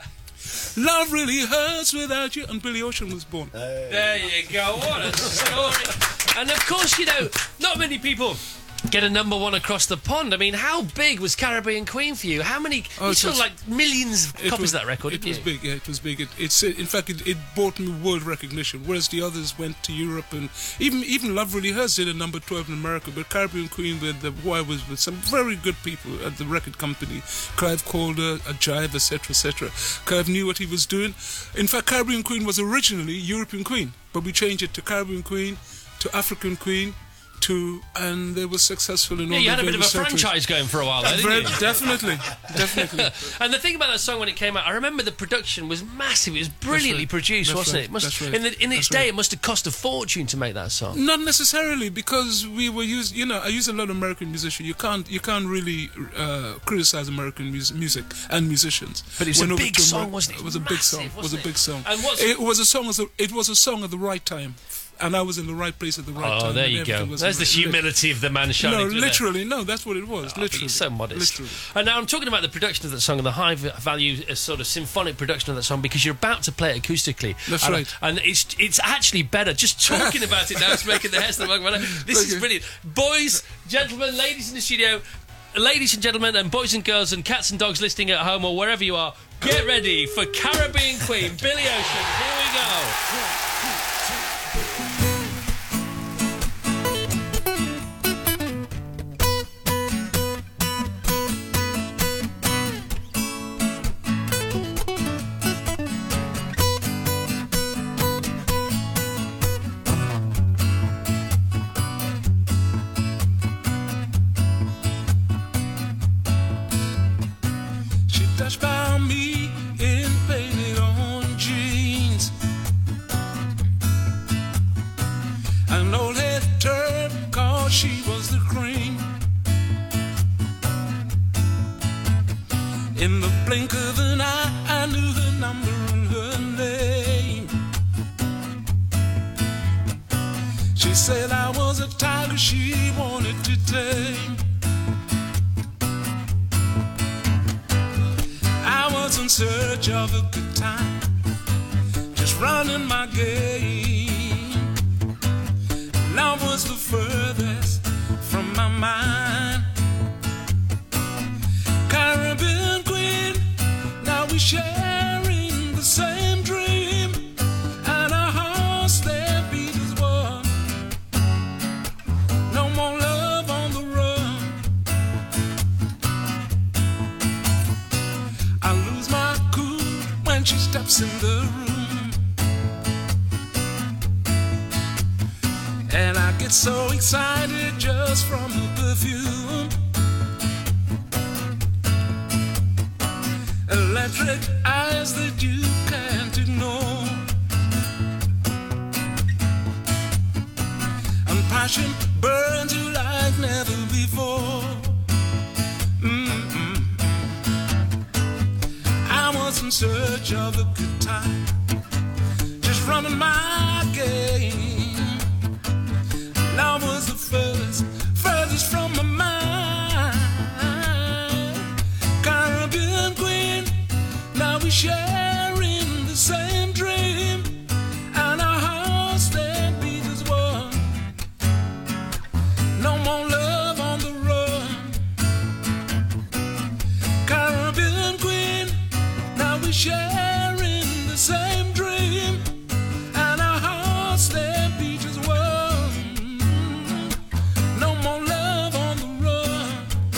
G: love really hurts without you, and Billy Ocean was born.
D: There you go. What a story. And of course, you know, not many people get a number one across the pond. I mean, how big was Caribbean Queen for you? How many?
G: Oh,
D: you
G: it
D: sold
G: was-
D: like millions of
G: It
D: copies
G: was-
D: of that record,
G: It
D: didn't
G: was
D: you?
G: big, yeah, it was big. It, it's in fact, it, it brought me world recognition, whereas the others went to Europe, and even even Love Really Hurts did a number twelve in America. But Caribbean Queen, with the who I was with some very good people at the record company, Clive Calder, a Jive, et cetera, et cetera. Clive knew what he was doing. In fact, Caribbean Queen was originally European Queen, but we changed it to Caribbean Queen, to African Queen. To, and they were successful in
D: Yeah,
G: all
D: you
G: the
D: had a bit of a
G: various territories.
D: franchise going for a while, there,
G: Uh,
D: didn't
G: very-
D: you?
G: Definitely, definitely.
D: And the thing about that song when it came out, I remember the production was massive. It was brilliantly
G: right.
D: produced,
G: That's
D: wasn't
G: right.
D: it? it must,
G: That's right.
D: In, the, in its
G: That's
D: day,
G: right.
D: it must have cost a fortune to make that song.
G: Not necessarily, because we were used. You know, I use a lot of American musicians. You can't, you can't really uh, criticize American mus- music and musicians.
D: But it's a
G: Went over
D: big
G: to
D: song,
G: Amer-
D: wasn't it?
G: It was a big
D: Massive,
G: song. It was a
D: wasn't it?
G: big song.
D: And what's-
G: it was a song. As a, it was a song at the right time, and I was in the right place at the right time.
D: Oh, there
G: and
D: you go.
G: everything was
D: There's the
G: right-
D: humility of the man shining
G: No,
D: through there.
G: literally, no. That's what it was.
D: Oh,
G: literally,
D: he's so modest.
G: Literally.
D: And now I'm talking about the production of that song and the high v- value uh, sort of symphonic production of that song, because you're about to play it acoustically.
G: That's
D: and,
G: right.
D: And it's it's actually better. Just talking about it now is making the hair stand on my neck. This is
G: Okay.
D: brilliant. Boys, gentlemen, ladies in the studio, ladies and gentlemen, and boys and girls, and cats and dogs listening at home or wherever you are, get ready for Caribbean Queen, Billy Ocean. Here we go.
G: She touched by me in painted on jeans, an old head turned cause she was the cream. In the blink of an eye, I knew her number and her name. She said I was a tiger she wanted to tame. I was in search of a good time, just running my game. Love was the furthest from my mind. Caribbean Queen, now we sharing the same dream, and our hearts their beat is one. No more love on the run. I lose my cool when she steps in the room. And I get so excited just from the perfume. Electric eyes that you can't ignore. And passion burns you like never before. Mm-mm. I was in search of a good time, just running my game. Love was the furthest, furthest from my mind. Caribbean queen, now we sharing the same dream, and our hearts that beat as one. No more love on the run. Caribbean queen, now we sharing the same dream, and our hearts that beat as one. No more love on the run.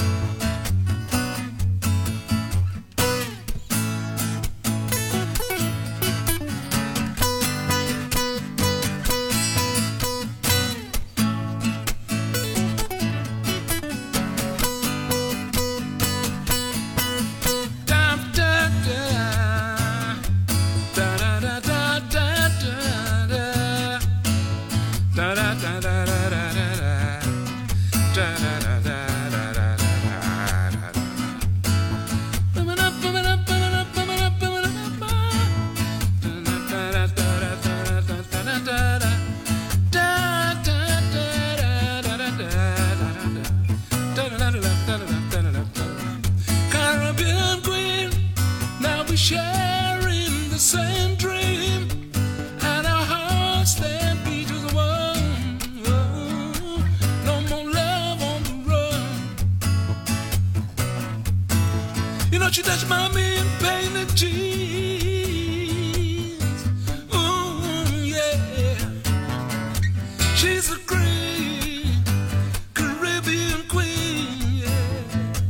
G: Da da da da da da da da da da da da da da da da da da da. Caribbean queen, now we sharing the same dream, and our hearts that beat as one. No more love on the run. You know she touched my me and painted jeans. Ooh, yeah. She's a queen, Caribbean queen, yeah.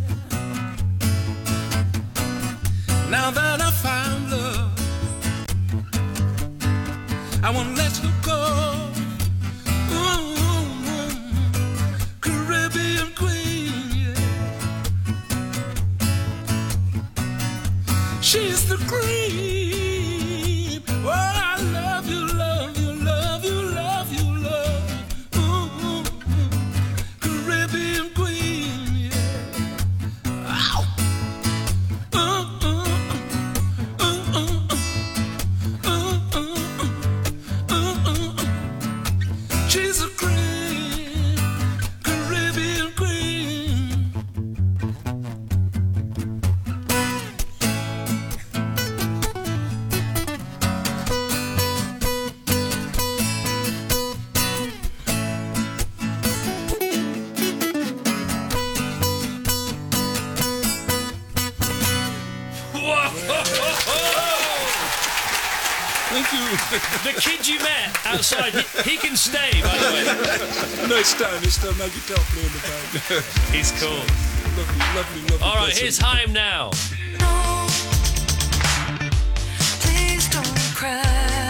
G: Now that I found love, I won't let her go. Ooh, Caribbean queen, yeah. She's the queen. Oh, I love you, love you, love you, love you, love. Ooh, Caribbean queen, yeah. Ow. Ooh, ooh, ooh, ooh, ooh, ooh, ooh, ooh. She's a queen, Caribbean queen. Thank you.
D: The kid you met outside, he, he can stay, by the way.
G: No, it's time. It's time. My guitar player in the back.
D: He's cool.
G: Lovely, lovely, lovely.
D: All right,
G: person.
D: here's Haim now.
I: Please don't cry.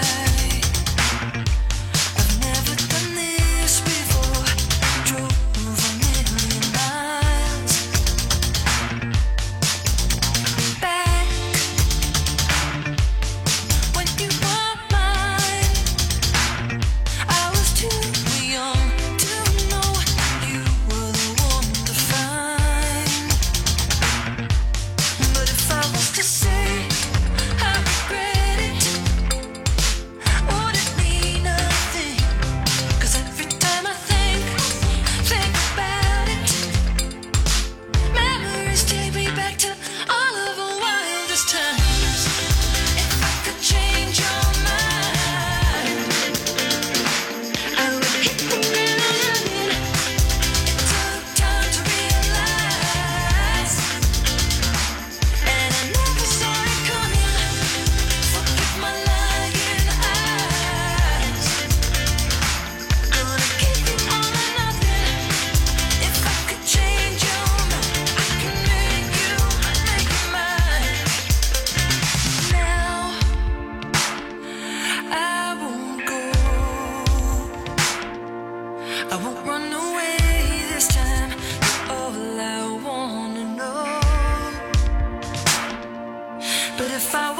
I: I've never done this before. Drove a million miles back when you were mine. I was too young to know you were the one to find. But if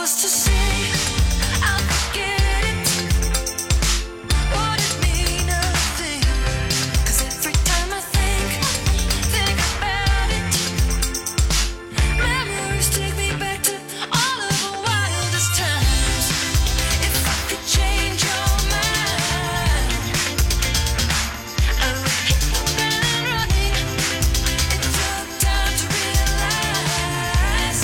I: was to say, I'll forget it. Would it mean a thing? 'Cause every time I think, think about it, memories take me back to all of the wildest times. If I could change your mind, I would hit the ground running. It took time to realize,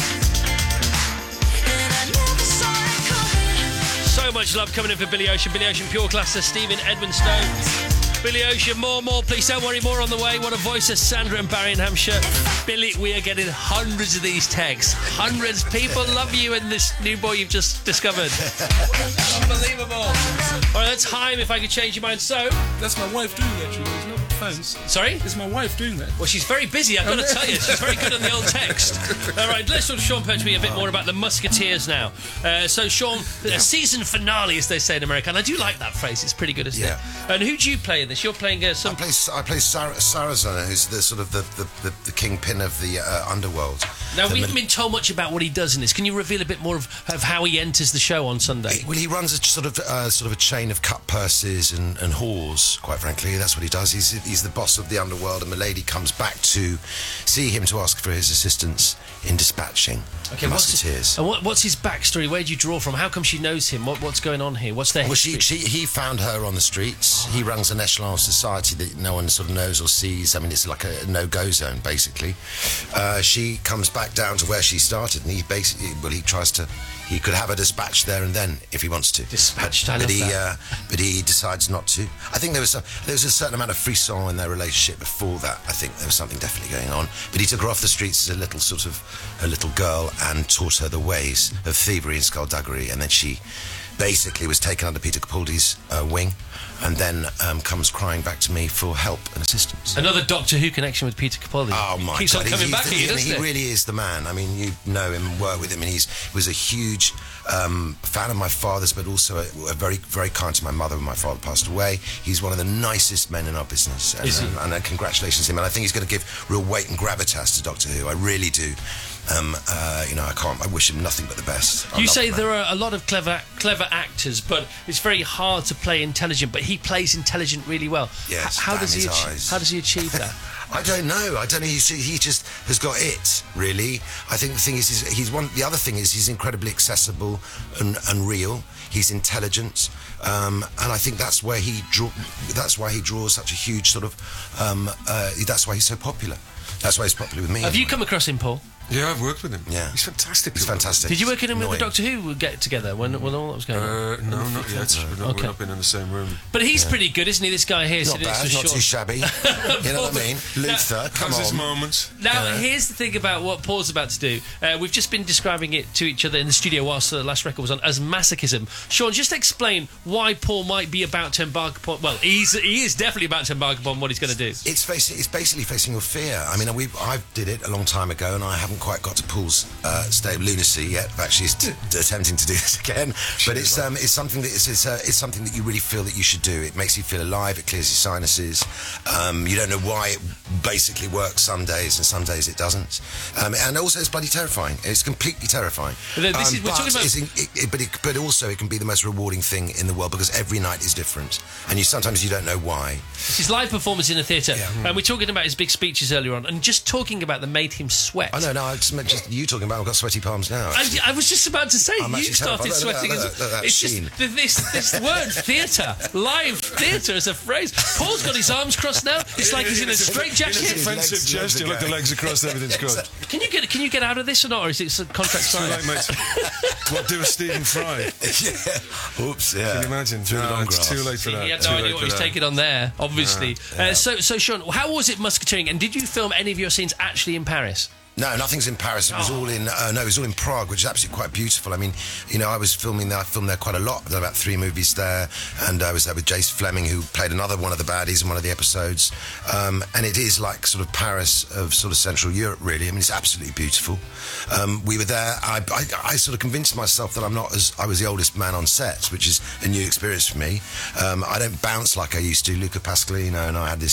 I: and I never saw it coming.
D: So much love coming in for Billy Ocean. Billy Ocean, Pure Cluster, Stephen Edmonstone. Billy Ocean, more, more, please don't worry, more on the way. What a voice of Sandra and Barry in Hampshire. Billy, we are getting hundreds of these texts. Hundreds. People love you and this new boy you've just discovered. Unbelievable. All right, that's time if I could change your mind. So,
G: That's my wife doing that, Julie. There's no phones.
D: sorry?
G: It's my wife doing that.
D: Well, she's very busy, I've got to tell you. She's very good on the old text. All right, let's talk to Sean Pertwee a bit more about the Musketeers now. Uh, so, Sean, a season finale, as they say in America, and I do like that phrase. It's pretty good, isn't
S: Yeah.
D: it? And who do you play in this? You're playing uh, some...
S: I play, I play Sar- Sarazar, who's the sort of the, the, the, the kingpin of the uh, underworld.
D: Now,
S: The
D: we
S: mil-
D: haven't been told much about what he does in this. Can you reveal a bit more of, of how he enters the show on Sunday?
S: Well, he runs a sort of uh, sort of a chain of cut purses and, and whores. Quite frankly, that's what he does. He's he's the boss of the underworld, and Milady comes back to see him to ask for his assistance in dispatching the
D: what's
S: Musketeers.
D: his, and what, what's his backstory? Where do you draw from? How come she knows him? What, what's going on here? What's their
S: Well, she,
D: history?
S: she, he found her on the streets. He runs an echelon of society that no one sort of knows or sees. I mean, it's like a no-go zone, basically. Uh, she comes back down to where she started, and he basically, well, he tries to, he could have her dispatched there and then if he wants to.
D: Dispatched,
S: but,
D: I
S: but
D: love
S: he,
D: that.
S: Uh, but he decides not to. I think there was a there was a certain amount of frisson in their relationship before that. I think there was something definitely going on. But he took her off the streets as a little sort of a little girl and taught her the ways of thievery and skullduggery, and then she basically was taken under Peter Capaldi's uh, wing, and then um, comes crying back to me for help and assistance.
D: Another Doctor Who connection with Peter Capaldi.
S: Oh my
D: Keeps
S: God!
D: on coming
S: he's,
D: back
S: he's,
D: here,
S: the-
D: doesn't
S: he
D: it?
S: really is the man. I mean, you know him and work with him, and he's he was a huge um, fan of my father's, but also a, a very, very kind to my mother when my father passed away. He's one of the nicest men in our business, and,
D: Is he?
S: um, and uh, congratulations to him. And I think he's going to give real weight and gravitas to Doctor Who. I really do. Um, uh, you know, I can't. I wish him nothing but the best. I
D: You
S: love
D: say
S: the man.
D: there are a lot of clever, clever actors, but it's very hard to play intelligent. But he plays intelligent really well.
S: Yes,
D: H- how
S: damn
D: does he?
S: his
D: achi-
S: eyes.
D: how does he achieve that?
S: I don't know. I don't know. He's, he just has got it, really. I think the thing is, he's, he's one. The other thing is, he's incredibly accessible and, and real. He's intelligent, um, and I think that's where he draw. That's why he draws such a huge sort of. Um, uh, that's why he's so popular. That's why he's popular with me.
D: Have you come across him, Paul?
P: Yeah, I've worked with him.
S: Yeah,
P: he's fantastic.
S: He's fantastic.
D: Did you work in him with the
S: Annoying.
D: Doctor Who get together when, when all that was going on?
P: Uh, no, not yet. We've not,
D: Okay.
P: we've not been in the same room.
D: But he's pretty good, isn't he? This guy here.
S: Not
D: sitting next
S: bad.
D: to
S: Not
D: Sean.
S: too shabby. You know what I mean? Luther, come
P: Has his
S: on.
P: moments.
D: Now,
S: Yeah.
D: here's the thing about what Paul's about to do. Uh, we've just been describing it to each other in the studio whilst the last record was on as masochism. Sean, just explain why Paul might be about to embark upon. Well, he's he is definitely about to embark upon what he's going to do.
S: It's facing, it's basically facing your fear. I mean, we I did it a long time ago, and I haven't quite got to Paul's uh, state of lunacy yet. Actually, is t- attempting to do this again. But it's um, it's something that it's it's, uh, it's something that you really feel that you should do. It makes you feel alive. It clears your sinuses. Um, you don't know why it basically works some days, and some days it doesn't. Um, and also, it's bloody terrifying. It's completely terrifing.
D: But this is- we're
S: but
D: talking about-
S: it's in- it, it, but it, but also it can be the most rewarding thing in the world because every night is different, and you sometimes you don't know why.
D: It's his live performance in a theatre, and we're talking about his big speeches earlier on, and just talking about them made him sweat.
S: I know. No, I just meant just you talking about. I've got sweaty palms now.
D: I, I was just about to say
S: I'm
D: you
S: actually
D: started
S: terrified. Look at
D: sweating.
S: that,
D: as
S: look at that,
D: it's
S: sheen.
D: just th- this this word theatre, live theatre as a phrase. Paul's got his arms crossed now. It's like he's in a straight
P: It's an
D: jacket.
P: offensive
S: Legs-
P: gesture.
S: legs
P: Look, the legs across, everything's good.
D: Can you get can you get out of this or not, or is it a contract
P: Too
D: signed?
P: late, mate. What do a Stephen Fry?
S: yeah. Oops. Yeah.
P: Can you imagine?
S: Through the
P: No,
S: long
P: it's
S: grass.
P: too late for
D: He
P: that.
D: had
P: Too
D: no
P: late
D: idea what
P: for
D: he was
P: that.
D: taking on there, obviously.
S: Yeah.
D: Uh, so, so Sean, how was it musketeering, and did you film any of your scenes actually in Paris?
S: No, nothing's in Paris. It was
D: Oh.
S: all in. Uh, no, it was all in Prague, which is absolutely quite beautiful. I mean, you know, I was filming there. I filmed there quite a lot. I've done about three movies there, and I was there with Jace Fleming, who played another one of the baddies in one of the episodes. Um, and it is like sort of Paris of sort of Central Europe, really. I mean, it's absolutely beautiful. Um, we were there. I, I, I sort of convinced myself that I'm not as I was the oldest man on set, which is a new experience for me. Um, I don't bounce like I used to. Luca Pasqualino and I had this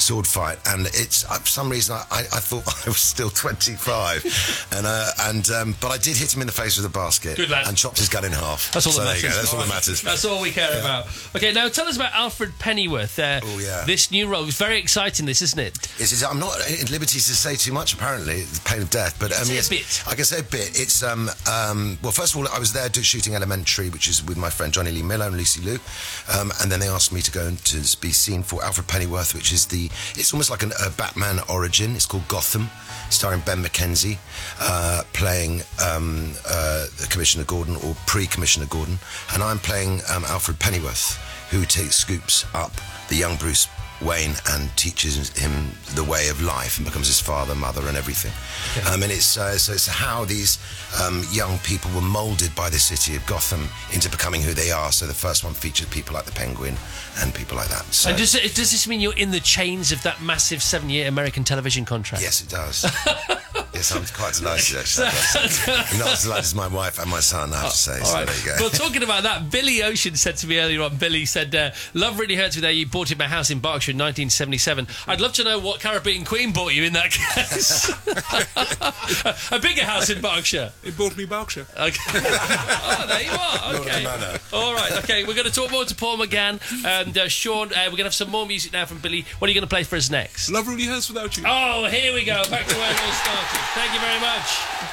S: sword fight, and it's uh, for some reason I, I, I thought I was still twenty-five, and uh, and um, but I did hit him in the face with a basket.
D: Good lad.
S: And chopped his gun in half.
D: That's all
S: so
D: that
S: there you
D: matters.
S: go. That's all that matters.
D: That's all we care
S: Yeah.
D: about. Okay, now tell us about Alfred Pennyworth. Uh,
S: Oh, yeah.
D: This new role. It's very exciting, this, isn't it?
S: Yes, it's, I'm not at liberty to say too much, apparently, the pain of death, but um,
D: Say a
S: yes,
D: bit.
S: I can say a bit. It's, um, um, well, first of all, I was there do, shooting Elementary, which is with my friend Johnny Lee Miller and Lucy Liu, um, and then they asked me to go and to be seen for Alfred Pennyworth, which is the, it's almost like an, a Batman origin. It's called Gotham, starring Ben McKenzie, uh, playing um, uh, Commissioner Gordon, or pre-Commissioner Gordon, and I'm playing um, Alfred Pennyworth, who takes scoops up the young Bruce Wayne and teaches him the way of life and becomes his father, mother, and everything.
D: Okay.
S: Um, and it's uh, so it's how these um, young people were moulded by the city of Gotham into becoming who they are. So the first one featured people like the Penguin and people like that. So
D: And does, it, does this mean you're in the chains of that massive seven-year American television contract?
S: yes, it does. Yes, I'm quite delighted actually. I'm not as delighted as my wife and my son, I have to say.
D: All
S: so
D: right.
S: there you go.
D: Well, talking about that, Billy Ocean said to me earlier on, Billy said, uh, love really hurts me there. You bought him a house in Berkshire in nineteen seventy-seven. I'd love to know what Caribbean Queen bought you in that case. a bigger house in Berkshire.
G: It bought me Berkshire.
D: Okay. Oh, there you are. Okay. All right. Okay. We're going to talk more to Paul McGann and uh, Sean. Uh, we're going to have some more music now from Billy. What are you going to play for us next?
G: Love really hurts without you.
D: Oh, here we go. Back to where it all started. Thank you very much.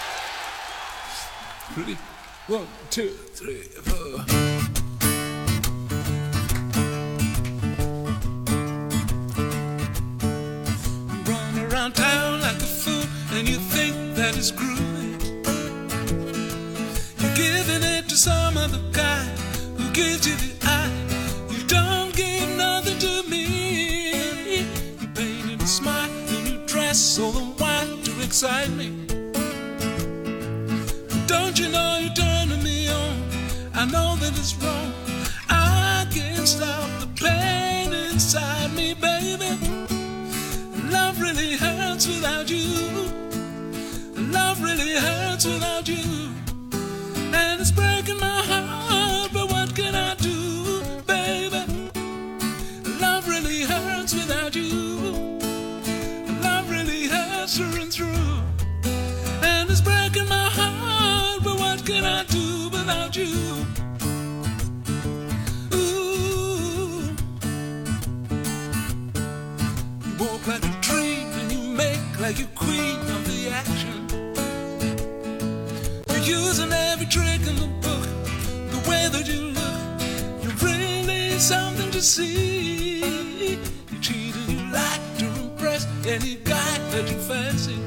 G: Ready? One, two, three, four. Run around town like a fool, and you think that it's groovy. You're giving it to some other guy who gives you the eye. You don't give nothing to me. You painted a smile and you dress all the while to excite me. Don't you know you're turning me on? I know that it's wrong. I can't stop the pain inside me, baby. Love really hurts without you. Love really hurts without you. And it's breaking my heart, but what can I do, baby? Love really hurts without you. Love really hurts through and through. And it's breaking my heart, but what can I do without you? Ooh. You walk like a dream and you make like a queen of the action. You're using every trick in the book. The way that you look, you're really something to see. You cheat and you lie to impress any guy that you fancy.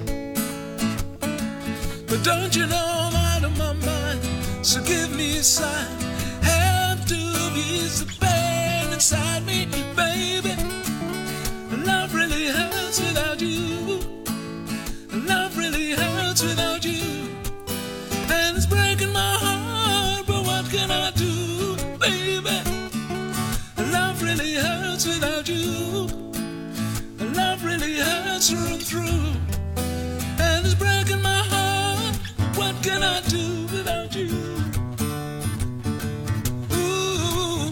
G: But don't you know I'm out of my mind? So give me a sign. Have to ease the pain inside me, baby. Love really hurts without you. Love really hurts without you. And it's breaking my heart, but what can I do, baby? Love really hurts without you. Love really hurts through and through. And it's breaking my heart. What can I do without you? Ooh.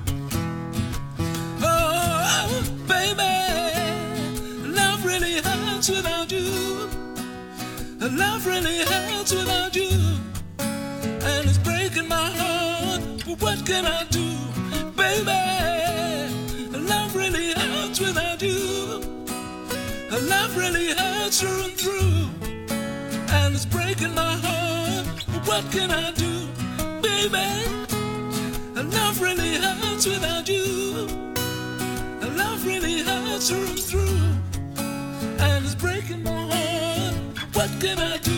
G: Oh, baby. Love really hurts without you. Love really hurts without you. And it's breaking my heart. But what can I do, baby? Love really hurts without you. Love really hurts through and through. And it's breaking my heart. But what can I do, baby? Love really hurts without you. Love really hurts through and through. And it's breaking my heart. What can I do?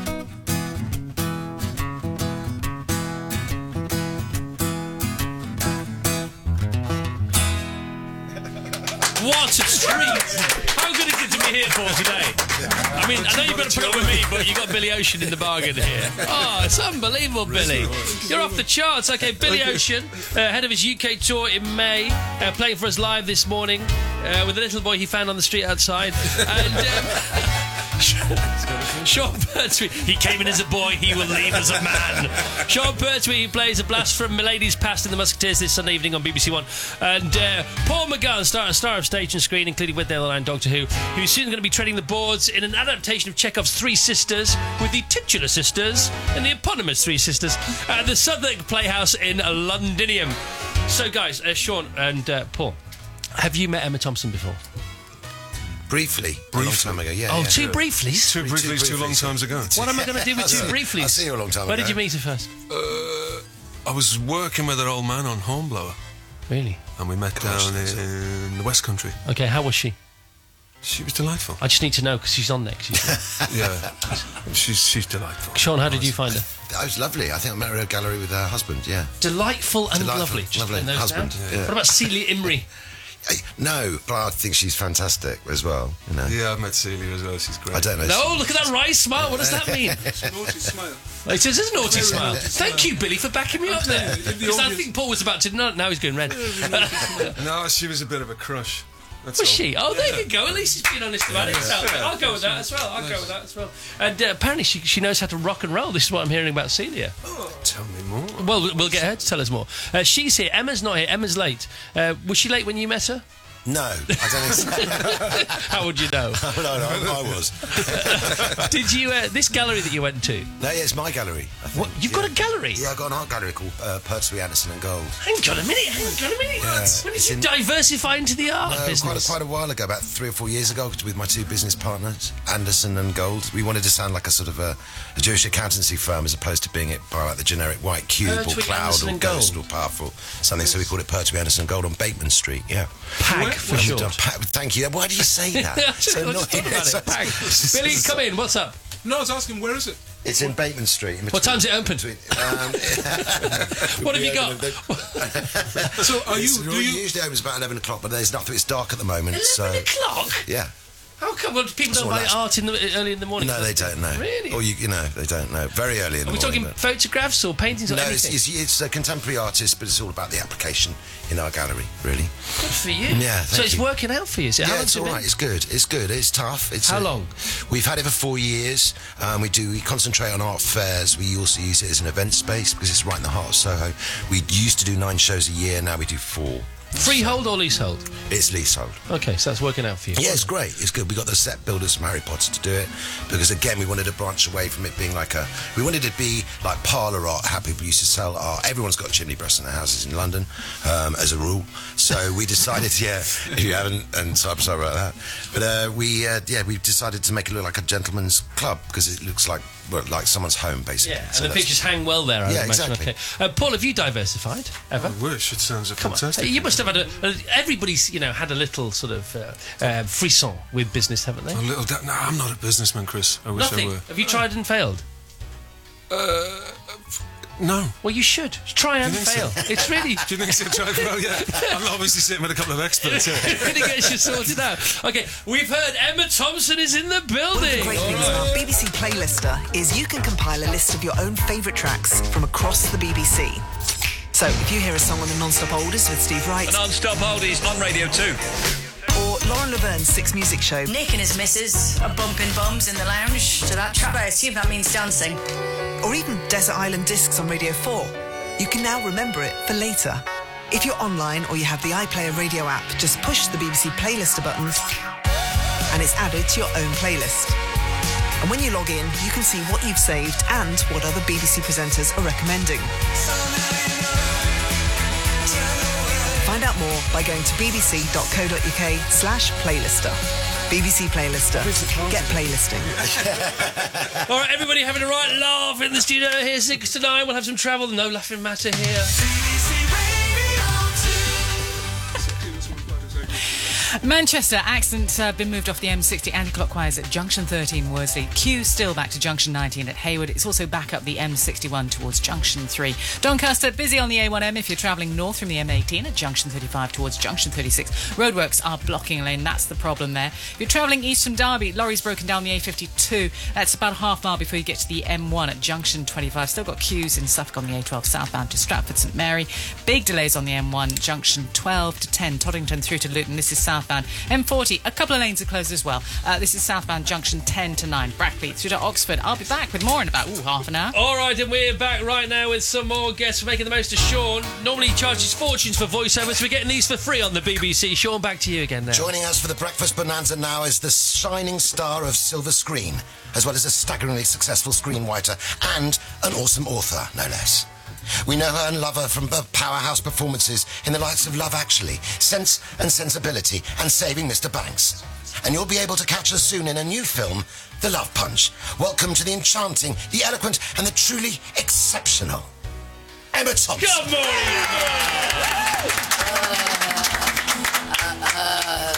D: What a treat! How good is it to be here for today? I mean, I know you've got to put up with me, but you got Billy Ocean in the bargain here. Oh, it's unbelievable, Billy. You're off the charts. Okay, Billy Ocean, uh, head of his U K tour in May, uh, playing for us live this morning uh, with a little boy he found on the street outside. And um, Sean Pertwee. He came in as a boy, he will leave as a man. Sean Pertwee plays a blast from Milady's Past in the Musketeers this Sunday evening on B B C One. And uh, Paul McGann, star, star of stage and screen, including with the line Doctor Who, who's soon going to be treading the boards in an adaptation of Chekhov's Three Sisters with the titular sisters and the eponymous Three Sisters at the Southwark Playhouse in Londinium. So, guys, uh, Sean and uh, Paul, have you met Emma Thompson before?
S: Briefly, a long time ago, yeah.
D: Oh,
S: yeah.
D: two brieflies?
P: Two brieflies, two long times ago.
D: What am I going to do with two brieflies?
S: I've seen her a long time
D: Where
S: ago.
D: did you meet her first?
P: Uh, I was working with an old man on Hornblower.
D: Really?
P: And we met down in, in the West Country.
D: Okay, how was she?
P: She was delightful.
D: I just need to know because she's on next. She's
P: yeah, she's she's delightful.
D: Sean, how did you find her?
S: That was lovely. I think I met her at a gallery with her husband, yeah.
D: Delightful and
S: Delightful,
D: lovely. Just
S: lovely.
D: putting those
S: Husband,
D: down.
S: yeah.
D: What about Celia Imrie?
S: Hey, no, but I think she's fantastic as well. You know.
P: Yeah, I've met Celia as well. She's great.
S: I don't know.
D: No, look at that wry smile. What does that mean?
G: It's a naughty smile.
D: It says it's a naughty
G: Very
D: smile.
G: naughty
D: Thank
G: smile.
D: you, Billy, for backing me up there.
G: In the
D: Because I
G: audience-
D: think Paul was about to. No, now he's going red.
P: No, she was a bit of a crush. That's
D: Was
P: all.
D: she? Oh, there
P: Yeah.
D: you go. At least he's being honest about it.
P: Yeah.
D: I'll go with that as well. I'll go with that as well. And uh, apparently she, she knows how to rock and roll. This is what I'm hearing about Celia.
P: Tell me more.
D: Well, we'll get her to tell us more. Uh, she's here. Emma's not here. Emma's late. Uh, was she late when you met her?
S: No, I don't think so.
D: How would you know?
S: no, no, I, I was.
D: Did you, uh, this gallery that you went to?
S: No, yeah, it's my gallery. I think.
D: What? You've
S: yeah.
D: got a gallery?
S: Yeah, I've got an art gallery called uh, Pertwee, Anderson and Gold.
D: Hang on a minute, hang on a minute.
S: Yeah.
D: When did
S: It's
D: you
S: in-
D: diversify into the art
S: No, quite, a,
D: business?
S: quite a while ago, about three or four years ago, with my two business partners, Anderson and Gold. We wanted to sound like a sort of a, a Jewish accountancy firm as opposed to being it by like the generic white cube
D: Pertwee,
S: or cloud
D: Anderson
S: or
D: and Gold.
S: ghost or powerful something. So we called it Pertwee, Anderson and Gold on Bateman Street. Yeah,
D: Pag, for
S: And we've
D: short.
S: done Pa- thank you. Why do you say that?
D: I just
S: So
D: want to talk
S: annoying.
D: about it. Pag. Billy, come in. What's up?
G: No, I was asking, where is it?
S: It's in Bateman Street. In
D: What time's it open?
S: between- um,
D: What have you got?
G: So are you?
S: It's-
G: Do
S: it
G: you?
S: usually opens about eleven o'clock, but there's nothing. It's dark at the moment. So
D: eleven o'clock?
S: yeah.
D: How come well, people don't
S: Well,
D: buy
S: that's-
D: art in the, early in the morning?
S: No, they don't know.
D: Really?
S: Or you, you know, they don't know. Very early in
D: Are
S: the
D: we
S: morning.
D: talking
S: but-
D: photographs or paintings or
S: No, it's,
D: anything?
S: it's, it's a contemporary artist, but it's all about the application in our gallery, really.
D: Good for you.
S: Yeah,
D: So
S: thank
D: it's
S: you.
D: working out for you. Is it? How
S: Yeah,
D: long's
S: it's
D: it
S: all
D: been?
S: right. It's good. It's good. It's tough. It's
D: How
S: uh,
D: long?
S: We've had it for four years. Um, we do. We concentrate on art fairs. We also use it as an event space because it's right in the heart of Soho. We used to do nine shows a year. Now we do four.
D: Freehold or leasehold?
S: It's leasehold.
D: Okay, so that's working out for you.
S: Yeah, it's great. It's good. We got the set builders from Harry Potter to do it because again, we wanted to branch away from it being like a. We wanted it to be like parlour art. How people used to sell art. Everyone's got chimney breasts in their houses in London, um, as a rule. So we decided, yeah, if you haven't, and so I'm sorry about that. But uh, we, uh, yeah, we decided to make it look like a gentleman's club because it looks like well, like someone's home basically.
D: Yeah, and
S: So
D: the
S: that's-
D: pictures hang well there, I
S: Yeah,
D: would imagine.
S: exactly.
D: Okay. Uh, Paul, have you diversified ever?
P: I wish. It sounds a
D: Come on.
P: fantastic.
D: You must have had a, a. Everybody's, you know, had a little sort of uh, uh, frisson with business, haven't they?
P: A little. Da- no, I'm not a businessman, Chris. I wish
D: Nothing.
P: I were.
D: Have you tried and failed?
P: Uh, no.
D: Well, you should try and
P: Do you think
D: fail.
P: so?
D: It's really.
P: Do you think it's going to try well? Yeah. I'm obviously sitting with a couple of experts here.
D: It really gets you sorted out. Okay, we've heard Emma Thompson is in the
J: One of the
D: building.
J: great things about B B C Playlister is you can compile a list of your own favourite tracks from across the B B C. So if you hear a song on the Non-Stop Oldies with Steve Wright,
R: The Non-Stop Oldies on Radio two.
J: or Lauren Laverne's Six Music Show,
Q: Nick and his missus are bumping bums in the lounge to that track. I assume that means dancing.
J: or even Desert Island Discs on Radio four, you can now remember it for later. If you're online or you have the iPlayer radio app, just push the B B C Playlister button and it's added to your own playlist. And when you log in, you can see what you've saved and what other B B C presenters are recommending. Find out more by going to bbc.co.uk slash playlister. B B C Playlister. Get playlisting.
D: All right, everybody having a right laugh in the studio here, six to nine. We'll have some travel. No laughing matter here.
H: Manchester, accident uh, been moved off the M sixty anti-clockwise at junction thirteen Worsley. Q still back to junction nineteen at Hayward. It's also back up the M sixty-one towards junction three. Doncaster, busy on the A one M if you're travelling north from the M eighteen at junction thirty-five towards junction thirty-six. Roadworks are blocking a lane. That's the problem there. If you're travelling east from Derby, lorries broken down the A fifty-two. That's about a half mile before you get to the M one at junction twenty-five. Still got queues in Suffolk on the A twelve southbound to Stratford St Mary. Big delays on the M one, junction twelve to ten, Toddington through to Luton. This is south southbound. M forty, a couple of lanes are closed as well. Uh, this is southbound junction ten to nine. Brackley through to Oxford. I'll be back with more in about, ooh, half an hour.
D: All right, and we're back right now with some more guests for making the most of Sean. Normally he charges fortunes for voiceovers. We're getting these for free on the B B C. Sean, back to you again there.
S: Joining us for the breakfast bonanza now is the shining star of silver screen, as well as a staggeringly successful screenwriter and an awesome author, no less. We know her and love her from her powerhouse performances in the likes of Love Actually, Sense and Sensibility, and Saving Mister Banks. And you'll be able to catch her soon in a new film, The Love Punch. Welcome to the enchanting, the eloquent, and the truly exceptional Emma Thompson.
D: Good morning!
K: Uh,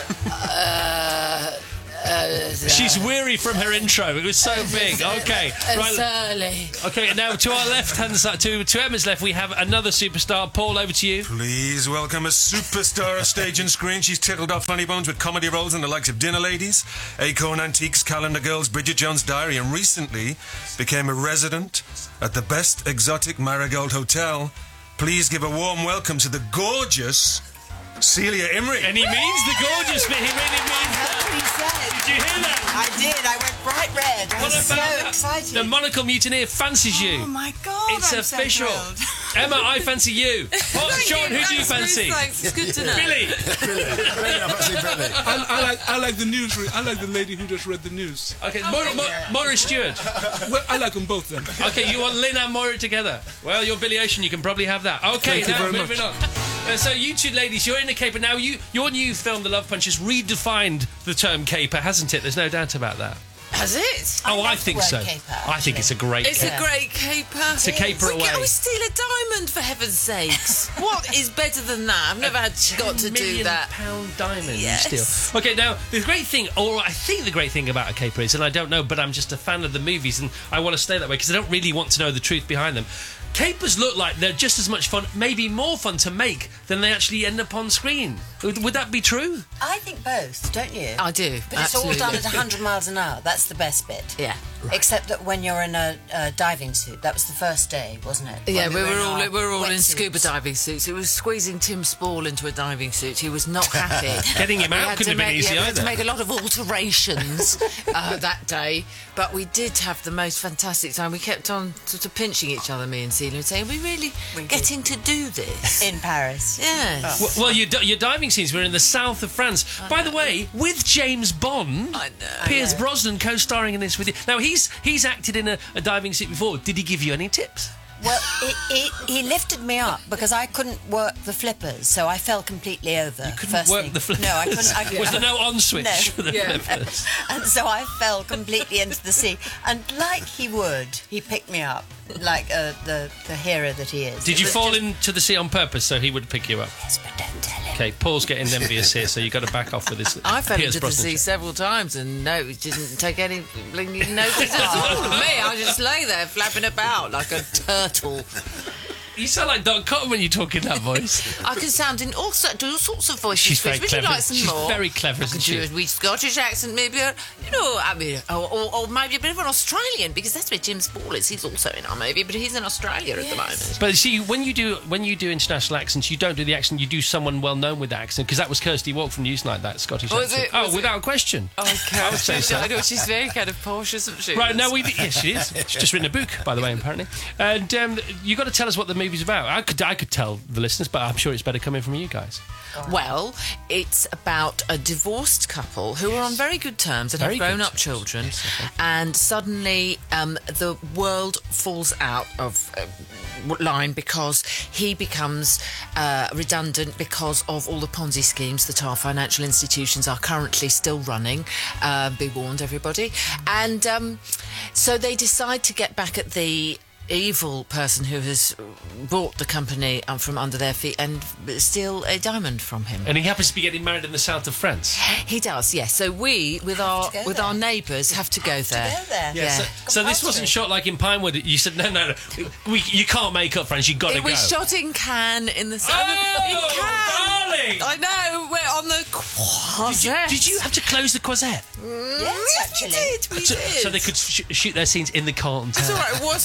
K: uh, uh,
D: She's weary from her intro. It was so big. Okay,
K: It's early.
D: Okay, now to our left-hand side, to, to Emma's left, we have another superstar. Paul, over to you.
P: Please welcome a superstar of stage and screen. She's tickled off funny bones with comedy roles in the likes of Dinner Ladies, Acorn Antiques, Calendar Girls, Bridget Jones' Diary, and recently became a resident at the Best Exotic Marigold Hotel. Please give a warm welcome to the gorgeous Celia Imrie.
D: And he means the gorgeous, but he really means that.
K: He said.
D: Did you hear that?
K: I did. I went bright red. I
D: What
K: was
D: about
K: so
D: that?
K: excited.
D: The Monocle Mutineer fancies you.
K: Oh my God!
D: It's
K: I'm
D: official.
K: So thrilled.
D: Emma, I fancy you. Oh, Sean, who do you fancy?
K: Thanks. It's good to know.
D: Billy.
S: Billy. Billy, I fancy Billy.
G: I, I like I like the news. I like the lady who just read the news.
D: Okay, Moira, Mo- Moira Stewart.
G: Well, I like them both then.
D: Okay, you want Lynn and Moira together? Well, your Billy Ocean, you can probably have that. Okay,
G: Thank you
D: now
G: very
D: moving
G: much.
D: on. Uh, so you two ladies, you're in the caper now. You, your new film, The Love Punch, has redefined the term caper, hasn't it? There's no doubt about that.
K: Has it?
D: Oh, I,
K: love
D: think
K: the word
D: so.
K: Caper,
D: I think it's a great.
K: It's
D: caper.
K: a great caper.
D: It's a caper
K: we
D: away.
K: Can we steal a diamond, for heaven's sakes? What is better than that? I've never had got to do
D: million
K: that.
D: pound diamond
K: Yes.
D: you steal. Okay, now the great thing, or I think the great thing about a caper is, and I don't know, but I'm just a fan of the movies, and I want to stay that way because I don't really want to know the truth behind them. Capers look like they're just as much fun, maybe more fun to make than they actually end up on screen. Would, would that be true?
L: I think both, don't you?
K: I do.
L: But
K: absolutely.
L: it's all done at one hundred miles an hour. That's the best bit.
K: Yeah.
L: Except that when you're in a, a diving suit, that was the first day, wasn't it?
K: Yeah,
L: When
K: we were
L: in
K: all
L: our
K: we were all in
L: wetsuits.
K: scuba diving suits. It was squeezing Tim Spall into a diving suit. He was not happy.
D: Getting him
K: We
D: out
K: had
D: couldn't
K: to
D: have been
K: make,
D: easy
K: yeah, we had
D: either.
K: to make a lot of alterations uh, that day, but we did have the most fantastic time. We kept on sort of pinching each other, me and Celia, and saying, "Are we really getting to do this
L: in Paris?"
K: Yes.
D: Well, well your, di- your diving scenes were in the south of France. By the way, with James Bond,
K: I know.
D: Pierce
K: I know.
D: Brosnan co-starring in this with you. Now he's he's acted in a, a diving suit before. Did he give you any tips?
L: Well, it, it, he lifted me up because I couldn't work the flippers, so I fell completely over. You
D: couldn't work the flippers?
L: No, I couldn't. I,
D: Was there no on switch
L: No.
D: for the
L: Yeah.
D: flippers?
L: And so I fell completely into the sea. And like he would, he picked me up, like uh, the, the hero that he is.
D: Did
L: It
D: you
L: was
D: fall
L: just-
D: into the sea on purpose so he would pick you up?
L: Yes, but don't tell him.
D: Okay, Paul's getting envious here, so you've got to back off with this.
K: I fell
D: Pierce
K: into the
D: Brosnan
K: sea
D: shit.
K: several times, and no, it didn't take any blinking notice at all of me. I just lay there flapping about like a turtle.
D: You sound like Doc Cotton when you talk in that voice.
K: I can sound in all, so- do all sorts of voices.
D: She's very
K: Would
D: clever.
K: you like some
D: She's
K: more?
D: very clever,
K: I
D: isn't
K: could do
D: she?
K: a wee Scottish accent, maybe, a, you know, I mean, or, or, or maybe a bit of an Australian, because that's where Jim Spall is. He's also in our movie, but he's in Australia at the moment.
D: But see, when you do when you do international accents, you don't do the accent. You do someone well known with that accent, because that was Kirsty Walk from Newsnight, that Scottish
K: Was
D: accent.
K: it?
D: Oh,
K: Was it?
D: without question.
K: Okay.
D: I would say so.
K: I know, she's very kind of posh, isn't she?
D: Right, now we yes, she is. She's just written a book, by the way, apparently. And um, you got to tell us what the movie's about. I could I could tell the listeners, but I'm sure it's better coming from you guys.
K: Well, it's about a divorced couple who are on very good terms and
D: Very
K: have grown
D: good
K: up children, and suddenly um, the world falls out of uh, line because he becomes uh, redundant because of all the Ponzi schemes that our financial institutions are currently still running. Uh, be warned, everybody. And um, so they decide to get back at the evil person who has bought the company um, from under their feet and steal a diamond from him.
D: And he happens to be getting married in the south of France.
K: He does, yes. So we, with our
L: to go
K: with
L: there.
K: our neighbours, have to go there.
L: Go there.
K: Yeah.
D: So, so this wasn't shot like in Pinewood. You said no, no, no. We, you can't make up France. You got to
K: It
D: go.
K: was shot in Cannes in the summer.
D: Oh,
K: in Cannes.
D: darling!
K: I know. We're on the
D: Did you, did you have to close the Croisette?
L: Yes, actually.
K: We did. We
D: So,
K: did.
D: so they could sh- shoot their scenes in the Carlton Tower.
K: It's all right. It wasn't
D: No,
K: actually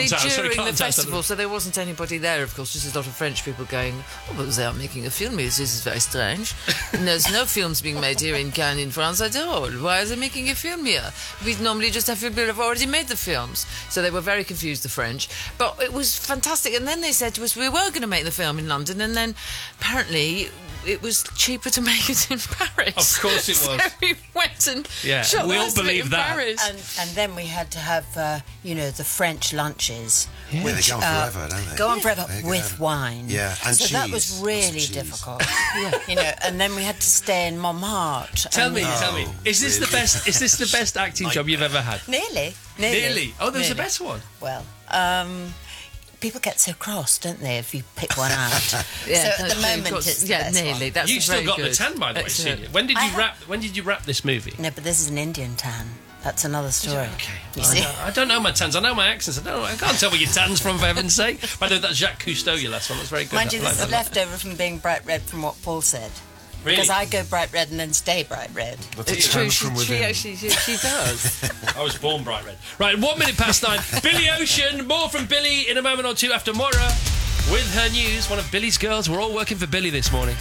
H: only
D: tell, so we
H: during
D: can't
H: the
D: tell
H: festival, so there wasn't anybody there, of course. Just a lot of French people going, oh, but they are making a film here. This is very strange. And there's no films being made here in Cannes, in France at all. Why are they making a film here? We normally just have people who have already made the films. So they were very confused, the French. But it was fantastic. And then they said to us, we were going to make the film in London, and then apparently it was cheaper to make it in Paris.
D: Of course it was.
H: So we went and
D: Yeah,
H: shot
D: we
H: the
D: all
H: rest of it
D: believe
H: in
D: that.
H: Paris.
L: And, and then we had to have, uh, you know, the French lunches.
S: Yeah, they
L: which,
S: go on
L: uh,
S: forever, don't they?
L: Go on forever
S: They go
L: with
S: on.
L: wine.
S: Yeah, and
L: so that was
S: cheese.
L: really
S: Lots of cheese.
L: difficult. yeah. You know, and then we had to stay in Montmartre.
D: Tell
L: and,
D: me,
L: uh,
D: tell me, is this the
S: really?
D: best? Is this the best acting job you've ever had?
L: Nearly. Nearly.
D: Nearly. Oh, there was a
L: Nearly.
D: better one.
L: Well, um, people get so cross, don't they, if you pick one out?
H: Yeah,
L: so at the
H: that's really
L: moment,
H: good.
L: it's the
H: Yeah,
L: best
H: nearly.
L: one.
H: That's
D: You still
H: very
D: got
H: good.
D: the tan, by the way,
H: Excellent.
D: Celia. When did
L: I
D: you
L: have-
D: wrap? When did you wrap this movie?
L: No, but this is an Indian tan. That's another story.
D: Okay.
L: You
D: I,
L: see?
D: don't, I don't know my tans. I know my accents. I don't. Know, I can't tell where your tans from, for heaven's sake. By the way, that's Jacques Cousteau, your last one. That's very good.
L: Mind
D: I
L: you,
D: like
L: this is
D: that.
L: leftover from being bright red from what Paul said.
D: Really?
L: Because I go bright red and then stay bright red.
P: That's a
H: It's
P: tan
H: true, she,
P: from
H: she
P: within.
H: actually she, she does.
D: I was born bright red. Right, one minute past nine. Billy Ocean. More from Billy in a moment or two after Moira with her news. One of Billy's girls. We're all working for Billy this morning.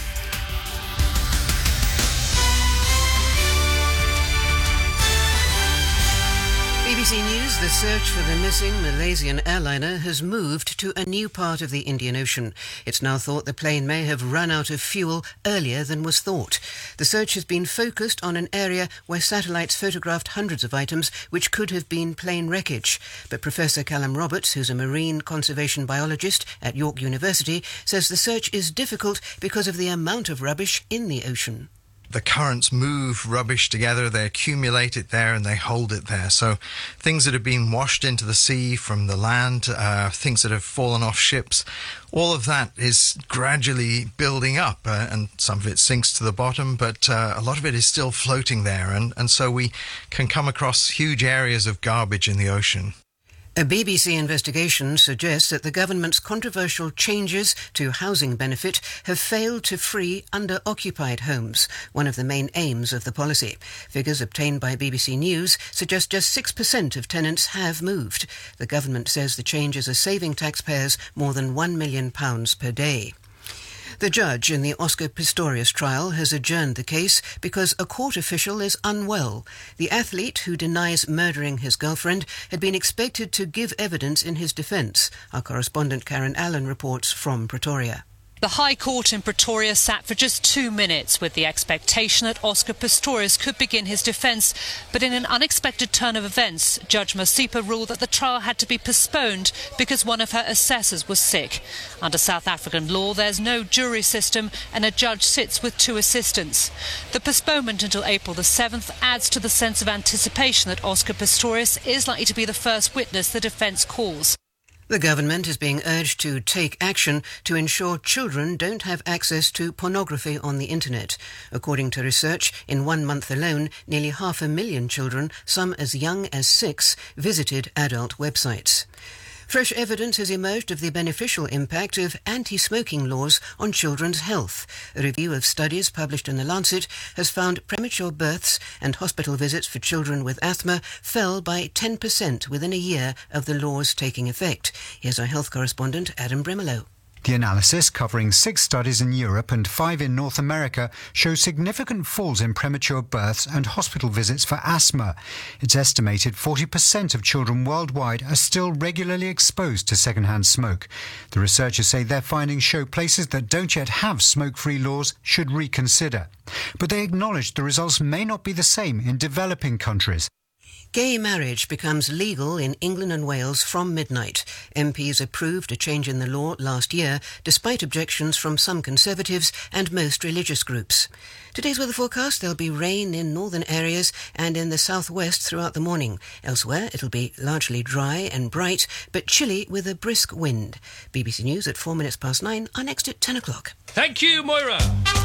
C: B B C News, the search for the missing Malaysian airliner has moved to a new part of the Indian Ocean. It's now thought the plane may have run out of fuel earlier than was thought. The search has been focused on an area where satellites photographed hundreds of items which could have been plane wreckage. But Professor Callum Roberts, who's a marine conservation biologist at York University, says the search is difficult because of the amount of rubbish in the ocean.
A: The currents move rubbish together, they accumulate it there and they hold it there. So things that have been washed into the sea from the land, uh, things that have fallen off ships, all of that is gradually building up uh, and some of it sinks to the bottom, but uh, a lot of it is still floating there. And, and so we can come across huge areas of garbage in the ocean.
C: A B B C investigation suggests that the government's controversial changes to housing benefit have failed to free under-occupied homes, one of the main aims of the policy. Figures obtained by B B C News suggest just six percent of tenants have moved. The government says the changes are saving taxpayers more than one million pounds per day. The judge in the Oscar Pistorius trial has adjourned the case because a court official is unwell. The athlete, who denies murdering his girlfriend, had been expected to give evidence in his defence. Our correspondent Karen Allen reports from Pretoria.
M: The High Court in Pretoria sat for just two minutes with the expectation that Oscar Pistorius could begin his defence. But in an unexpected turn of events, Judge Masipa ruled that the trial had to be postponed because one of her assessors was sick. Under South African law, there's no jury system and a judge sits with two assistants. The postponement until April the seventh adds to the sense of anticipation that Oscar Pistorius is likely to be the first witness the defence calls.
C: The government is being urged to take action to ensure children don't have access to pornography on the internet. According to research, in one month alone, nearly half a million children, some as young as six, visited adult websites. Fresh evidence has emerged of the beneficial impact of anti-smoking laws on children's health. A review of studies published in The Lancet has found premature births and hospital visits for children with asthma fell by ten percent within a year of the laws taking effect. Here's our health correspondent, Adam Brimelow.
N: The analysis, covering six studies in Europe and five in North America, shows significant falls in premature births and hospital visits for asthma. It's estimated forty percent of children worldwide are still regularly exposed to secondhand smoke. The researchers say their findings show places that don't yet have smoke-free laws should reconsider. But they acknowledge the results may not be the same in developing countries.
C: Gay marriage becomes legal in England and Wales from midnight. M Ps approved a change in the law last year, despite objections from some Conservatives and most religious groups. Today's weather forecast, there'll be rain in northern areas and in the southwest throughout the morning. Elsewhere, it'll be largely dry and bright, but chilly with a brisk wind. B B C News at four minutes past nine are next at ten o'clock.
D: Thank you, Moira.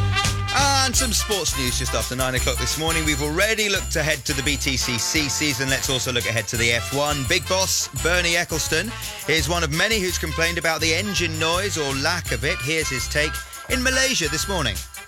O: And some sports news just after nine o'clock this morning. We've already looked ahead to the B T C C season. Let's also look ahead to the F one. Big boss Bernie Ecclestone is one of many who's complained about the engine noise or lack of it. Here's his take in Malaysia this morning.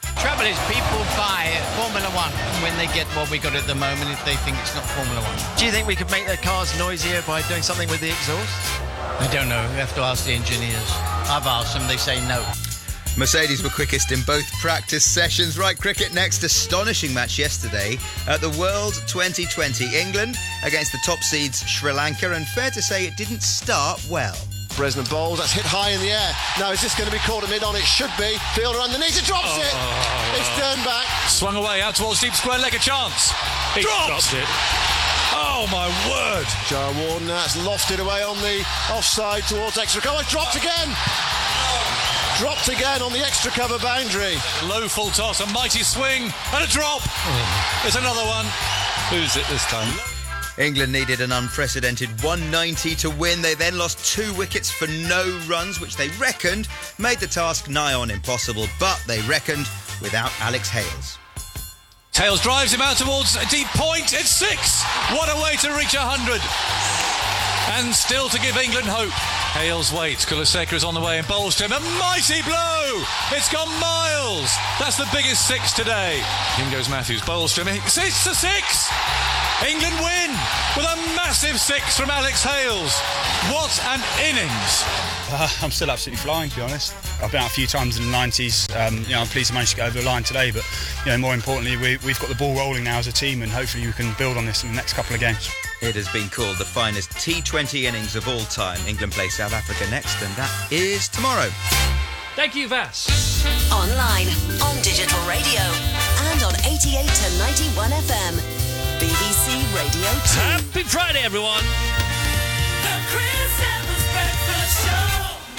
F: Trouble is, people buy Formula One when they get what we got at the moment if they think it's not Formula One.
R: Do you think we could make their cars noisier by doing something with the exhaust?
F: I don't know. We have to ask the engineers. I've asked them. They say no.
O: Mercedes were quickest in both practice sessions. Right, cricket next. Astonishing match yesterday at the World twenty twenty. England against the top seeds Sri Lanka, and fair to say it didn't start well.
U: Bresnan bowls, that's hit high in the air. Now, is this going to be caught mid on? It should be. Fielder underneath, it drops
V: Oh.
U: it. It's turned back.
V: Swung away out towards deep square leg, a chance. He dropped it. Oh my word!
U: Joe Warden, that's lofted away on the offside towards extra cover. Dropped again. Dropped again on the extra cover boundary.
V: Low full toss, a mighty swing, and a drop. There's another one. Who's it this time?
O: England needed an unprecedented one ninety to win. They then lost two wickets for no runs, which they reckoned made the task nigh on impossible. But they reckoned without Alex Hales.
V: Hales drives him out towards a deep point. It's six. What a way to reach one hundred. And still to give England hope. Hales waits. Kulaseka is on the way and bowls to him. A mighty blow. It's gone miles. That's the biggest six today. In goes Matthews. Bowls to him. It's the six. England win with a massive six from Alex Hales. What an innings.
X: Uh, I'm still absolutely flying, to be honest. I've been out a few times in the nineties. Um, you know, I'm pleased to manage to get over the line today. But you know, more importantly, we, we've got the ball rolling now as a team, and hopefully we can build on this in the next couple of games.
O: It has been called the finest T twenty innings of all time. England play South Africa next, and that is tomorrow.
D: Thank you, Vass.
E: Online, on digital radio, and on eighty-eight to ninety-one F M. B B C Radio two.
D: Happy Friday, everyone.
I: The Chris Evans Breakfast Show.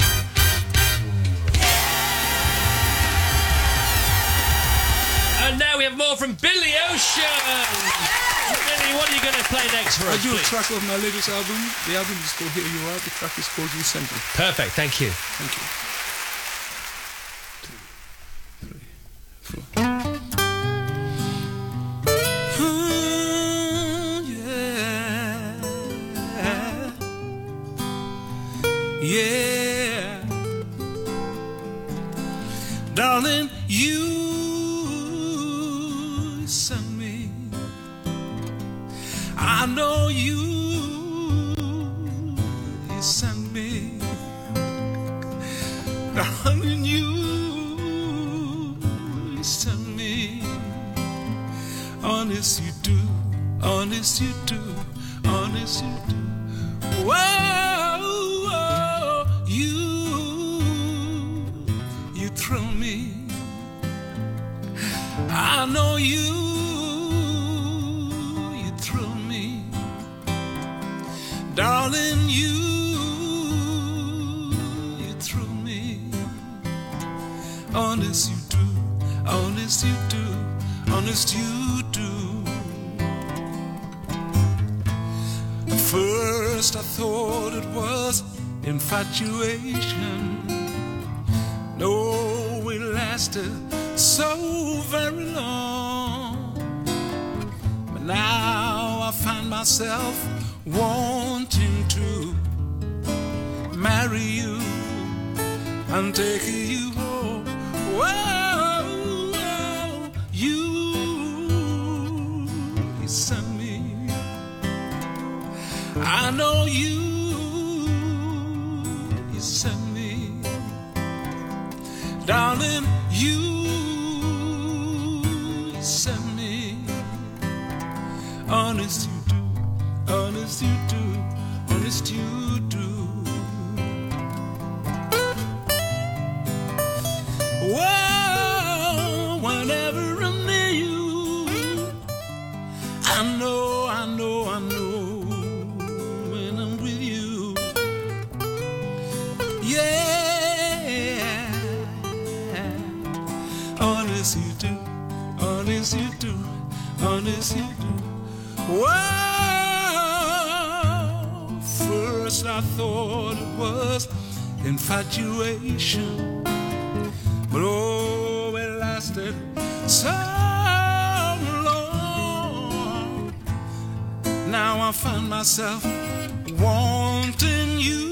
D: And now we have more from Billy Ocean. Billy, what are you going to play next for
G: I
D: us,
G: do a
D: please?
G: track of my latest album. The album is called Here You Are. The track is called You Sent Me.
D: Perfect, thank you.
G: Thank you.
Y: Yeah, darling, you sent me. I know you, you sent me. Darling, you, you sent me. Honest you do, honest you do, honest you do. Whoa, whoa, you, you thrill me. I know you, you thrill me. Darling, you, you thrill me. Honest you do, honest you do, honest you do. First I thought it was infatuation. No, it lasted so very long. But now I find myself wanting to marry you and take you home. Whoa, whoa, you, you sent me. I know you, you sent me. Darling, you, you sent me. Honest you do, honest you do, honest you do. Whoa, whenever I'm near you, I know, I know, I know. Yeah, honest you do, honest you do, honest you do. Whoa, first I thought it was infatuation, but oh, it lasted so long. Now I find myself wanting you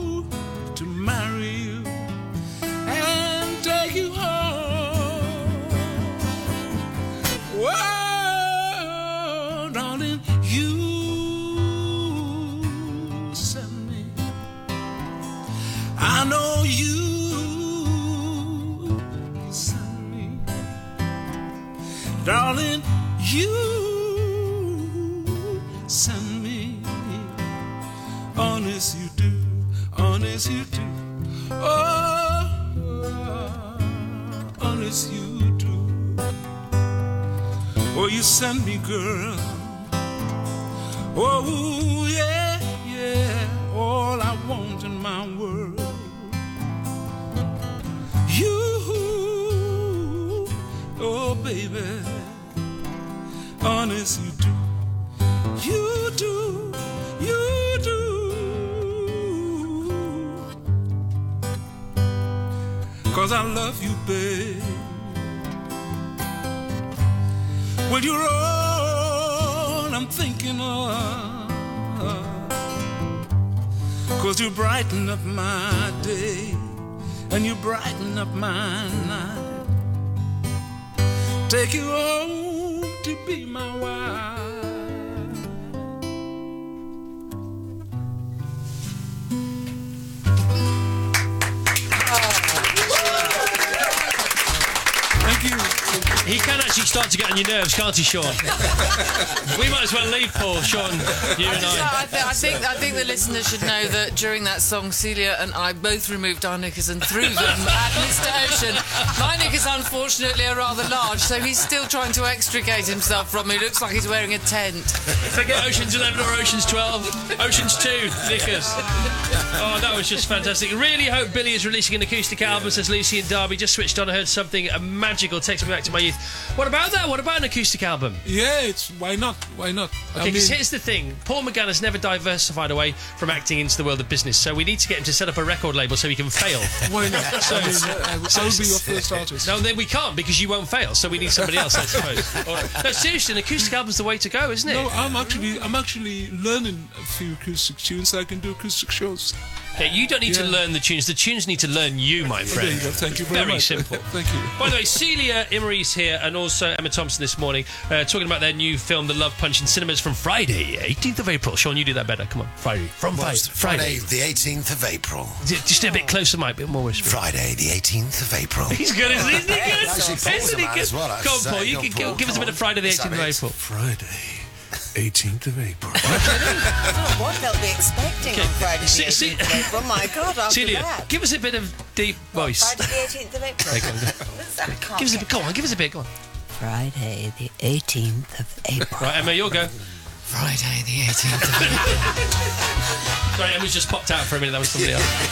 Y: to marry you and take you home. I know you, you send me, darling, you send me. Honest you do, honest you do. Oh, honest you do. Oh, you send me, girl. Oh, yeah, yeah. All I want in my world. You, oh, baby. Honest you do. You do, you do. Cause I love you, babe. Well, you're all I'm thinking of. Cause you brighten up my day and you brighten up my night. Take you home to be my wife.
D: He can actually start to get on your nerves, can't he, Sean? We might as well leave, Paul, Sean, you and I.
K: I, th- I think I think the listeners should know that during that song, Celia and I both removed our knickers and threw them at Mister Ocean. My knickers, unfortunately, are rather large, so he's still trying to extricate himself from me. Looks like he's wearing a tent.
D: Forget Ocean's eleven or Ocean's twelve. Ocean's two, knickers. Oh, that was just fantastic. Really hope Billy is releasing an acoustic album, says Lucy in Derby. Just switched on, I heard something magical, takes me back to my youth. What about that? What about an acoustic album?
G: Yeah, it's why not? Why not?
D: Okay,
G: I
D: because
G: mean,
D: here's the thing. Paul McGann has never diversified away from acting into the world of business, so we need to get him to set up a record label so he can fail.
G: Why not?
D: So,
G: I mean, I, I will be your first artist.
D: No, then we can't because you won't fail, so we need somebody else, I suppose. All right. No, seriously, an acoustic album's the way to go, isn't it?
G: No, I'm actually, I'm actually learning a few acoustic tunes so I can do acoustic shows.
D: Okay, you don't need
G: Yeah.
D: to learn the tunes. The tunes need to learn you, my friend.
G: There you go. Thank you very,
D: Very
G: much.
D: simple.
G: Thank you.
D: By the way, Celia Imrie's here and also Emma Thompson this morning uh, talking about their new film, The Love Punch, in cinemas from Friday, eighteenth of April. Sean, you do that better. Come on, Friday. From
S: Well,
D: Friday.
S: it's Friday, the eighteenth of April.
D: Just a bit closer, Mike, a bit more whisper.
S: Friday, the eighteenth of April.
D: He's good, isn't he? Isn't he good?
S: Actually, Paul's
D: Isn't
S: a
D: he
S: man
D: good?
S: as well, I have
D: Go on,
S: to say.
D: Paul. You
S: Go on,
D: can
S: Paul,
D: give, give us a
S: come
D: bit of
S: on.
D: Friday the
S: Let's
D: eighteenth of
S: have it.
D: April.
P: Friday, eighteenth of April.
L: Oh, what they'll be expecting
D: Okay.
L: on Friday the
D: Se- Se-
L: eighteenth of April. My God, after
D: Celia,
L: that.
D: give us a bit of deep voice.
L: Friday the eighteenth of April.
D: Okay, go on, go.
L: What's that? I can't
D: Give us a
L: get
D: bit. Go on, give us a bit. Go on.
L: Friday the eighteenth of April.
D: Right, Emma, you'll go.
K: Friday the eighteenth of April.
D: Sorry, Emma's just popped out for a minute. That was somebody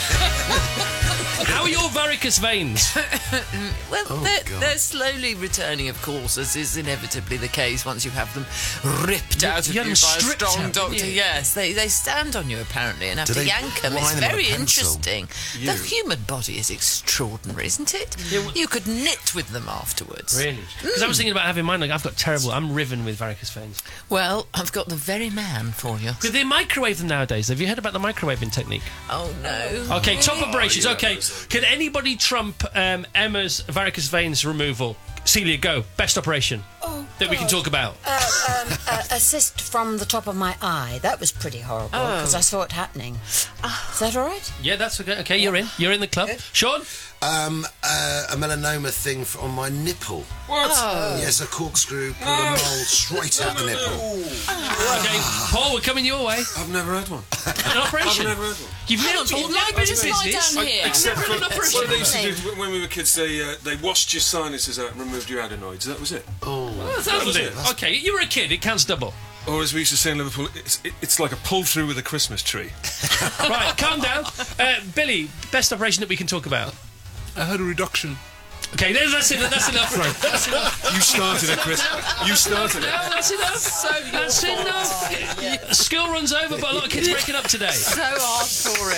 D: else. How are your varicose veins?
K: Well,
D: Oh,
K: they're,
D: God.
K: they're slowly returning, of course, as is inevitably the case once you have them ripped
D: You-
K: out of
D: you
K: you,
D: had
K: by
D: them
K: a
D: stripped
K: strong
D: out, didn't
K: doctor.
D: you?
K: Yes, they, they stand on you, apparently, and have
S: Do
K: to
S: they
K: yank them.
S: line
K: It's
S: them with a
K: very
S: pencil?
K: interesting.
S: You.
K: The human body is extraordinary, isn't it? You could knit with them afterwards.
D: Really? Because I was thinking about having mine. Like, I've got terrible. I'm riven with varicose veins.
K: Well, I've got the very man for you.
D: Could they microwave them nowadays? Have you heard about the microwaving technique?
K: Oh, no.
D: Okay, top operations.
K: Oh, yeah.
D: Okay, can anybody trump um, Emma's varicose veins removal? Celia, go. Best operation
L: Oh,
D: that we can talk about.
L: Uh, um, uh, a cyst from the top of my eye. That was pretty horrible
K: Oh.
L: because I saw it happening. Is that all right?
D: Yeah, that's okay. Okay, you're in. You're in the club. Sean?
S: Um, uh, a melanoma thing for, on my nipple.
D: What?
S: Oh. Yes, a corkscrew pulled a mole straight out the nipple.
D: Okay, Paul, we're coming your way.
P: I've never had one.
D: An operation?
P: I've never had one.
D: You've
K: Hang
D: never
K: on, Paul,
D: you've
K: lie-
D: never been in
K: just lie
D: business?
K: down here.
P: Except
D: Never
P: for
D: had an operation.
P: what they used to do when we were kids, they uh, they washed your sinuses out and removed your adenoids. That was it.
S: Oh,
D: Well,
P: that was
D: it.
P: it.
D: Okay, you were a kid. It counts double.
P: Or as we used to say in Liverpool, it's, it, it's like a pull through with a Christmas tree.
D: Right, calm down. Uh, Billy, best operation that we can talk about.
G: I had a reduction.
D: Okay, there- that's enough. That's enough.
P: Right.
D: That's enough.
P: You started it, Chris. You started it.
D: No, that's enough. So that's enough. Yeah. School runs over, but a lot of kids breaking up today.
K: So hard for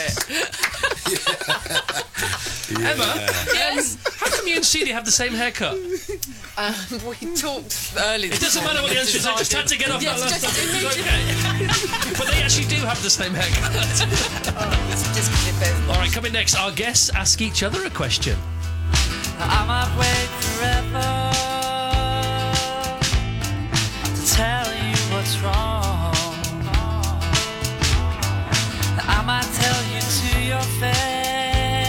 K: it.
D: Emma,
K: Yes.
D: um, how come you and Celia have the same haircut?
K: Um, we talked earlier.
D: It doesn't matter what the answer is. I just had to get off
K: Yes,
D: that last
K: just
D: topic. It's
K: immediately.
D: okay. But they actually do have the same haircut.
L: Just
D: All right, coming next, our guests ask each other a question.
I: I might wait forever to tell you what's wrong. I might tell you to your face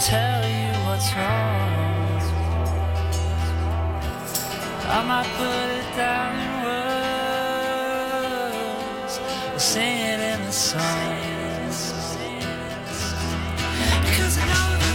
B: tell you what's wrong. I might put it down in words or sing it in a song. Because I know that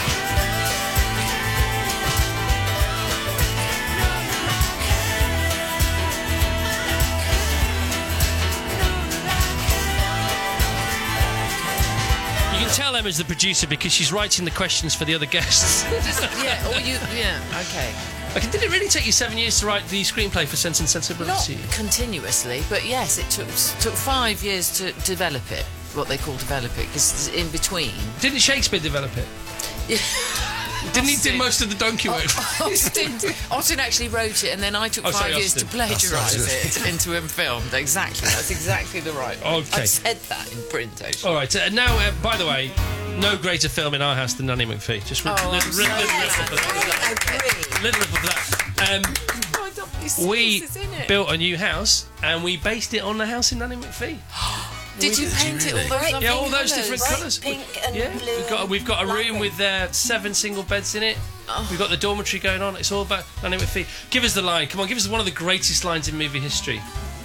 D: You can tell Emma's the producer because she's writing the questions for the other guests.
K: yeah, or you, yeah, okay.
D: Okay, did it really take you seven years to write the screenplay for Sense and Sensibility?
K: Not continuously, but yes, it took took five years to develop it. What they call develop it, because in between.
D: Didn't Shakespeare develop it?
K: Yeah.
D: Didn't he do most of the donkey work?
K: Austin, Austin actually wrote it, and then I took
D: Oh,
K: five
D: sorry,
K: years
D: Austin.
K: to plagiarise it into a film. Exactly, that's exactly the right one.
D: Okay.
K: I said that in print, actually.
D: All right, uh, now, uh, by the way, no greater film in our house than Nanny McPhee. Just
K: Oh,
D: li-
K: I'm
D: li-
K: sorry.
D: little little of that. Little of that. Um, we built a new house and we based it on the house in Nanny McPhee.
K: Did you paint it all those lovely
D: Yeah, all those
K: colours?
D: different
K: Bright
D: colours.
L: pink and
D: yeah,
L: blue
D: we've got we've got a room with uh, seven single beds in it.
K: Oh.
D: We've got the dormitory going on. It's all about Nanny McPhee. Give us the line. Come on, give us one of the greatest lines in movie history.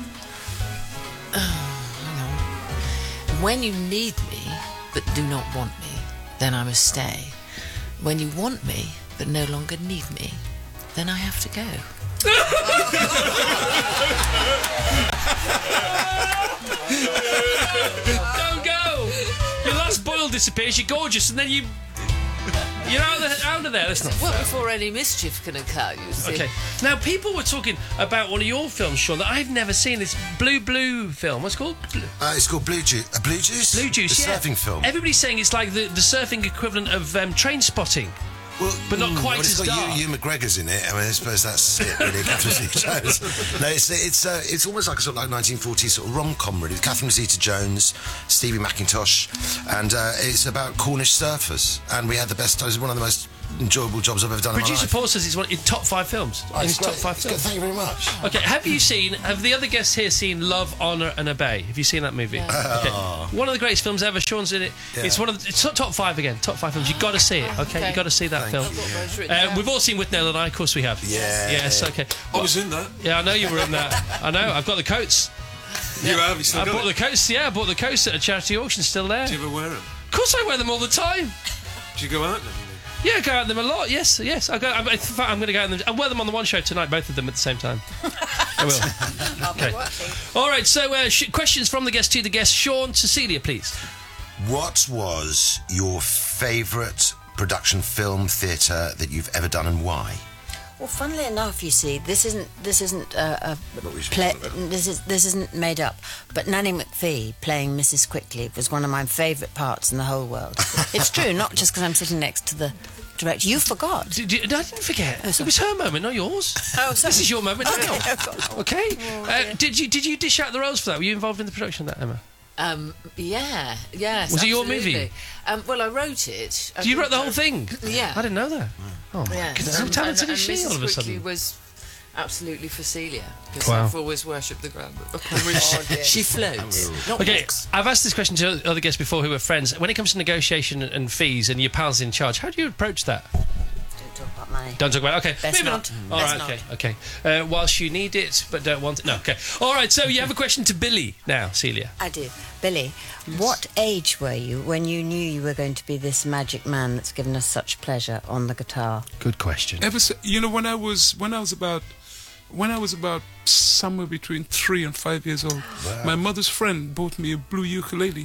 K: When you need me, but do not want me, then I must stay. When you want me, but no longer need me, then I have to go.
D: Don't go! Your last boil disappears, you're gorgeous, and then you... You're out of, the, out of there. That's not
K: Well,
D: fair.
K: before any mischief can occur, you see.
D: Okay. Now, people were talking about one of your films, Sean, that I've never seen. This Blue Blue film. What's it called? Blue,
S: Uh, it's called Blue Juice. Uh, Blue Juice?
D: Blue Juice,
S: The
D: yeah.
S: surfing film.
D: Everybody's saying it's like the, the surfing equivalent of um, Train Spotting.
S: Well,
D: but not
S: mm,
D: quite
S: well, it's
D: as
S: got
D: dark.
S: Ewan McGregor's in it. I mean, I suppose that's it, really. Catherine Zeta-Jones. No, it's it's uh, it's almost like a sort of like nineteen forties sort of rom-com, really. With Catherine Zeta-Jones, Stevie McIntosh, and uh, it's about Cornish surfers. And we had the best. It was one of the most enjoyable jobs I've ever done in my
D: Producer
S: life.
D: Paul says it's one in top five films.
S: Oh,
D: in
S: it's
D: his top
S: great.
D: five
S: It's
D: films.
S: good. Thank you very much.
D: Okay, have you seen? Have the other guests here seen Love, Honour, and Obey? Have you seen that movie?
S: Yeah.
D: Okay.
S: Oh.
D: One of the greatest films ever. Sean's in it.
S: Yeah.
D: It's one of the, it's top- top five again. Top five films. You've got to see it. Okay,
K: Okay.
D: you've got to see that
S: Thank
D: film.
S: you.
K: I've got those written
D: Uh,
K: down.
D: we've all seen With Nell and I, of course we have.
S: Yeah.
D: Yes. Okay.
P: I was in that.
D: Yeah, I know you were in that. I know. I've got the coats.
P: You have, you still
D: I
P: got
D: bought
P: it?
D: the coats. Yeah, I bought the coats at a charity auction. Still there.
P: Do you ever wear them?
D: Of course, I wear them all the time.
P: Do you go out then?
D: Yeah, I go out in them a lot. Yes, yes. I go. I'm, in fact, I'm going to go out in them. I'll wear them on the one show tonight, both of them at the same time. I will. Okay. All right. So, uh, sh- questions from the guest to the guest. Sean, Cecilia, please.
S: What was your favourite production film theatre that you've ever done, and why?
L: Well, funnily enough, you see, this isn't this isn't uh, a
S: What we should
L: play.
S: talk about.
L: This is this isn't made up. But Nanny McPhee playing Missus Quickly was one of my favourite parts in the whole world. It's true, not just because I'm sitting next to the director. You forgot.
D: Did, did, no, I didn't forget. It was her moment, not yours.
L: Oh, sorry.
D: This is your moment
L: Okay,
D: now.
L: I've got-
D: Okay.
L: Oh,
D: Uh,
L: dear.
D: did you did you dish out the roles for that? Were you involved in the production of that, Emma?
K: Um, yeah, yes.
D: Was it your
K: absolutely.
D: movie?
K: Um, well, I wrote it. I
D: You wrote the
K: didn't-
D: whole thing?
K: Yeah.
D: I didn't know that. Oh my
K: Yes.
D: goodness, how
K: Um,
D: talented
K: and,
D: is she
K: and
D: all of a
K: Missus Quickly
D: sudden?
K: was absolutely for Celia, because
D: Wow.
K: I've always worshipped the ground upon which she floats. Not
D: Okay,
K: walks.
D: I've asked this question to other guests before who are friends. When it comes to negotiation and fees and your pal's in charge, how do you approach that?
L: Don't talk about money.
D: Don't talk about it. Okay,
L: Best
D: moving
L: not.
D: on. All
L: Best
D: right,
L: not.
D: okay, okay. Uh, whilst you need it but don't want it. No, okay. All right, so you have a question to Billy now, Celia.
L: I do. Billy, what age were you when you knew you were going to be this magic man that's given us such pleasure on the guitar?
D: Good question.
G: Ever si- you know, when I was when I was about when I was about somewhere between three and five years old,
S: Wow.
G: my mother's friend bought me a blue ukulele,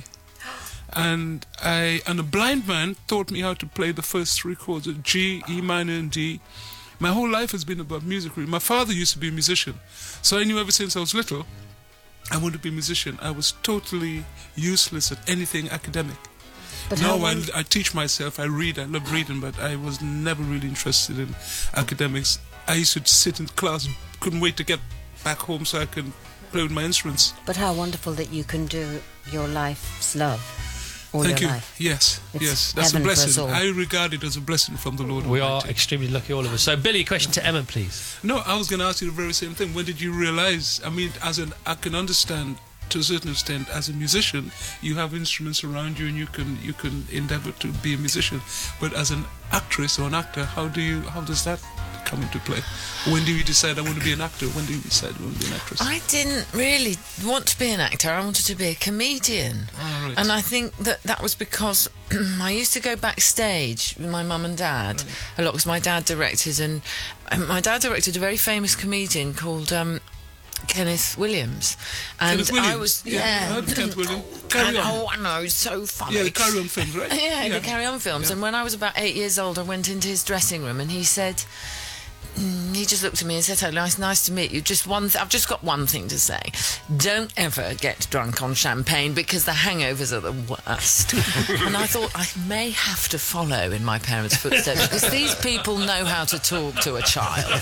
G: and I and a blind man taught me how to play the first three chords of G, E minor, and D. My whole life has been about music. Really. My father used to be a musician, so I knew ever since I was little I wanted to be a musician. I was totally useless at anything academic.
L: But
G: now
L: how
G: I,
L: long-
G: I teach myself, I read, I love reading, but I was never really interested in academics. I used to sit in class, couldn't wait to get back home so I could play with my instruments.
L: But how wonderful that you can do your life's love all
G: Thank
L: your
G: you.
L: life.
G: Yes,
L: It's
G: yes, that's a
L: heaven for us
G: blessing.
L: all.
G: I regard it as a blessing from the Lord.
D: We are
G: Almighty.
D: extremely lucky, all of us. So, Billy, a question to Emma, please.
G: No, I was going to ask you the very same thing. When did you realize? I mean, as an, I can understand to a certain extent, as a musician, you have instruments around you, and you can you can endeavour to be a musician. But as an actress or an actor, how do you how does that come into play? When do you decide I want to be an actor? When do you decide I want to be an actress?
K: I didn't really want to be an actor. I wanted to be a comedian.
G: Oh, right.
K: And I think that that was because I used to go backstage with my mum and dad a lot, because my dad directed, and and my dad directed a very famous comedian called um, Kenneth Williams. And
G: Kenneth Williams?
K: I was,
G: Yeah,
K: yeah.
G: I heard Kenneth Williams.
K: And-
G: Carry on.
K: Oh, I know, it's so funny.
G: Yeah, the Carry On films, right?
K: Yeah,
G: Yeah.
K: the Carry On films.
G: Yeah.
K: And when I was about eight years old, I went into his dressing room and he said, mm, he just looked at me and said, "Oh, nice, nice to meet you. Just one, th- I've just got one thing to say. Don't ever get drunk on champagne because the hangovers are the worst." And I thought I may have to follow in my parents' footsteps, because these people know how to talk to a child.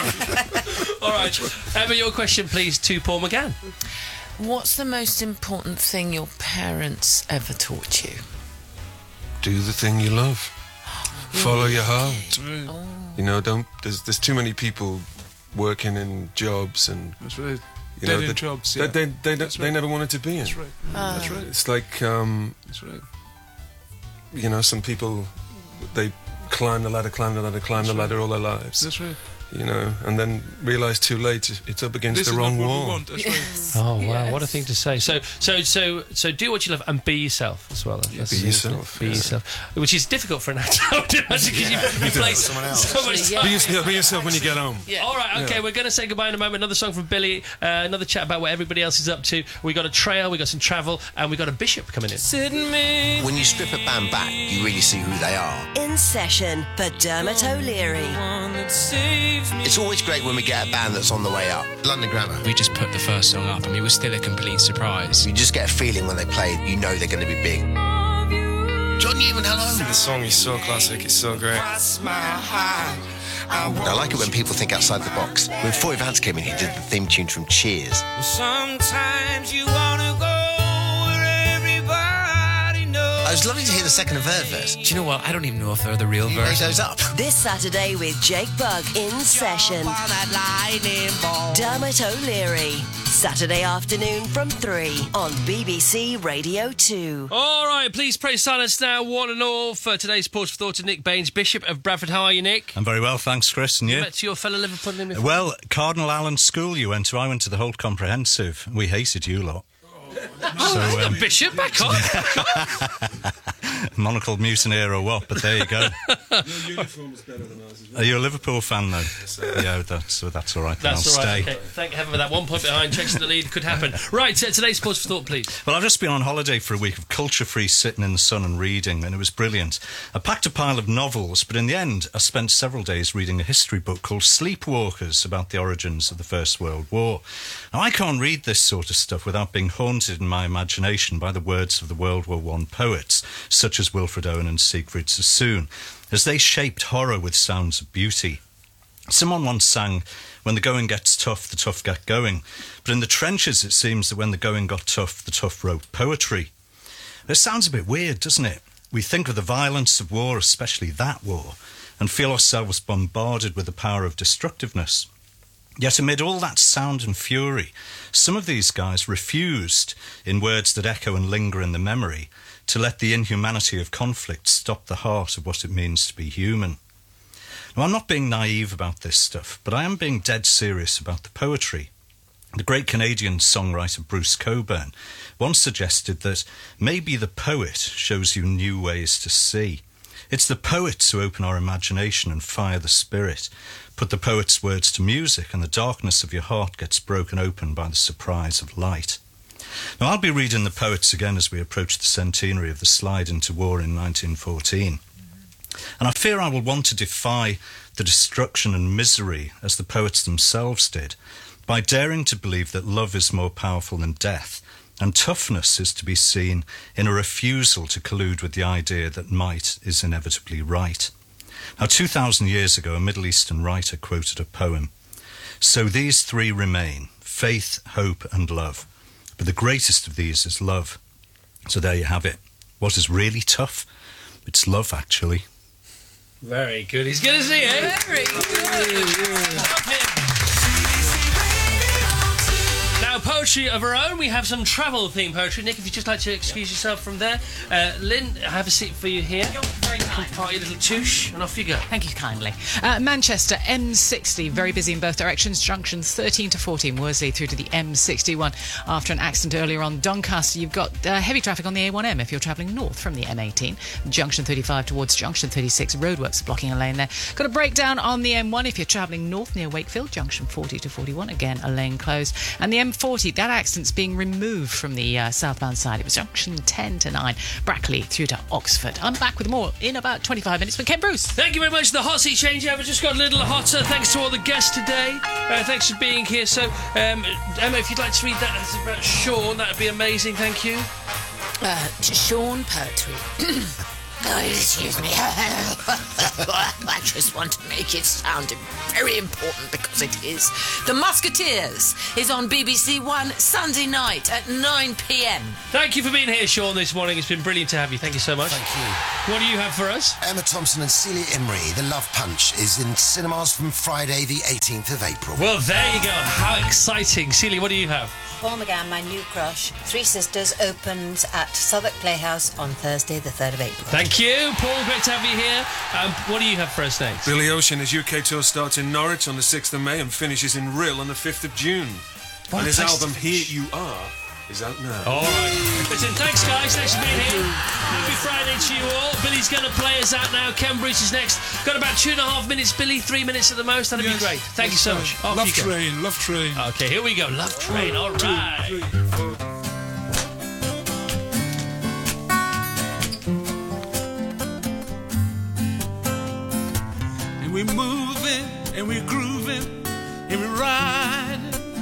D: All right, Emma, your question, please, to Paul McGann.
K: What's the most important thing your parents ever taught you?
P: Do the thing you love. Follow your heart.
K: Oh.
P: You know, don't. There's there's too many people working in jobs and.
G: That's right.
P: You
G: Dead
P: know,
G: end
P: that-
G: jobs,
P: that
G: yeah.
P: they they,
G: That's
P: they
G: right.
P: never wanted to be in.
G: That's right.
K: Ah.
G: That's right.
P: It's like um,
G: That's right.
P: you know, some people they climb the ladder, climb the ladder, climb the ladder all their lives.
G: That's right.
P: You know, and then realise too late it's up against
G: This
P: the
G: is
P: wrong
G: not what we
P: wall.
G: want, that's right.
D: Oh wow,
K: Yes.
D: what a thing to say. So, so, so, so, do what you love and be yourself as well. That's-
P: Be yourself,
D: Be
P: yeah.
D: yourself, which is difficult for an actor, I would imagine, because you, you
P: do.
D: play
P: Someone else.
D: so much
K: Yeah.
D: time.
P: Be yourself, be yourself when you get home.
K: Yeah.
D: All right, okay,
P: Yeah.
D: we're going to say goodbye in a moment. Another song from Billy, uh, another chat about what everybody else is up to. We got a trail, we got some travel, and we got a Bishop coming in.
H: When you strip a band back, you really see who they are.
E: In Session for Dermot O'Leary.
H: It's always great when we get a band that's on the way up. London Grammar.
J: We just put the first song up and it was still a complete surprise.
H: You just get a feeling when they play, you know they're going to be big. John Newman, hello.
Q: The song is so classic, it's so great.
H: I like it when people think outside the box. When Foy Vance came in, he did the theme tune from Cheers.
B: Sometimes you wanna go where everybody knows.
H: It was lovely to hear the second and third verse.
J: Do you know what? I don't even know if they're the real
H: You made
J: version.
H: those up.
E: This Saturday with Jake Bugg in Session. Dermot O'Leary. Saturday afternoon from three on B B C Radio two.
D: All right, please pray silence now, one and all, for today's Pause for Thought to Nick Baines, Bishop of Bradford. How are you, Nick?
T: I'm very well, thanks, Chris. And
D: You
T: you?
D: met your fellow Liverpool before?
T: Well, Cardinal Allen School you went to. I went to the Holt Comprehensive. We hated you lot.
D: Oh,
T: um,
D: Bishop, back on.
T: Monocled mutineer or what, but there you go.
P: Your uniform is better than ours.
T: Are you a Liverpool fan, though? Yeah, that's, so that's all right. Then
D: That's
T: I'll
D: all right.
T: stay.
D: Okay. Thank heaven for that. One point behind, chasing the lead could happen. Right, uh, today's Pause for Thought, please.
T: Well, I've just been on holiday for a week of culture-free sitting in the sun and reading, and it was brilliant. I packed a pile of novels, but in the end, I spent several days reading a history book called Sleepwalkers about the origins of the First World War. Now, I can't read this sort of stuff without being haunted in my imagination by the words of the World War One poets, such as Wilfred Owen and Siegfried Sassoon, as they shaped horror with sounds of beauty. Someone once sang, "When the going gets tough, the tough get going." But in the trenches, it seems that when the going got tough, the tough wrote poetry. This sounds a bit weird, doesn't it? We think of the violence of war, especially that war, and feel ourselves bombarded with the power of destructiveness. Yet amid all that sound and fury, some of these guys refused, in words that echo and linger in the memory, to let the inhumanity of conflict stop the heart of what it means to be human. Now, I'm not being naive about this stuff, but I am being dead serious about the poetry. The great Canadian songwriter Bruce Cockburn once suggested that maybe the poet shows you new ways to see. It's the poets who open our imagination and fire the spirit. Put the poet's words to music and the darkness of your heart gets broken open by the surprise of light. Now, I'll be reading the poets again as we approach the centenary of the slide into war in nineteen fourteen. And I fear I will want to defy the destruction and misery, as the poets themselves did, by daring to believe that love is more powerful than death, and toughness is to be seen in a refusal to collude with the idea that might is inevitably right. Now, two thousand years ago, a Middle Eastern writer quoted a poem. "So these three remain, faith, hope, and love. But the greatest of these is love." So there you have it. What is really tough? It's love, actually.
D: Very good. He's good, isn't he, eh? Very good. Love him. Now, poetry of our own. We have some travel-themed poetry. Nick, if you'd just like to excuse yourself from there. Uh, Lynn, I have a seat for you here. Come party, little touche, and off you go.
A: Thank you kindly. Uh, Manchester, M sixty, very busy in both directions. Junctions thirteen to fourteen, Worsley through to the M sixty-one. After an accident earlier on Doncaster, you've got uh, heavy traffic on the A one M if you're travelling north from the M eighteen. Junction thirty-five towards Junction thirty-six, roadworks blocking a lane there. Got a breakdown on the M one if you're travelling north near Wakefield, Junction forty to forty-one, again a lane closed. And the M forty, that accident's being removed from the uh, southbound side. It was Junction ten to nine, Brackley through to Oxford. I'm back with more in about twenty-five minutes with Ken Bruce.
D: Thank you very much. The hot seat changeover just got a little hotter. Thanks to all the guests today. Uh, thanks for being here. So, um, Emma, if you'd like to read that it's about Sean, that'd be amazing. Thank you.
K: Uh, Sean Pertwee. Oh, excuse me. I just want to make it sound very important because it is. The Musketeers is on B B C One Sunday night at nine p m.
D: Thank you for being here, Sean, this morning. It's been brilliant to have you. Thank you so much.
S: Thank you.
D: What do you have for us?
S: Emma Thompson and Celia Imrie, The Love Punch, is in cinemas from Friday the eighteenth of April.
D: Well, there you go. How exciting. Celia, what do you have?
L: Paul McGann, My New Crush, Three Sisters, opens at Southwark Playhouse on Thursday the third of April.
D: Thank you, Paul. Great to have you here. Um, what do you have for us next?
P: Billy Ocean, his U K tour starts in Norwich on the sixth of May and finishes in Rill on the fifth of June.
D: What
P: and his
D: place
P: album
D: to
P: Here You Are is out now.
D: All right. Listen, thanks, guys. Thanks for being here. Happy Friday to you all. Billy's going to play us out now. Ken Bruce is next. Got about two and a half minutes, Billy. Three minutes at the most. That'd
G: Yes.
D: be great. Thank
G: Yes,
D: you so
G: sir.
D: much. Off
G: Love
D: you go.
G: Train, Love Train.
D: Okay, here we go. Love Train. All right.
Y: And we're moving, and we're grooving, and we're riding.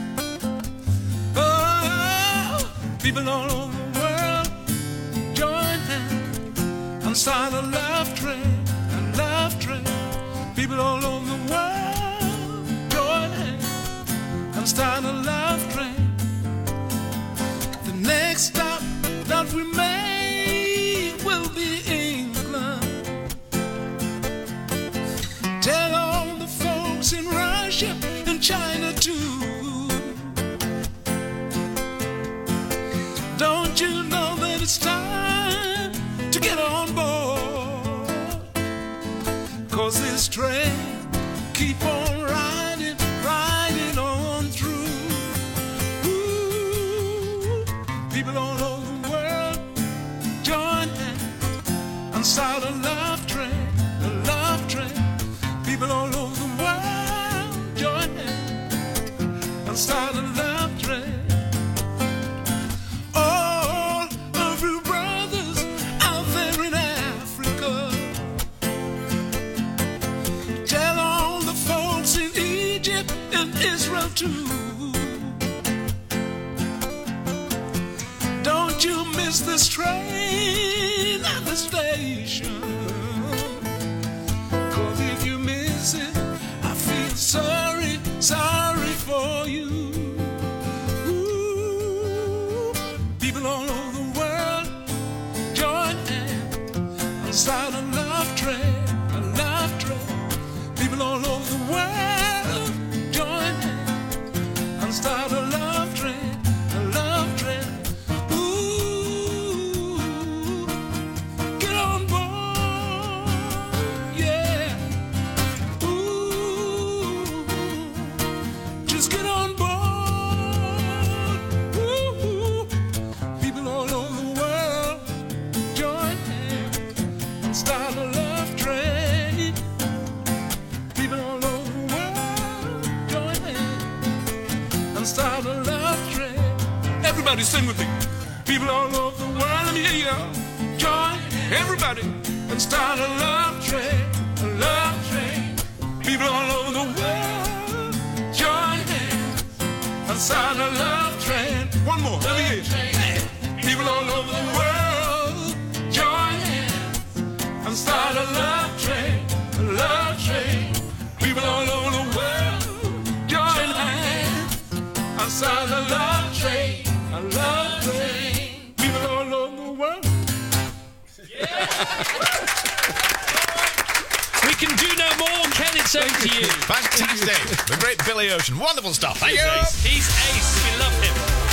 Y: Oh, people all over the world join hands and start a love train, a love train. People all over the world join hands and start a love train. The next stop that we make will be England. Tell all the folks in Russia and China too. Don't you know that it's time to get on board? 'Cause this train keep on riding, riding on through. Ooh, people all over the world join hands and start a love train, a love train. People all over the world join hands and start a love train. All of you brothers out there in Africa, tell all the folks in Egypt and Israel too. Don't you miss this train at the station. 'Cause if you miss it, I feel sorry, sorry for you. Ooh, people all over the world join hands and start a love train, a love train. People all over the world join hands and start a love train, a love train. Ooh, get on board, yeah. Just get on board. Ooh, people all over the world join hands and start a love train. People all over the world join hands and start a love train. Everybody sing with me. People all over the world, let me hear you. Join everybody and start a love train, a love train. People all over the world join hands and start a love train. One more, let me hear you. People all over the world join hands and start a love train, a love train. People all over the world join hands and start a love train, a love train. People all over the world.
D: We can do no more. Ken, it's over to you.
C: Fantastic. The great Billy Ocean. Wonderful stuff. Thank
D: He's
C: you.
D: ace. He's ace. We love him.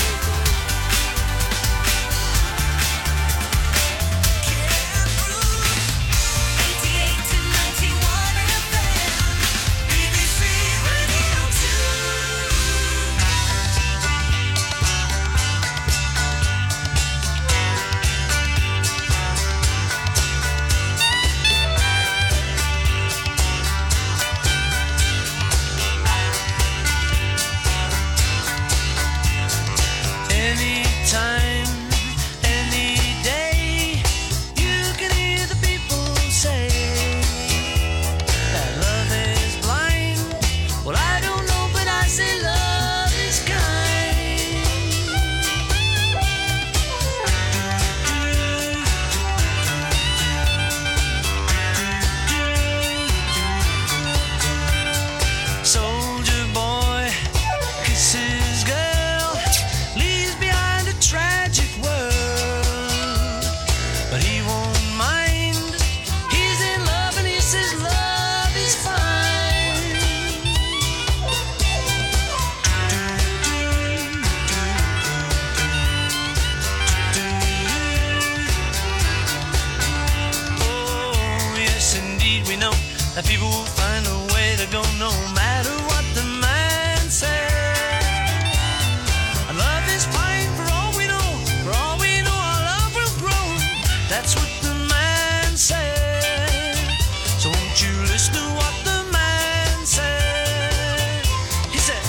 B: that people will find a way to go no matter what the man says. And love is fine for all we know, for all we know our love will grow. That's what the man said. So won't you listen to what the man said? He said,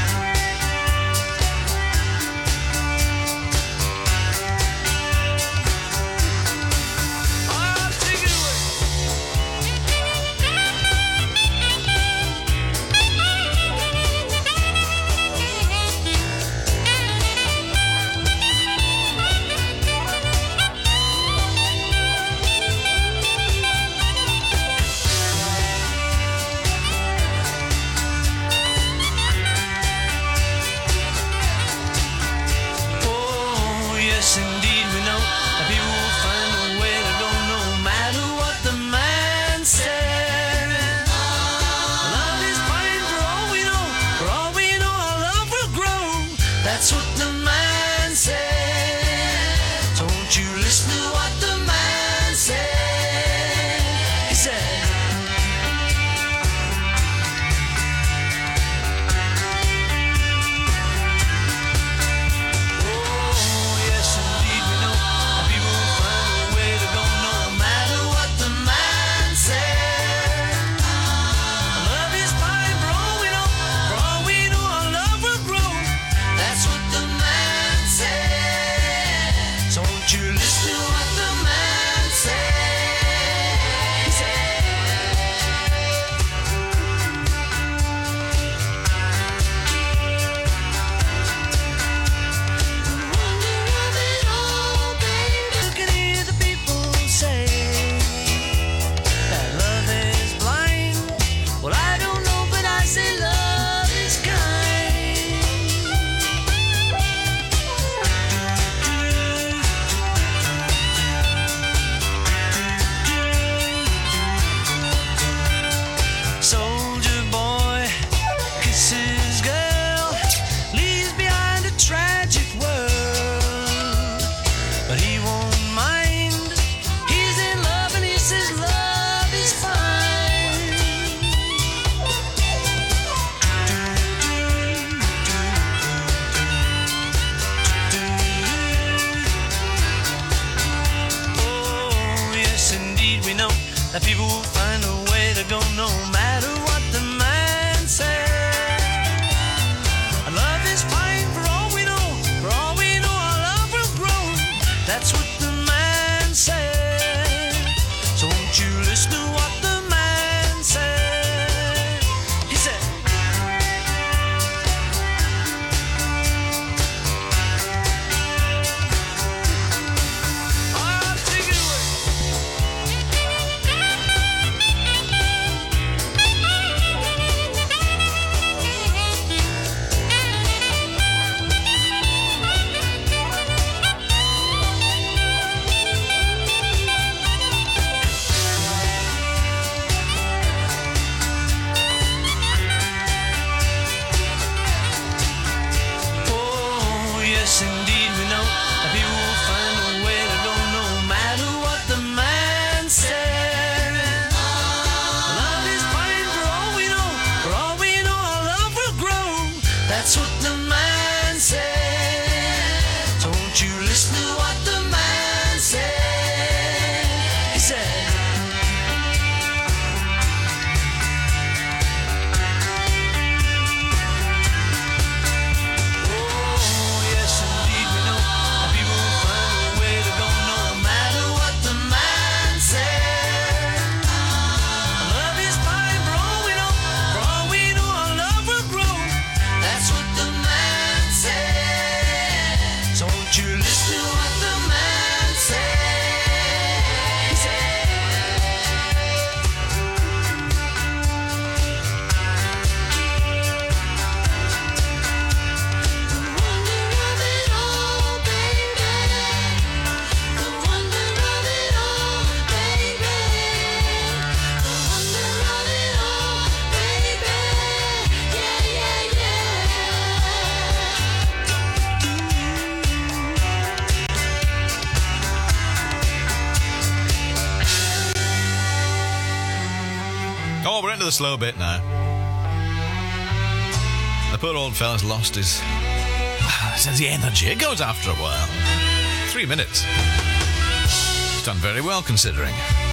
B: oh, take it away. Oh, yes, indeed, we know that people will find a way to go no matter what the man said. Love is fine for all we know, for all we know our love will grow. That's what the man said. So won't you listen to what the man said? He said, oh, yes, indeed, we know that people will find a way to go no matter what the man said. Love is fine for all we know, for all we know our love will grow. That's what the man said. So won't you listen to what the man said? He said, you can hear the people say that love is blind. Well, I don't know, but I say love is kind. Soldier boy kisses girl, leaves behind a tragic world, but he won't mind. He's in love and he says love is fine. Oh, yes, indeed, we know that people will find a way to go no matter what the man said. And love is fine for all we know, for all we know our love will grow. That's what the man said. So won't you listen to what the man said? He said, oh, take it away. Oh, yes, indeed, we know that people will find a way to go no matter what the man said. Love is fine for all we know, for all we know our love will grow. That's what the man said. So won't you listen to what the man said? He said, oh, yes, indeed, we know that people will find a way to go no matter what the man said. Love is fine for all we know, for all we know our love will grow. That's what the man
C: Oh, we're into the slow bit now. The poor old fella's lost his sense of energy. It goes after a while. Three minutes. He's done very well considering.